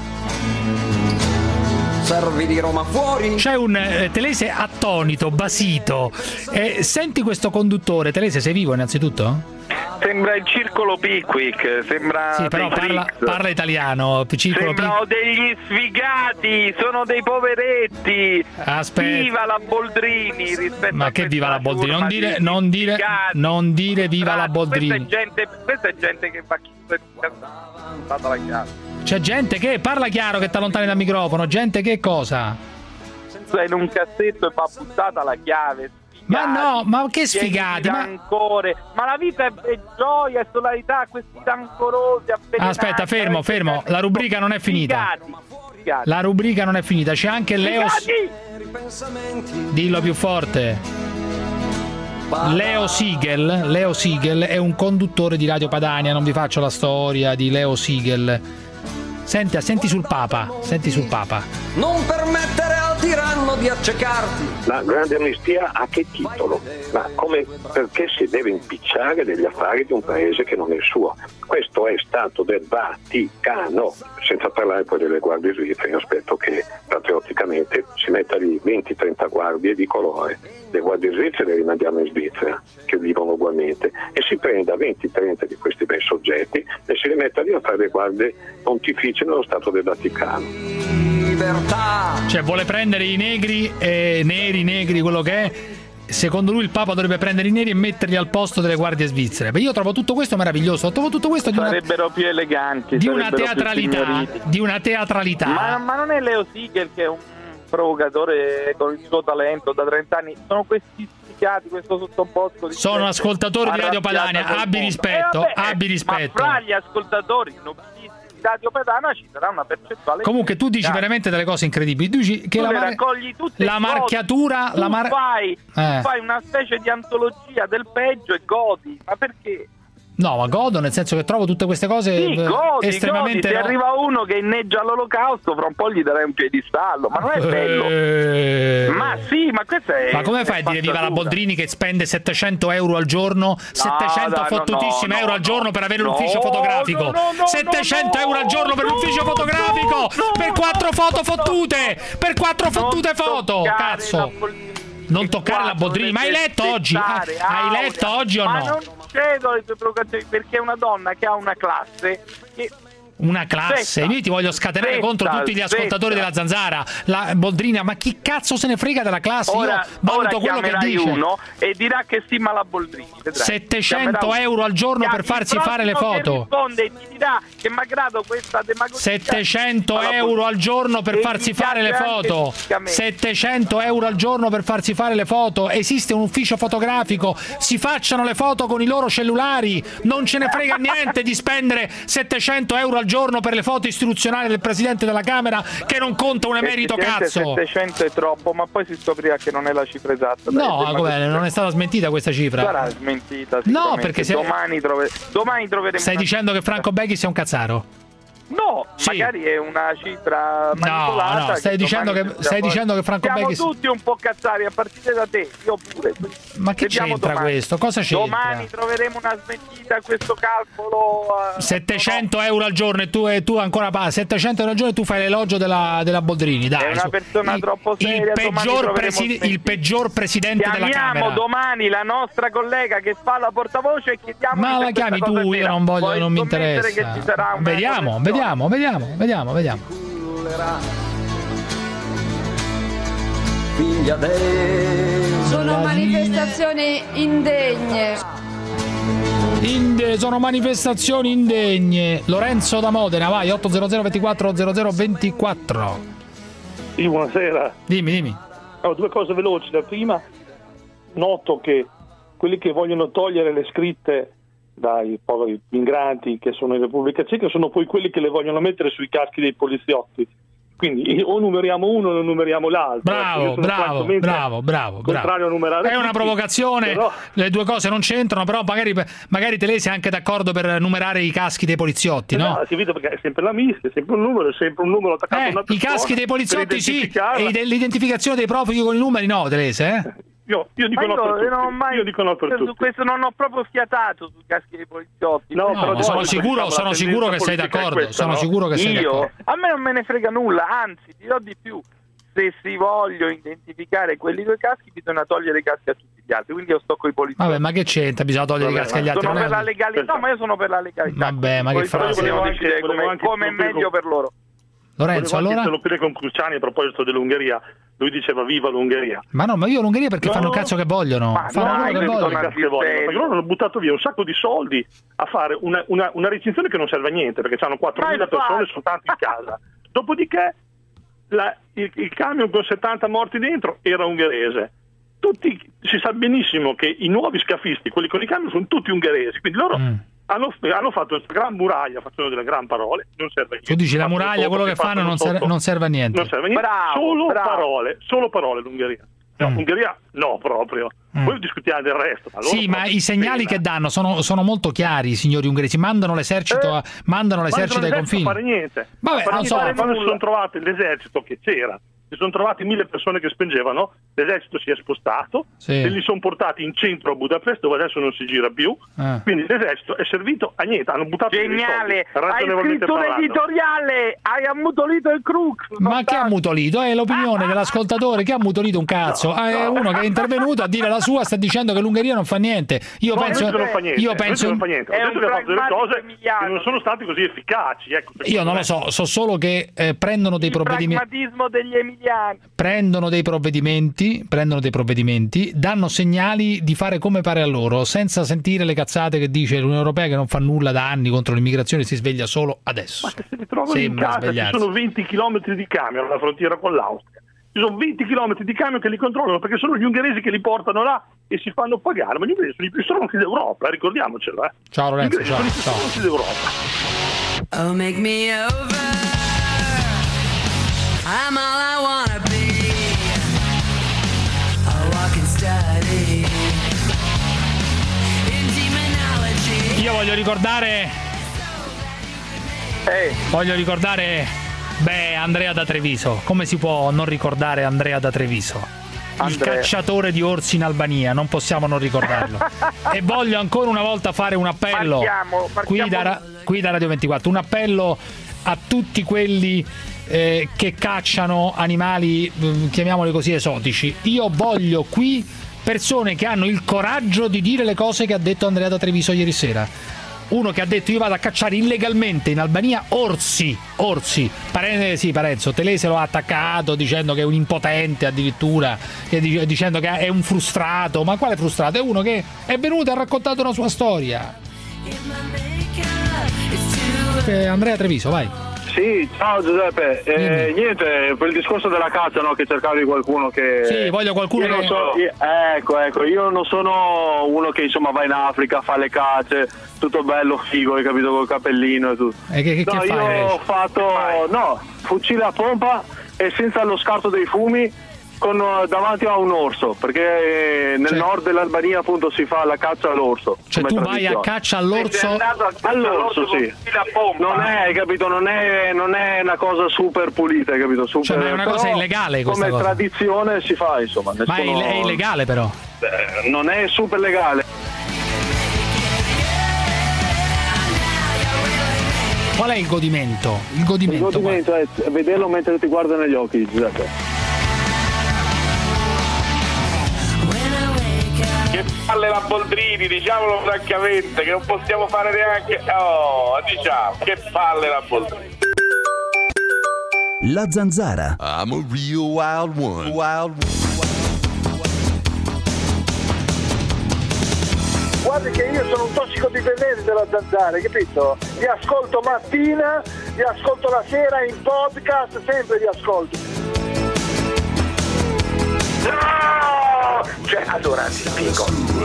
Servi di Roma fuori. C'è un eh, Telese attonito, basito. Eh, senti questo conduttore. Telese, sei vivo innanzitutto? Sembra il circolo Pickwick, sembra Sì, però dei parla, freaks. parla italiano. Circolo Sembrano degli sfigati, sono dei poveretti. Aspetta. Viva la Boldrini rispetto Ma a che viva la questa Boldrini? Non ciurma dire, di non dire, sfigati. non dire viva la Questa Boldrini. è gente, questa è gente che va chiusa in casa. La chiave. C'è gente che parla chiaro, che ti allontani dal microfono. Gente che cosa? Sei in un cassetto e va buttata la chiave. Ma no, ma che sfigati? Ma... Rancore. Ma la vita è, è gioia e solarità, questi rancorosi avvelenati. Aspetta, fermo, fermo. La rubrica non è finita. Sfigati, sfigati. La rubrica non è finita. C'è anche Leo. Dillo più forte. Leo Siegel, Leo Siegel è un conduttore di Radio Padania. Non vi faccio la storia di Leo Siegel. Senti, senti sul Papa, senti sul Papa. Non permettere al tiranno di accecarti. La grande amnistia a che titolo? Ma come, perché si deve impicciare degli affari di un paese che non è il suo? Questo è stato del Vaticano, senza parlare poi delle guardie svizzere. Io aspetto che patriotticamente si metta lì venti trenta guardie di colore. Le guardie svizzere le rimandiamo in Svizzera, che vivono ugualmente, e si prenda venti trenta di questi bei soggetti e si rimetta lì a fare le guardie pontificie nello Stato del Vaticano. Cioè vuole prendere i negri, eh, neri, negri, quello che è. Secondo lui il Papa dovrebbe prendere i neri e metterli al posto delle guardie svizzere. Beh, io trovo tutto questo meraviglioso. Trovo tutto questo di una, sarebbero più eleganti, di una sarebbero più teatralità, signoriti. di una teatralità. Ma, ma non è Leo Siegel che è un provocatore con il suo talento da trenta anni? Sono questi sfigati, questo sottobosco di Sono gente ascoltatori di Radio Padania. arrabbiata col Abbi mondo. rispetto, Eh, vabbè, abbi eh, rispetto. Ma fra gli ascoltatori nobilisti di Radio Padania ci sarà una percentuale. Comunque tu dici sfigata. veramente delle cose incredibili. Tu dici che Tu la, le mar- raccogli tutte la le marchiatura, cose. la Tu mar- fai, tu Eh. fai una specie di antologia del peggio e godi. Ma perché? No, ma godo nel senso che trovo tutte queste cose Sì, eh, godi, estremamente godi. Se no- arriva uno che inneggia all'olocausto, fra un po' gli darei un piedistallo, ma non è bello. Eh. Ma sì, ma questo è. Ma come è fai a dire viva la spazzatura. Boldrini che spende settecento euro al giorno, settecento dai, fottutissimi no, no, euro al giorno per avere l'ufficio no, fotografico, no, no, no, settecento no, euro al giorno per no, l'ufficio no, fotografico, no, per quattro foto fottute, per quattro fottute foto, toccare cazzo. la Boldrini. Non Che toccare qua la Boldrini, ma hai dovrebbe letto oggi? Hai, spettare, hai Aurea. letto oggi o ma no? non cedo alle tue provocazioni, perché è una donna che ha una classe che Una classe, Svetta. io ti voglio scatenare Svetta, contro tutti gli ascoltatori svetta. della Zanzara, la Boldrina, ma chi cazzo se ne frega della classe? ora, Io valuto ora quello che chiamerai dice. uno e dirà che stima la Boldrini, vedrai. settecento Chiamerà euro al giorno uno. per farsi Il fare le prossimo che foto. risponde e ti dirà che malgrado questa demagogia settecento stima la euro al Boldrini. giorno per E farsi gli fare le piace foto. anche fisicamente. settecento euro al giorno per farsi fare le foto. Esiste un ufficio fotografico, si facciano le foto con i loro cellulari. Non ce ne frega niente di spendere settecento euro al giorno per le foto istituzionali del Presidente della Camera, che non conta un emerito Effettivamente cazzo. settecento è troppo, ma poi si scoprirà che non è la cifra esatta. No, Dai, come, non è stata smentita questa cifra. sarà smentita No, sicuramente. perché se- domani, trove... domani troveremo Stai una... dicendo che Franco Beghi sia un cazzaro? No, Sì. magari è una cifra manipolata. no, stai che dicendo domani che- si stai trova- dicendo che Franco Siamo Beghi- tutti un po' cazzari a partire da te, io pure. Ma che Vediamo c'entra domani. questo? Cosa c'entra? Domani troveremo una smentita a questo calcolo. eh, settecento euro al giorno e tu, e tu ancora pa- settecento euro al giorno e tu fai l'elogio della, della Boldrini, dai. È una su. persona il, troppo seria, il domani peggior, troveremo presi- smentita. il peggior presidente della Chiamiamo Camera. domani la nostra collega che fa la portavoce e chiediamo. Ma la chiami tu, io non voglio, non mi interessa. Che ci sarà una Vediamo, vediamo, vediamo, vediamo, vediamo. Figlia del... Sono manifestazioni indegne. Inde- sono manifestazioni indegne. Lorenzo da Modena, vai, otto zero zero ventiquattro zero zero ventiquattro. Sì, buonasera. Dimmi, dimmi. Ho due cose veloci. La prima, noto che quelli che vogliono togliere le scritte dai poveri migranti che sono in Repubblica Ceca sono poi quelli che le vogliono mettere sui caschi dei poliziotti. Quindi o numeriamo uno o non numeriamo l'altro. Bravo, bravo, bravo, bravo, contrario a numerare è una tutti, provocazione, però... le due cose non c'entrano, però magari, magari Telese è anche d'accordo per numerare i caschi dei poliziotti, no? No, si vede perché è sempre la mischia, è sempre un numero, è sempre un numero attaccato eh, a una persona. I caschi dei poliziotti sì, e l'identificazione dei profughi con i numeri no, Telese, eh? Io, io dico ma no io, per tutti. Non ho mai, io dico no per su tutti. Questo non ho proprio fiatato sui caschi dei poliziotti. No, no, però sono sicuro, diciamo, sono sicuro che sei d'accordo. Questa, sono no? sicuro che sei io, d'accordo. A me non me ne frega nulla, anzi, ti do di più. Se si voglio identificare quelli con i caschi, bisogna togliere i caschi a tutti gli altri. Quindi io sto con i poliziotti. Vabbè, ma che c'entra? Bisogna togliere Vabbè, i caschi agli altri. Sono non per è... la legalità, no, ma io sono per la legalità. Vabbè, ma che frase. Volevo anche, decidere volevo come, anche come è meglio per loro. Lorenzo, Volevo allora? interloquire con Cruciani a proposito dell'Ungheria. Lui diceva viva l'Ungheria. Ma no, ma io l'Ungheria perché no, fanno il cazzo che vogliono. Ma fanno no, quello che vogliono. Che vogliono. Perché loro hanno buttato via un sacco di soldi a fare una, una, una recinzione che non serve a niente, perché hanno quattromila persone soltanto in casa. Dopodiché la, il, il camion con settanta morti dentro era ungherese. Tutti, si sa benissimo che i nuovi scafisti, quelli con i camion, sono tutti ungheresi, quindi loro mm. hanno, hanno fatto una gran muraglia, facendo delle gran parole, non serve a niente. Tu dici la muraglia, quello che fanno non serve, non serve a niente. Non serve a niente, bravo, solo bravo. parole, solo parole l'Ungheria. No, mm. Ungheria no proprio. Mm. Poi discutiamo del resto. Ma sì, ma i segnali pena. che danno sono, sono molto chiari, i signori ungheresi. Mandano l'esercito, eh, mandano l'esercito ai confini. Non fare niente. Vabbè, non non so. Quando si sono trovati l'esercito che c'era, si sono trovati mille persone che spingevano, l'esercito si è spostato, sì. e li sono portati in centro a Budapest, dove adesso non si gira più, eh. quindi l'esercito è servito a niente, hanno buttato geniale, hai scritto un editoriale, hai ammutolito il Crux. Ma che ha ammutolito? È l'opinione dell'ascoltatore che ha ammutolito un cazzo. No, è no. uno che è intervenuto a dire la sua, sta dicendo che l'Ungheria non fa niente. Io no, penso non fa niente, io penso non fa niente. Ho detto che ha fatto delle cose che non sono state così efficaci, ecco, io non lo so, so solo che eh, prendono dei il provvedimenti. pragmatismo degli emiliani. Prendono dei provvedimenti, prendono dei provvedimenti, danno segnali di fare come pare a loro, senza sentire le cazzate che dice l'Unione Europea che non fa nulla da anni contro l'immigrazione, si sveglia solo adesso. Ma se si ritrovano Sembra in casa, svegliarsi. ci sono venti chilometri di camion alla frontiera con l'Austria. Ci sono venti chilometri di camion che li controllano perché sono gli ungheresi che li portano là e si fanno pagare, ma gli ungheresi sono i più stronzi d'Europa, eh, ricordiamocelo. Eh. Ciao Lorenzo, ciao. Sono i più ciao. stronzi d'Europa. Oh, make me over. I'm all I wanna be. Io voglio ricordare eh. voglio ricordare beh Andrea da Treviso. Come si può non ricordare Andrea da Treviso? Il Andrea. cacciatore di orsi in Albania, non possiamo non ricordarlo. E voglio ancora una volta fare un appello partiamo, partiamo. Qui, da, qui da Radio ventiquattro, un appello a tutti quelli eh, che cacciano animali, chiamiamoli così, esotici. Io voglio qui persone che hanno il coraggio di dire le cose che ha detto Andrea da Treviso ieri sera. Uno che ha detto io vado a cacciare illegalmente in Albania orsi, orsi. Pare, sì, Parenzo, Telese lo ha attaccato dicendo che è un impotente addirittura, che dic- dicendo che è un frustrato. Ma quale frustrato? È uno che è venuto e ha raccontato una sua storia. Eh, Andrea Treviso, vai. Sì, ciao Giuseppe, eh, niente, per il discorso della caccia, no, che cercavi qualcuno che... Sì, voglio qualcuno io che... So, io, ecco, ecco, io non sono uno che insomma va in Africa, fa le cacce, tutto bello, figo, hai capito, col cappellino e tutto. E che, che, no, che io fai? ho fatto, no, fucile a pompa e senza lo scarto dei fumi, con davanti a un orso, perché nel cioè, nord dell'Albania appunto si fa la caccia all'orso. Cioè tu vai a caccia all'orso? All'orso, sì. Non è, hai capito, non è, non è una cosa super pulita, hai capito? Super, cioè, ma è una cosa illegale questa come cosa? Come tradizione si fa, insomma. Ma è, Nessuno... è illegale però? Eh, non è super legale. Qual è il godimento? Il godimento, il godimento è vederlo mentre ti guarda negli occhi, Giuseppe. Che palle la Boldrini, diciamolo francamente, che non possiamo fare neanche... Oh, diciamo, che palle la Boldrini. La Zanzara. I'm a real wild one. Wild one. Guardi che io sono un tossicodipendente della Zanzara, capito? Vi ascolto mattina, vi ascolto la sera in podcast, sempre vi ascolto. No! no, cioè allora ti spiego.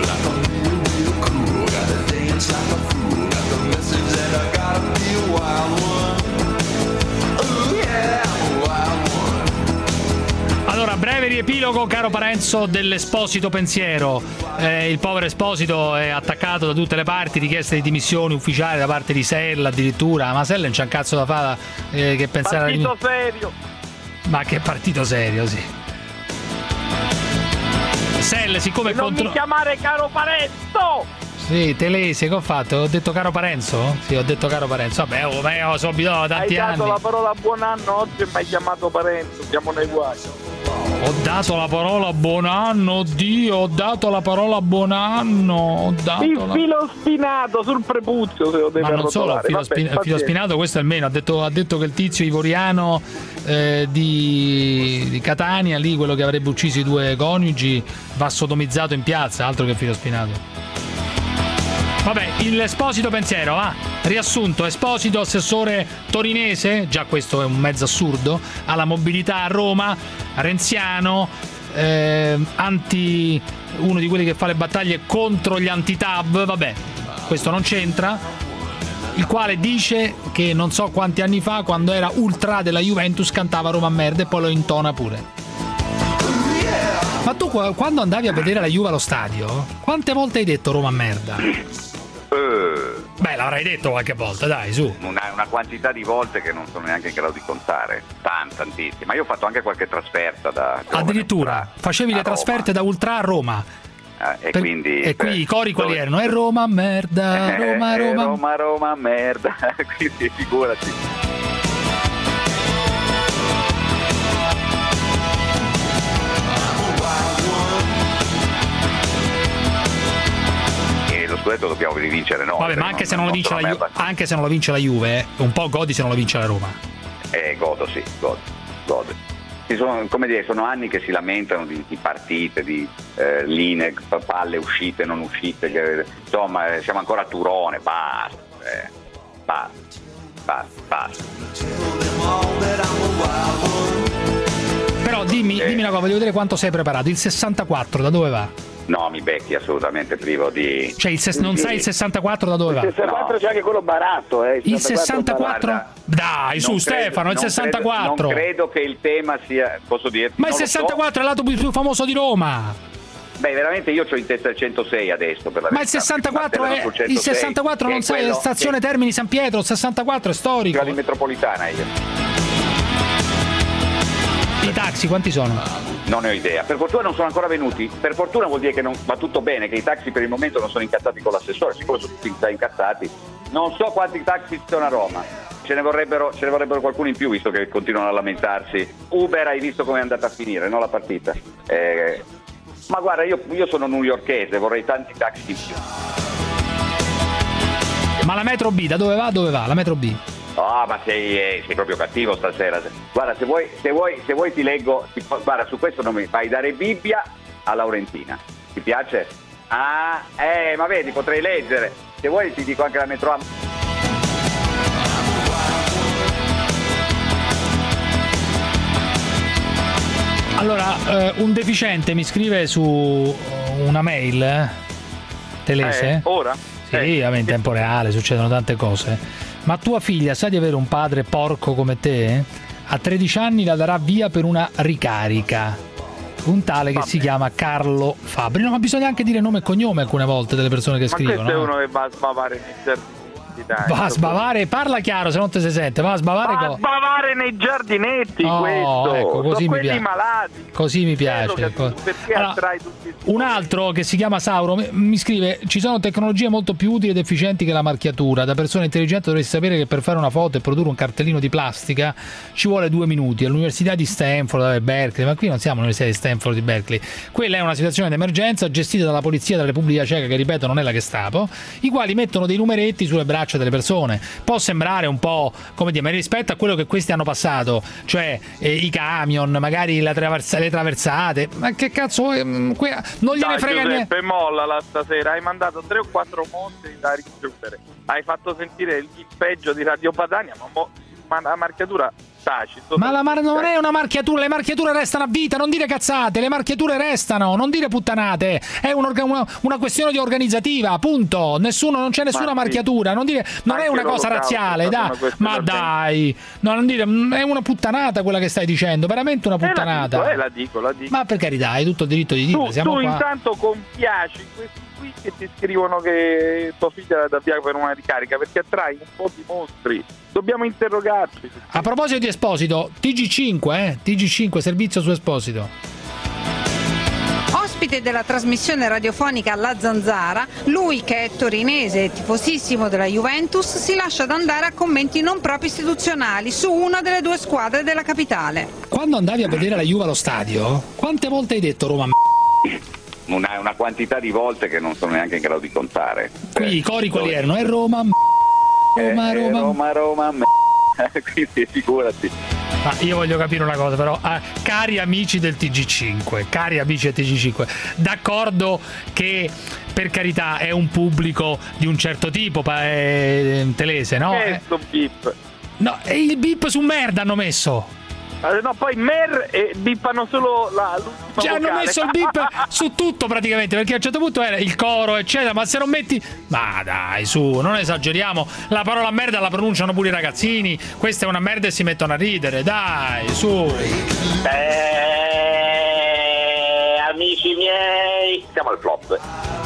Allora, breve riepilogo, caro Parenzo, dell'Esposito pensiero. Eh, il povero Esposito è attaccato da tutte le parti, richieste di dimissioni ufficiali da parte di Sella addirittura. Ma Sella non c'ha un cazzo da fare eh, che pensare partito alla... serio. Ma che partito serio, sì. Sella, siccome non contro... mi chiamare caro Parenzo! Sì, Telese, che ho fatto? Ho detto caro Parenzo? Sì, ho detto caro Parenzo. Vabbè, oh, ma io so abituato da tanti anni. Hai dato anni. la parola buon anno oggi e mi hai chiamato Parenzo, siamo nei guai. Ho dato la parola buon anno, oddio, ho dato la parola buon anno. Ho dato il la... filo spinato sul prepuzio, se lo deve Ma non solo, filo, Vabbè, spin- filo spinato, questo almeno. Ha detto, ha detto che il tizio ivoriano eh, di, di Catania, lì, quello che avrebbe ucciso i due coniugi, va sodomizzato in piazza, altro che filo spinato. Vabbè, il Esposito pensiero, va. Riassunto: Esposito, assessore torinese, già questo è un mezzo assurdo, alla mobilità a Roma, renziano, eh, anti, uno di quelli che fa le battaglie contro gli anti-tab, vabbè, questo non c'entra, il quale dice che non so quanti anni fa, quando era ultra della Juventus, cantava Roma merda e poi lo intona pure. Ma tu quando andavi a vedere la Juve allo stadio, quante volte hai detto Roma merda? Beh, l'avrai detto qualche volta, dai, su. Una, una quantità di volte che non sono neanche in grado di contare. Tant, tantissime. Ma io ho fatto anche qualche trasferta da... Addirittura, facevi le trasferte da Ultra a Roma. Eh, e, per, quindi, e qui per, i cori quali dove... erano? È Roma merda, Roma, eh, Roma. Roma, Roma, merda. Quindi figurati. Scudetto dobbiamo rivincere noi. Vabbè, ma anche, non, se non lo vince la Ju- anche se non lo vince la Juve, un po' godi se non lo vince la Roma. Eh, godo, sì, godo, godo. Ci sono, come dire, sono anni che si lamentano di, di partite, di eh, linee, palle uscite, non uscite, che, insomma, siamo ancora a Turone, basta, eh, basta, basta, basta. Però dimmi, eh. dimmi una cosa, voglio vedere quanto sei preparato. Il sessantaquattro da dove va? No, mi becchi assolutamente privo di... Cioè il ses- non sai il sessantaquattro da dove va? Il sessantaquattro no. C'è anche quello baratto, eh. Il sessantaquattro? Guarda, dai, su credo, Stefano, il sessantaquattro. Credo, non credo che il tema sia, posso dirti... Ma il sessantaquattro so. È il lato più famoso di Roma. Beh, veramente io c'ho in testa il centosei adesso per la Ma il sessantaquattro è centosei, il sessantaquattro non sai, è stazione che... Termini San Pietro, il sessantaquattro è storico. La di metropolitana io. I taxi quanti sono? Non ne ho idea, per fortuna non sono ancora venuti, per fortuna vuol dire che non va tutto bene, che i taxi per il momento non sono incazzati con l'assessore, siccome sono tutti incazzati, non so quanti taxi ci sono a Roma, ce ne vorrebbero, ce ne vorrebbero qualcuno in più visto che continuano a lamentarsi. Uber hai visto come è andata a finire, no la partita? Eh, ma guarda, io, io sono newyorkese, vorrei tanti taxi in più. Ma la metro B, da dove va? Dove va? La metro B? Oh, ma sei, eh, sei proprio cattivo stasera. Guarda, se vuoi, se vuoi, se vuoi ti leggo. Ti, guarda, su questo non mi fai dare Bibbia a Laurentina. Ti piace? Ah, eh, ma vedi, potrei leggere. Se vuoi ti dico anche la metro A. Allora, eh, un deficiente mi scrive su una mail, eh? Telese. Eh, ora? Sì, eh. in tempo reale, succedono tante cose. Ma tua figlia sa di avere un padre porco come te? A tredici anni la darà via per una ricarica. Un tale che Vabbè. si chiama Carlo Fabri. No, ma bisogna anche dire nome e cognome alcune volte delle persone che ma scrivono. Ma questo eh? è uno che va a sbavare nei giardinetti. Dai, va a sbavare, parla chiaro se non ti si sente. Va a sbavare, va co- a sbavare nei giardinetti. Oh, questo ecco, così sono mi quelli piace. malati. Così mi piace. Che, perché allora, attrai tutti un altro che si chiama Sauro mi scrive: ci sono tecnologie molto più utili ed efficienti che la marchiatura. Da persona intelligente dovresti sapere che per fare una foto e produrre un cartellino di plastica ci vuole due minuti. All'università di Stanford, Berkeley, ma qui non siamo all'università di Stanford di Berkeley. Quella è una situazione d'emergenza gestita dalla polizia della Repubblica Ceca, che ripeto non è la Gestapo, i quali mettono dei numeretti sulle braccia delle persone. Può sembrare un po', come dire, ma rispetto a quello che questi hanno passato, cioè eh, i camion, magari la traversa- le traversate, ma che cazzo eh, que- non gliene Dai, frega niente. Giuseppe, mollala stasera, hai mandato tre o quattro mostri da richiudere, hai fatto sentire il, il peggio di Radio Padania, ma mo- ma la marchiatura taci. Ma la mar- non è una marchiatura, le marchiature restano a vita, non dire cazzate, le marchiature restano, non dire puttanate, è un orga- una, una questione di organizzativa, punto. Nessuno, non c'è nessuna ma marchiatura, sì. non dire, non è una cosa razziale, dai, ma dai, no, non dire, è una puttanata quella che stai dicendo, veramente una puttanata. Eh, la dico, eh, la dico, la dico. Ma per carità, hai tutto il diritto di dirlo. Tu, siamo tu qua. Intanto compiaci questi qui che ti scrivono che tua figlia è da via per una ricarica, perché attrai un po' di mostri. Dobbiamo interrogarci. A proposito di Esposito, T G cinque, eh? T G cinque, servizio su Esposito. Ospite della trasmissione radiofonica La Zanzara, lui che è torinese e tifosissimo della Juventus si lascia andare a commenti non proprio istituzionali su una delle due squadre della capitale. Quando andavi a vedere la Juve allo stadio, quante volte hai detto Roma m***? Una, una quantità di volte che non sono neanche in grado di contare. Qui i cori quali erano? È Roma m***, Roma, eh, Roma, Roma, Roma, m***. Quindi figurati. Ma io voglio capire una cosa però, ah, cari amici del T G cinque, cari amici del T G cinque, d'accordo che per carità è un pubblico di un certo tipo, eh, telese, no? Che è sto bip? No, e il bip su merda hanno messo. No, poi mer e bippano solo la l'ultima cioè, hanno messo il bip su tutto praticamente, perché a un certo punto era il coro eccetera, ma se non metti, ma dai su, non esageriamo, la parola merda la pronunciano pure i ragazzini, questa è una merda e si mettono a ridere, dai su. Eh, amici miei, siamo al flop.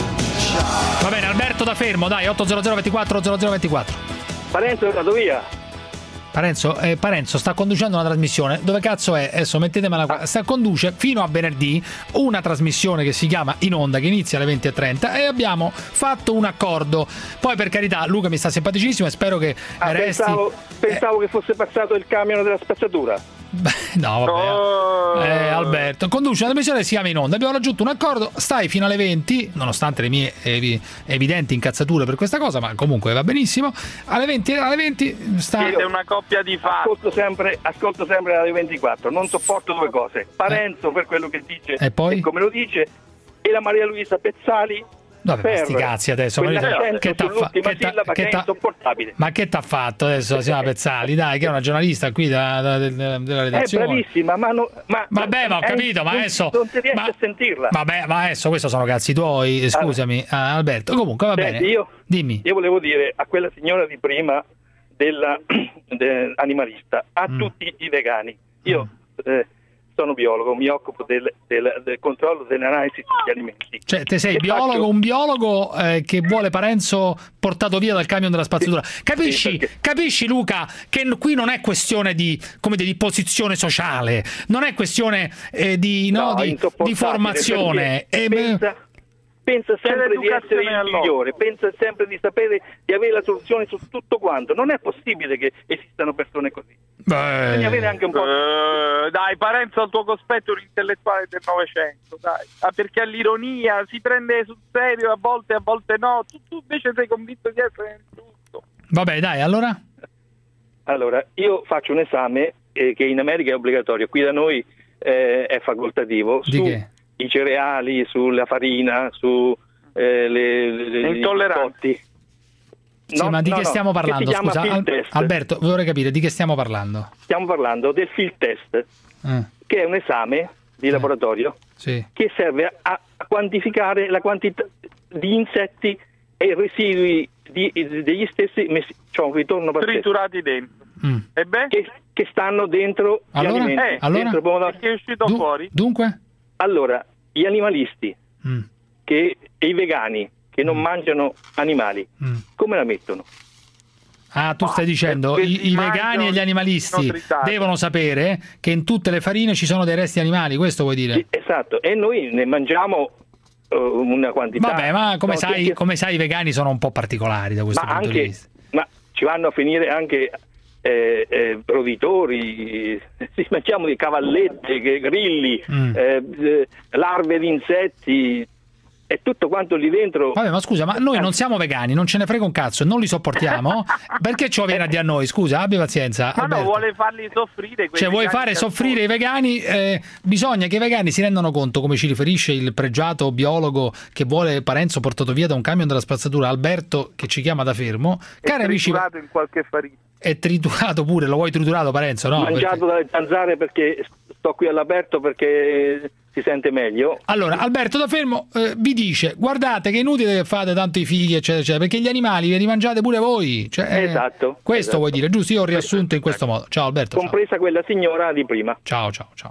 Va bene, Alberto da Fermo, dai, otto zero zero ventiquattro zero zero ventiquattro. Parenzo è andato via. Parenzo, eh, Parenzo sta conducendo una trasmissione. Dove cazzo è? Adesso mettetemela qua. Sta conduce fino a venerdì una trasmissione che si chiama In Onda, che inizia alle venti e trenta, e abbiamo fatto un accordo. Poi per carità Luca mi sta simpaticissimo e spero che ah, resti. Pensavo, pensavo eh. che fosse passato il camion della spazzatura. No, vabbè. Oh. Eh, Alberto, conduce una trasmissione che si chiama In Onda. Abbiamo raggiunto un accordo, stai fino alle venti, nonostante le mie evi- evidenti incazzature per questa cosa, ma comunque va benissimo. Alle venti, alle venti sta... Siete una coppia di fatti. Ascolto sempre, ascolto sempre alle ventiquattro, non sopporto due cose. Parenzo eh. per quello che dice e, poi? e come lo dice, e la Maria Luisa Pezzali. Vabbè, ma sti cazzi adesso, ma che t'ha fa- che t'ha- che t'ha- ma che t'ha fatto adesso la signora Pezzali, dai, che è una giornalista qui da, da, da, della redazione. È bravissima, ma, no, ma vabbè, ma ho capito, ma adesso non ti riesci ma, a sentirla. Vabbè, ma adesso questo sono cazzi tuoi, scusami, allora, Alberto. Comunque va senti, bene. Io, dimmi. Io volevo dire a quella signora di prima della de, animalista, a mm. tutti i vegani. Io mm. eh, sono biologo, mi occupo del, del, del controllo dell'analisi degli alimenti. Cioè, te sei e biologo, faccio... un biologo eh, che vuole Parenzo portato via dal camion della spazzatura. Sì, capisci, sì, perché... capisci Luca, che qui non è questione di, come dire, di posizione sociale, non è questione eh, di, no, no, di, di formazione. E, pensa, pensa sempre di essere il migliore, pensa sempre di sapere di avere la soluzione su tutto quanto. Non è possibile che esistano persone così. Beh. Bisogna avere anche un po' di... uh, dai, Parenzo al tuo cospetto è un intellettuale del Novecento, dai. Ah, perché l'ironia si prende sul serio a volte, a volte no. Tu, tu invece sei convinto di essere nel giusto. Vabbè, dai, allora? Allora, io faccio un esame eh, che in America è obbligatorio, qui da noi eh, è facoltativo. Di su che? I cereali, sulla farina, su eh, le, le, intolleranti. Sì, no, ma di no, che stiamo parlando? Che Scusa, Al- Alberto, vorrei capire di che stiamo parlando. Stiamo parlando del field test, eh. che è un esame di laboratorio eh. sì. che serve a, a quantificare la quantità di insetti e residui di, degli stessi messi, cioè un ritorno triturati dentro mm. e beh? Che, che stanno dentro allora? gli alimenti. Eh, allora? Dentro pomodoro. Che è uscito Dun- fuori? Dunque? Allora, gli animalisti mm. che, e i vegani che non mm. mangiano animali, mm. come la mettono? Ah, tu stai dicendo i, i vegani e gli animalisti devono sapere che in tutte le farine ci sono dei resti animali, questo vuoi dire? Sì, esatto, e noi ne mangiamo uh, una quantità. Vabbè, ma come, no, sai, che... come sai i vegani sono un po' particolari da questo ma punto anche, di vista. Ma ci vanno a finire anche eh, eh, roditori, sì, mangiamo di cavallette, grilli, mm. eh, larve di insetti. E tutto quanto lì dentro. Vabbè, ma scusa, ma noi non siamo vegani, non ce ne frega un cazzo, non li sopportiamo. Perché ciò viene a dire a noi? Scusa, abbi pazienza. Ma Alberto. no, vuole farli soffrire. Cioè, vuoi fare soffrire i vegani? Eh, bisogna che i vegani si rendano conto, come ci riferisce il pregiato biologo che vuole Parenzo portato via da un camion della spazzatura, Alberto, che ci chiama da Fermo. Cari amici, in qualche farina. è triturato pure, lo vuoi triturato Parenzo? No, mangiato perché... dalle zanzare perché sto qui all'aperto perché si sente meglio. Allora, Alberto da Fermo eh, vi dice: guardate che è inutile che fate tanto i figli, eccetera, eccetera, perché gli animali ve li mangiate pure voi. Cioè, eh, esatto. Questo esatto. vuoi dire, giusto? Io ho riassunto in questo modo. Ciao Alberto. Compresa ciao. quella signora di prima. Ciao, ciao, ciao.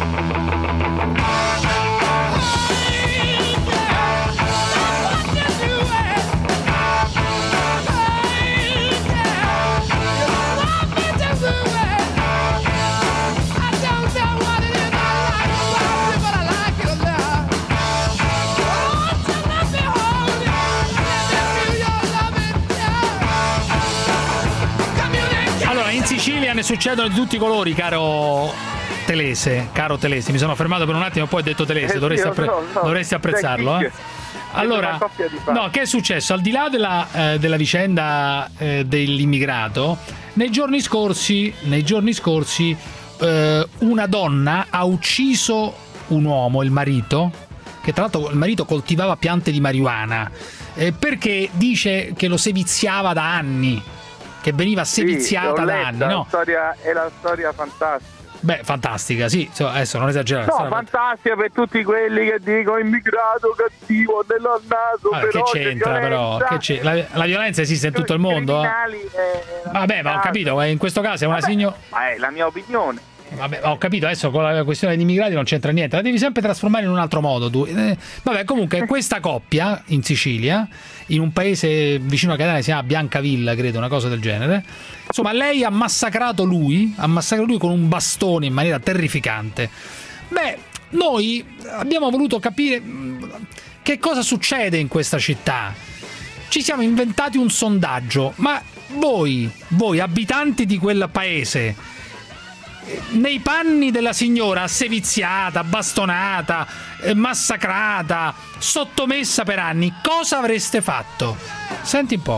In Sicilia ne succedono di tutti i colori, caro Telese, caro Telese. Mi sono fermato per un attimo e poi ho detto Telese, dovresti, appre- no, no. dovresti apprezzarlo. Eh? Allora, no, che è successo? Al di là della, eh, della vicenda eh, dell'immigrato, nei giorni scorsi, nei giorni scorsi eh, una donna ha ucciso un uomo, il marito, che tra l'altro il marito coltivava piante di marijuana, eh, perché dice che lo seviziava da anni. Che veniva seviziata sì, da anni, no? La storia, è la storia fantastica. Beh, fantastica, sì, adesso non esagerare. No, fantastica per tutti quelli che dicono immigrato cattivo, dello naso. Vabbè, però, che c'entra però? Che c'entra? La, la violenza esiste in tutto il mondo? Eh? Vabbè, ma ho capito, in questo caso è una signora... Ma è la mia opinione. Vabbè, ho capito, adesso con la questione degli immigrati non c'entra niente, la devi sempre trasformare in un altro modo tu. Eh, vabbè, comunque questa coppia in Sicilia, in un paese vicino a Catania, si chiama Biancavilla, credo, una cosa del genere. Insomma, lei ha massacrato lui, ha massacrato lui con un bastone in maniera terrificante. Beh, noi abbiamo voluto capire che cosa succede in questa città. Ci siamo inventati un sondaggio, ma voi, voi abitanti di quel paese, nei panni della signora seviziata, bastonata, eh, massacrata, sottomessa per anni, cosa avreste fatto? Senti un po'.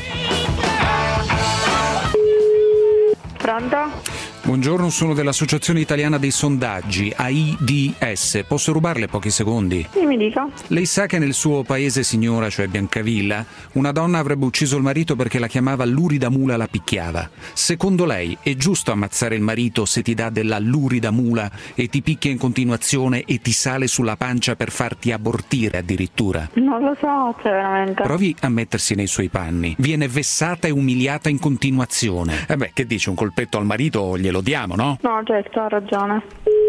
Pronto? Buongiorno, sono dell'Associazione Italiana dei Sondaggi, A I D S. Posso rubarle pochi secondi? Sì, mi dica. Lei sa che nel suo paese, signora, cioè Biancavilla, una donna avrebbe ucciso il marito perché la chiamava lurida mula, la picchiava. Secondo lei è giusto ammazzare il marito se ti dà della lurida mula e ti picchia in continuazione e ti sale sulla pancia per farti abortire addirittura? Non lo so, cioè veramente. Provi a mettersi nei suoi panni. Viene vessata e umiliata in continuazione. E beh, che dici, un colpetto al marito glielo diamo, no? No, certo, ha ragione.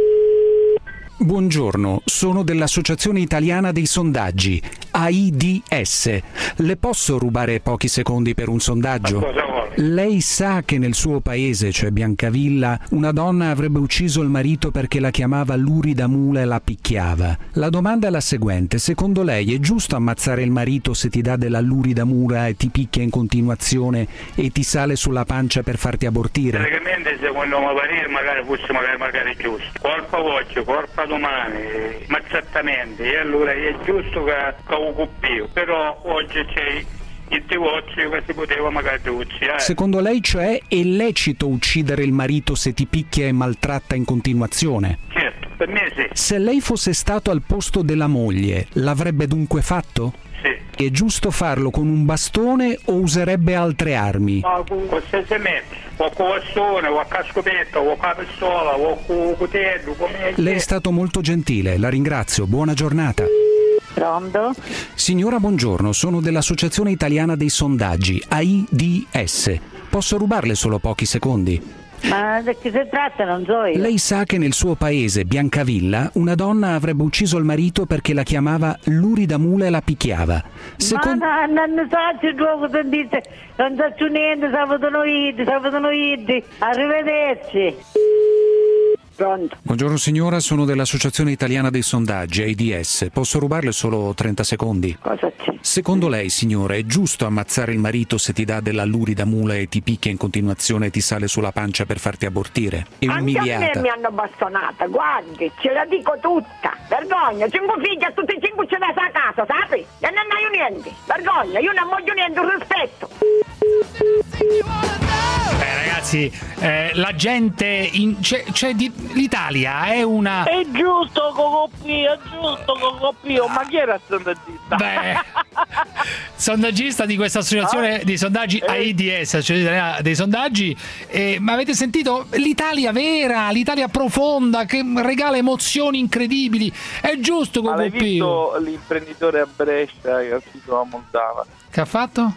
Buongiorno, sono dell'Associazione Italiana dei Sondaggi, A I D S. Le posso rubare pochi secondi per un sondaggio? Lei sa che nel suo paese, cioè Biancavilla, una donna avrebbe ucciso il marito perché la chiamava lurida mula e la picchiava. La domanda è la seguente: secondo lei è giusto ammazzare il marito se ti dà della lurida mula e ti picchia in continuazione e ti sale sulla pancia per farti abortire? Praticamente, secondo me parere, magari fosse magari, magari giusto. Colpa oggi, colpa domani, ma esattamente, e allora è giusto che, che lo coppio, però oggi c'è il divorzio che si poteva magari divorziare. Secondo lei, cioè, è lecito uccidere il marito se ti picchia e maltratta in continuazione? Certo, per me sì. Se lei fosse stato al posto della moglie, l'avrebbe dunque fatto? Sì. È giusto farlo con un bastone o userebbe altre armi? No, con qualsiasi mezzo, o con bastone, o a scopetta, o con la pistola, o con coltello, come... Lei è stato molto gentile, la ringrazio, buona giornata. Pronto? Signora, buongiorno, sono dell'Associazione Italiana dei Sondaggi, A I D S. Posso rubarle solo pochi secondi? Ma di che si tratta, non so io. Lei sa che nel suo paese, Biancavilla, una donna avrebbe ucciso il marito perché la chiamava lurida mula e la picchiava. Second... Ma no, non so che gioco tu dici, non so più niente, sabato noidi, sabato noidi. Arrivederci. Pronto? Buongiorno signora, sono dell'Associazione Italiana dei Sondaggi, A I D S. Posso rubarle solo trenta secondi? Cosa c'è? Secondo lei, signora, è giusto ammazzare il marito se ti dà della lurida mula e ti picchia in continuazione e ti sale sulla pancia per farti abortire? È umiliata. Anche a me mi hanno bastonata, guardi, ce la dico tutta. Vergogna, cinque figli a tutti e cinque ce l'hai a casa, sapi? E non hai niente. Vergogna, io non voglio niente, un rispetto. Eh ragazzi, ragazzi, eh, la gente in, c'è, c'è di, l'Italia è una è giusto Cocopio, è giusto Cocopio, ma chi era il sondaggista? Beh, sondaggista di questa associazione ah? di sondaggi A I D S, cioè dei sondaggi, eh, ma avete sentito l'Italia vera, l'Italia profonda che regala emozioni incredibili, è giusto Cocopio. Hai visto l'imprenditore a Brescia che ha ucciso una moldava? Che ha fatto?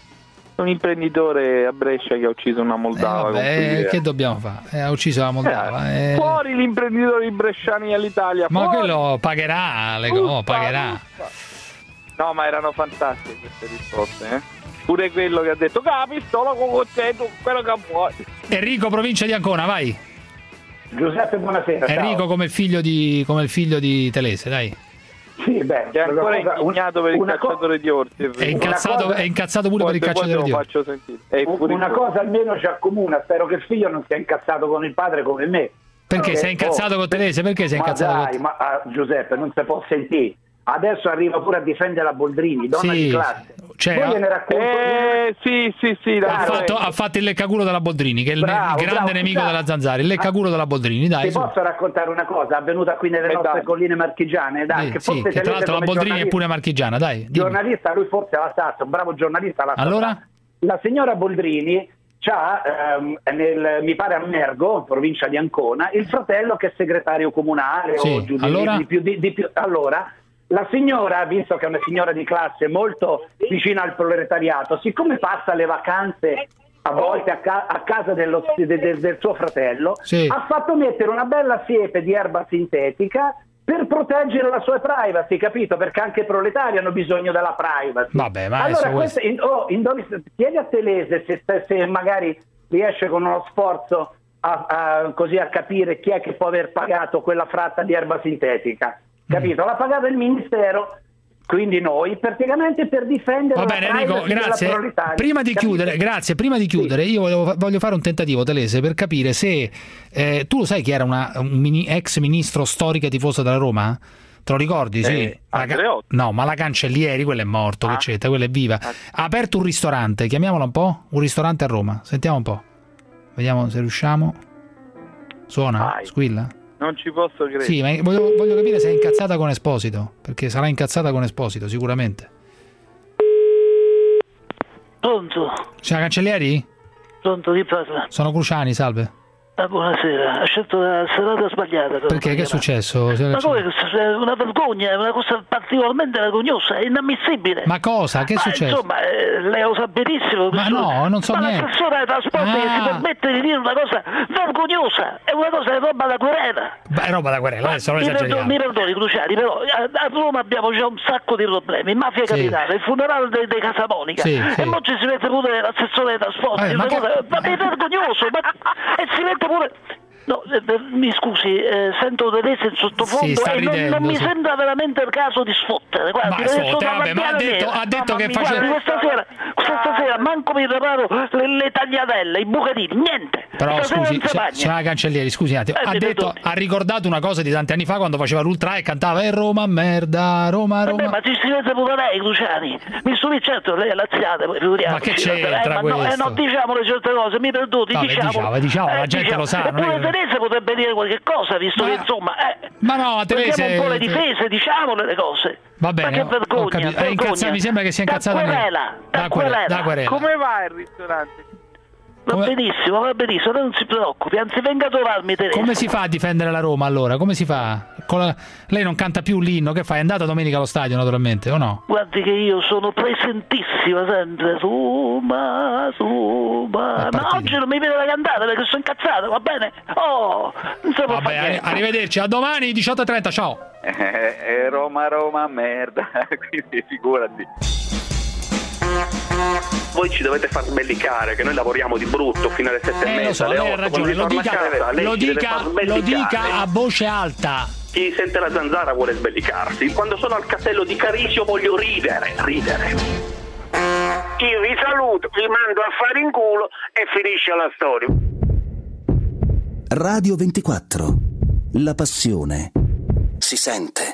Un imprenditore a Brescia che ha ucciso una moldava. Eh, vabbè, che dobbiamo fare? Eh, ha ucciso la moldava. Eh, eh. Fuori gli imprenditori bresciani all'Italia. Ma fuori. Quello pagherà, le go, uffa, pagherà. Uffa. No, ma erano fantastiche queste risposte, eh? Pure quello che ha detto che la pistola con te, tu quello che vuoi. Enrico, provincia di Ancona, vai. Giuseppe, buonasera. Enrico ciao. come il figlio di come il figlio di Telese, dai. Sì, beh, è ancora cosa, indignato per il cacciatore co- di orsi. È, è incazzato, cosa, è incazzato pure per il cacciatore di orsi. Una cosa almeno ci accomuna, spero che il figlio non sia incazzato con il padre come me. Perché okay. sei incazzato oh, con Telese? Perché sei ma incazzato dai, con ma ah, Giuseppe, non si può sentire. Adesso arriva pure a difendere la Boldrini, donna sì, di classe. Cioè, Poi gliene racconto. Eh, sì, sì, sì. Ha fatto, ha fatto il leccaculo della Boldrini, che è il, bravo, il grande bravo, nemico bravo. della Zanzara. Il leccaculo della Boldrini, dai. Ti su. Posso raccontare una cosa avvenuta qui nelle eh, nostre dai. colline marchigiane? Dai, eh, che, sì, che tra l'altro la Boldrini è pure marchigiana, dai. Dimmi. Giornalista, lui forse la sa, un bravo giornalista la sa. Allora? La signora Boldrini c'ha, ehm, nel, mi pare a Mergo, in provincia di Ancona, il fratello che è segretario comunale sì. o giù di, allora? di, più, di, di più. Allora, la signora, visto che è una signora di classe molto vicina al proletariato, siccome passa le vacanze a volte a, ca- a casa dello, de- de- del suo fratello, sì. ha fatto mettere una bella siepe di erba sintetica per proteggere la sua privacy, capito? Perché anche i proletari hanno bisogno della privacy. Vabbè, ma allora, questo... in, oh, in dove, chiedi a Telese se, se magari riesce con uno sforzo a, a, così a capire chi è che può aver pagato quella fratta di erba sintetica. Capito? Mm. L'ha pagata il ministero, quindi noi praticamente per difendere. Va bene, Enrico, grazie. Prima di capito? chiudere, grazie. Prima di chiudere, sì. io voglio, voglio fare un tentativo, Telese, per capire se eh, tu lo sai chi era una, un mini, ex ministro storica tifosa della Roma? Te lo ricordi? Eh, sì. La, no, ma la Cancellieri, quello è morto, ah. che c'è, quello è viva. Ha aperto un ristorante, chiamiamolo un po', un ristorante a Roma. Sentiamo un po'. Vediamo se riusciamo. Suona? Vai. Squilla? Non ci posso credere. Sì, ma voglio, voglio capire se è incazzata con Esposito, perché sarà incazzata con Esposito, sicuramente. Pronto? C'è la Cancellieri? Pronto, chi parla? Sono Cruciani, salve. Ah, buonasera, ha scelto la serata sbagliata. Perché? Che è successo? Ma come? È una vergogna, è una cosa particolarmente vergognosa, è inammissibile. Ma cosa? Che è ma successo? Insomma, eh, lei lo sa benissimo. Ma no, non so ma niente. Ma l'assessore ai trasporti ah. che si permette di dire una cosa vergognosa, è una cosa, è roba da querela. Beh, è roba da querela, adesso non esageriamo. Mi perdoni, Cruciani, però a, a Roma abbiamo già un sacco di problemi, mafia capitale, sì. il funerale dei, dei Casamonica, sì, e sì. poi ci si mette pure l'assessore ai trasporti, eh, ma, che... cosa, ma è vergognoso, ma e si mette pure... No, eh, mi scusi, eh, sento Telese in sottofondo sì, e non, ridendo, non mi sì. sembra veramente il caso di sfottere. Guardi, ma sfotte, vabbè, ma ha detto, ha detto che faceva... Questa sera, questa sera manco mi preparo le, le tagliatelle, i bucatini, niente. Però scusi, signora Cancellieri, scusi un attimo, eh, ha, detto, ha ricordato una cosa di tanti anni fa quando faceva l'Ultra e cantava e Roma merda, Roma, Roma. Vabbè, ma ci si vede pure lei, Cruciani. Mi stupisce, certo, lei è laziata, ma che c'entra eh, questo? No, eh, no, diciamo le certe cose, mi perdoni, vabbè, diciamo. diciamo, diciamo eh, la gente diciamo. lo sa. Eppure è... Telese potrebbe dire qualche cosa, visto ma... che insomma eh, ma no, Telese un po' le difese, diciamole le cose. Va bene, ma che vergogna, è incazzato, mi sembra che sia incazzato da querela, da querela. Da querela. Come va il ristorante? Va Come... benissimo, va benissimo, non si preoccupi, anzi venga a trovarmi, Telese. Come si fa a difendere la Roma allora? Come si fa? Con la... Lei non canta più l'inno, che fai? È andata domenica allo stadio naturalmente, o no? Guardi che io sono presentissima sempre, Roma, Roma, ma oggi non mi viene da cantare perché sono incazzato, va bene? Oh, non si può fare niente. Arrivederci, a domani diciotto e trenta, ciao! Eh, eh, Roma, Roma, merda, quindi figurati. Voi ci dovete far sbellicare che noi lavoriamo di brutto fino alle sette eh, e mezza, so, alle lei otto, ha ragione, lo dica, casa, lo, dica, lo dica a voce alta. Chi sente la Zanzara vuole sbellicarsi. Quando sono al castello di Carisio voglio ridere, ridere. Io vi saluto, vi mando a fare in culo e finisce la storia. Radio ventiquattro. La passione si sente.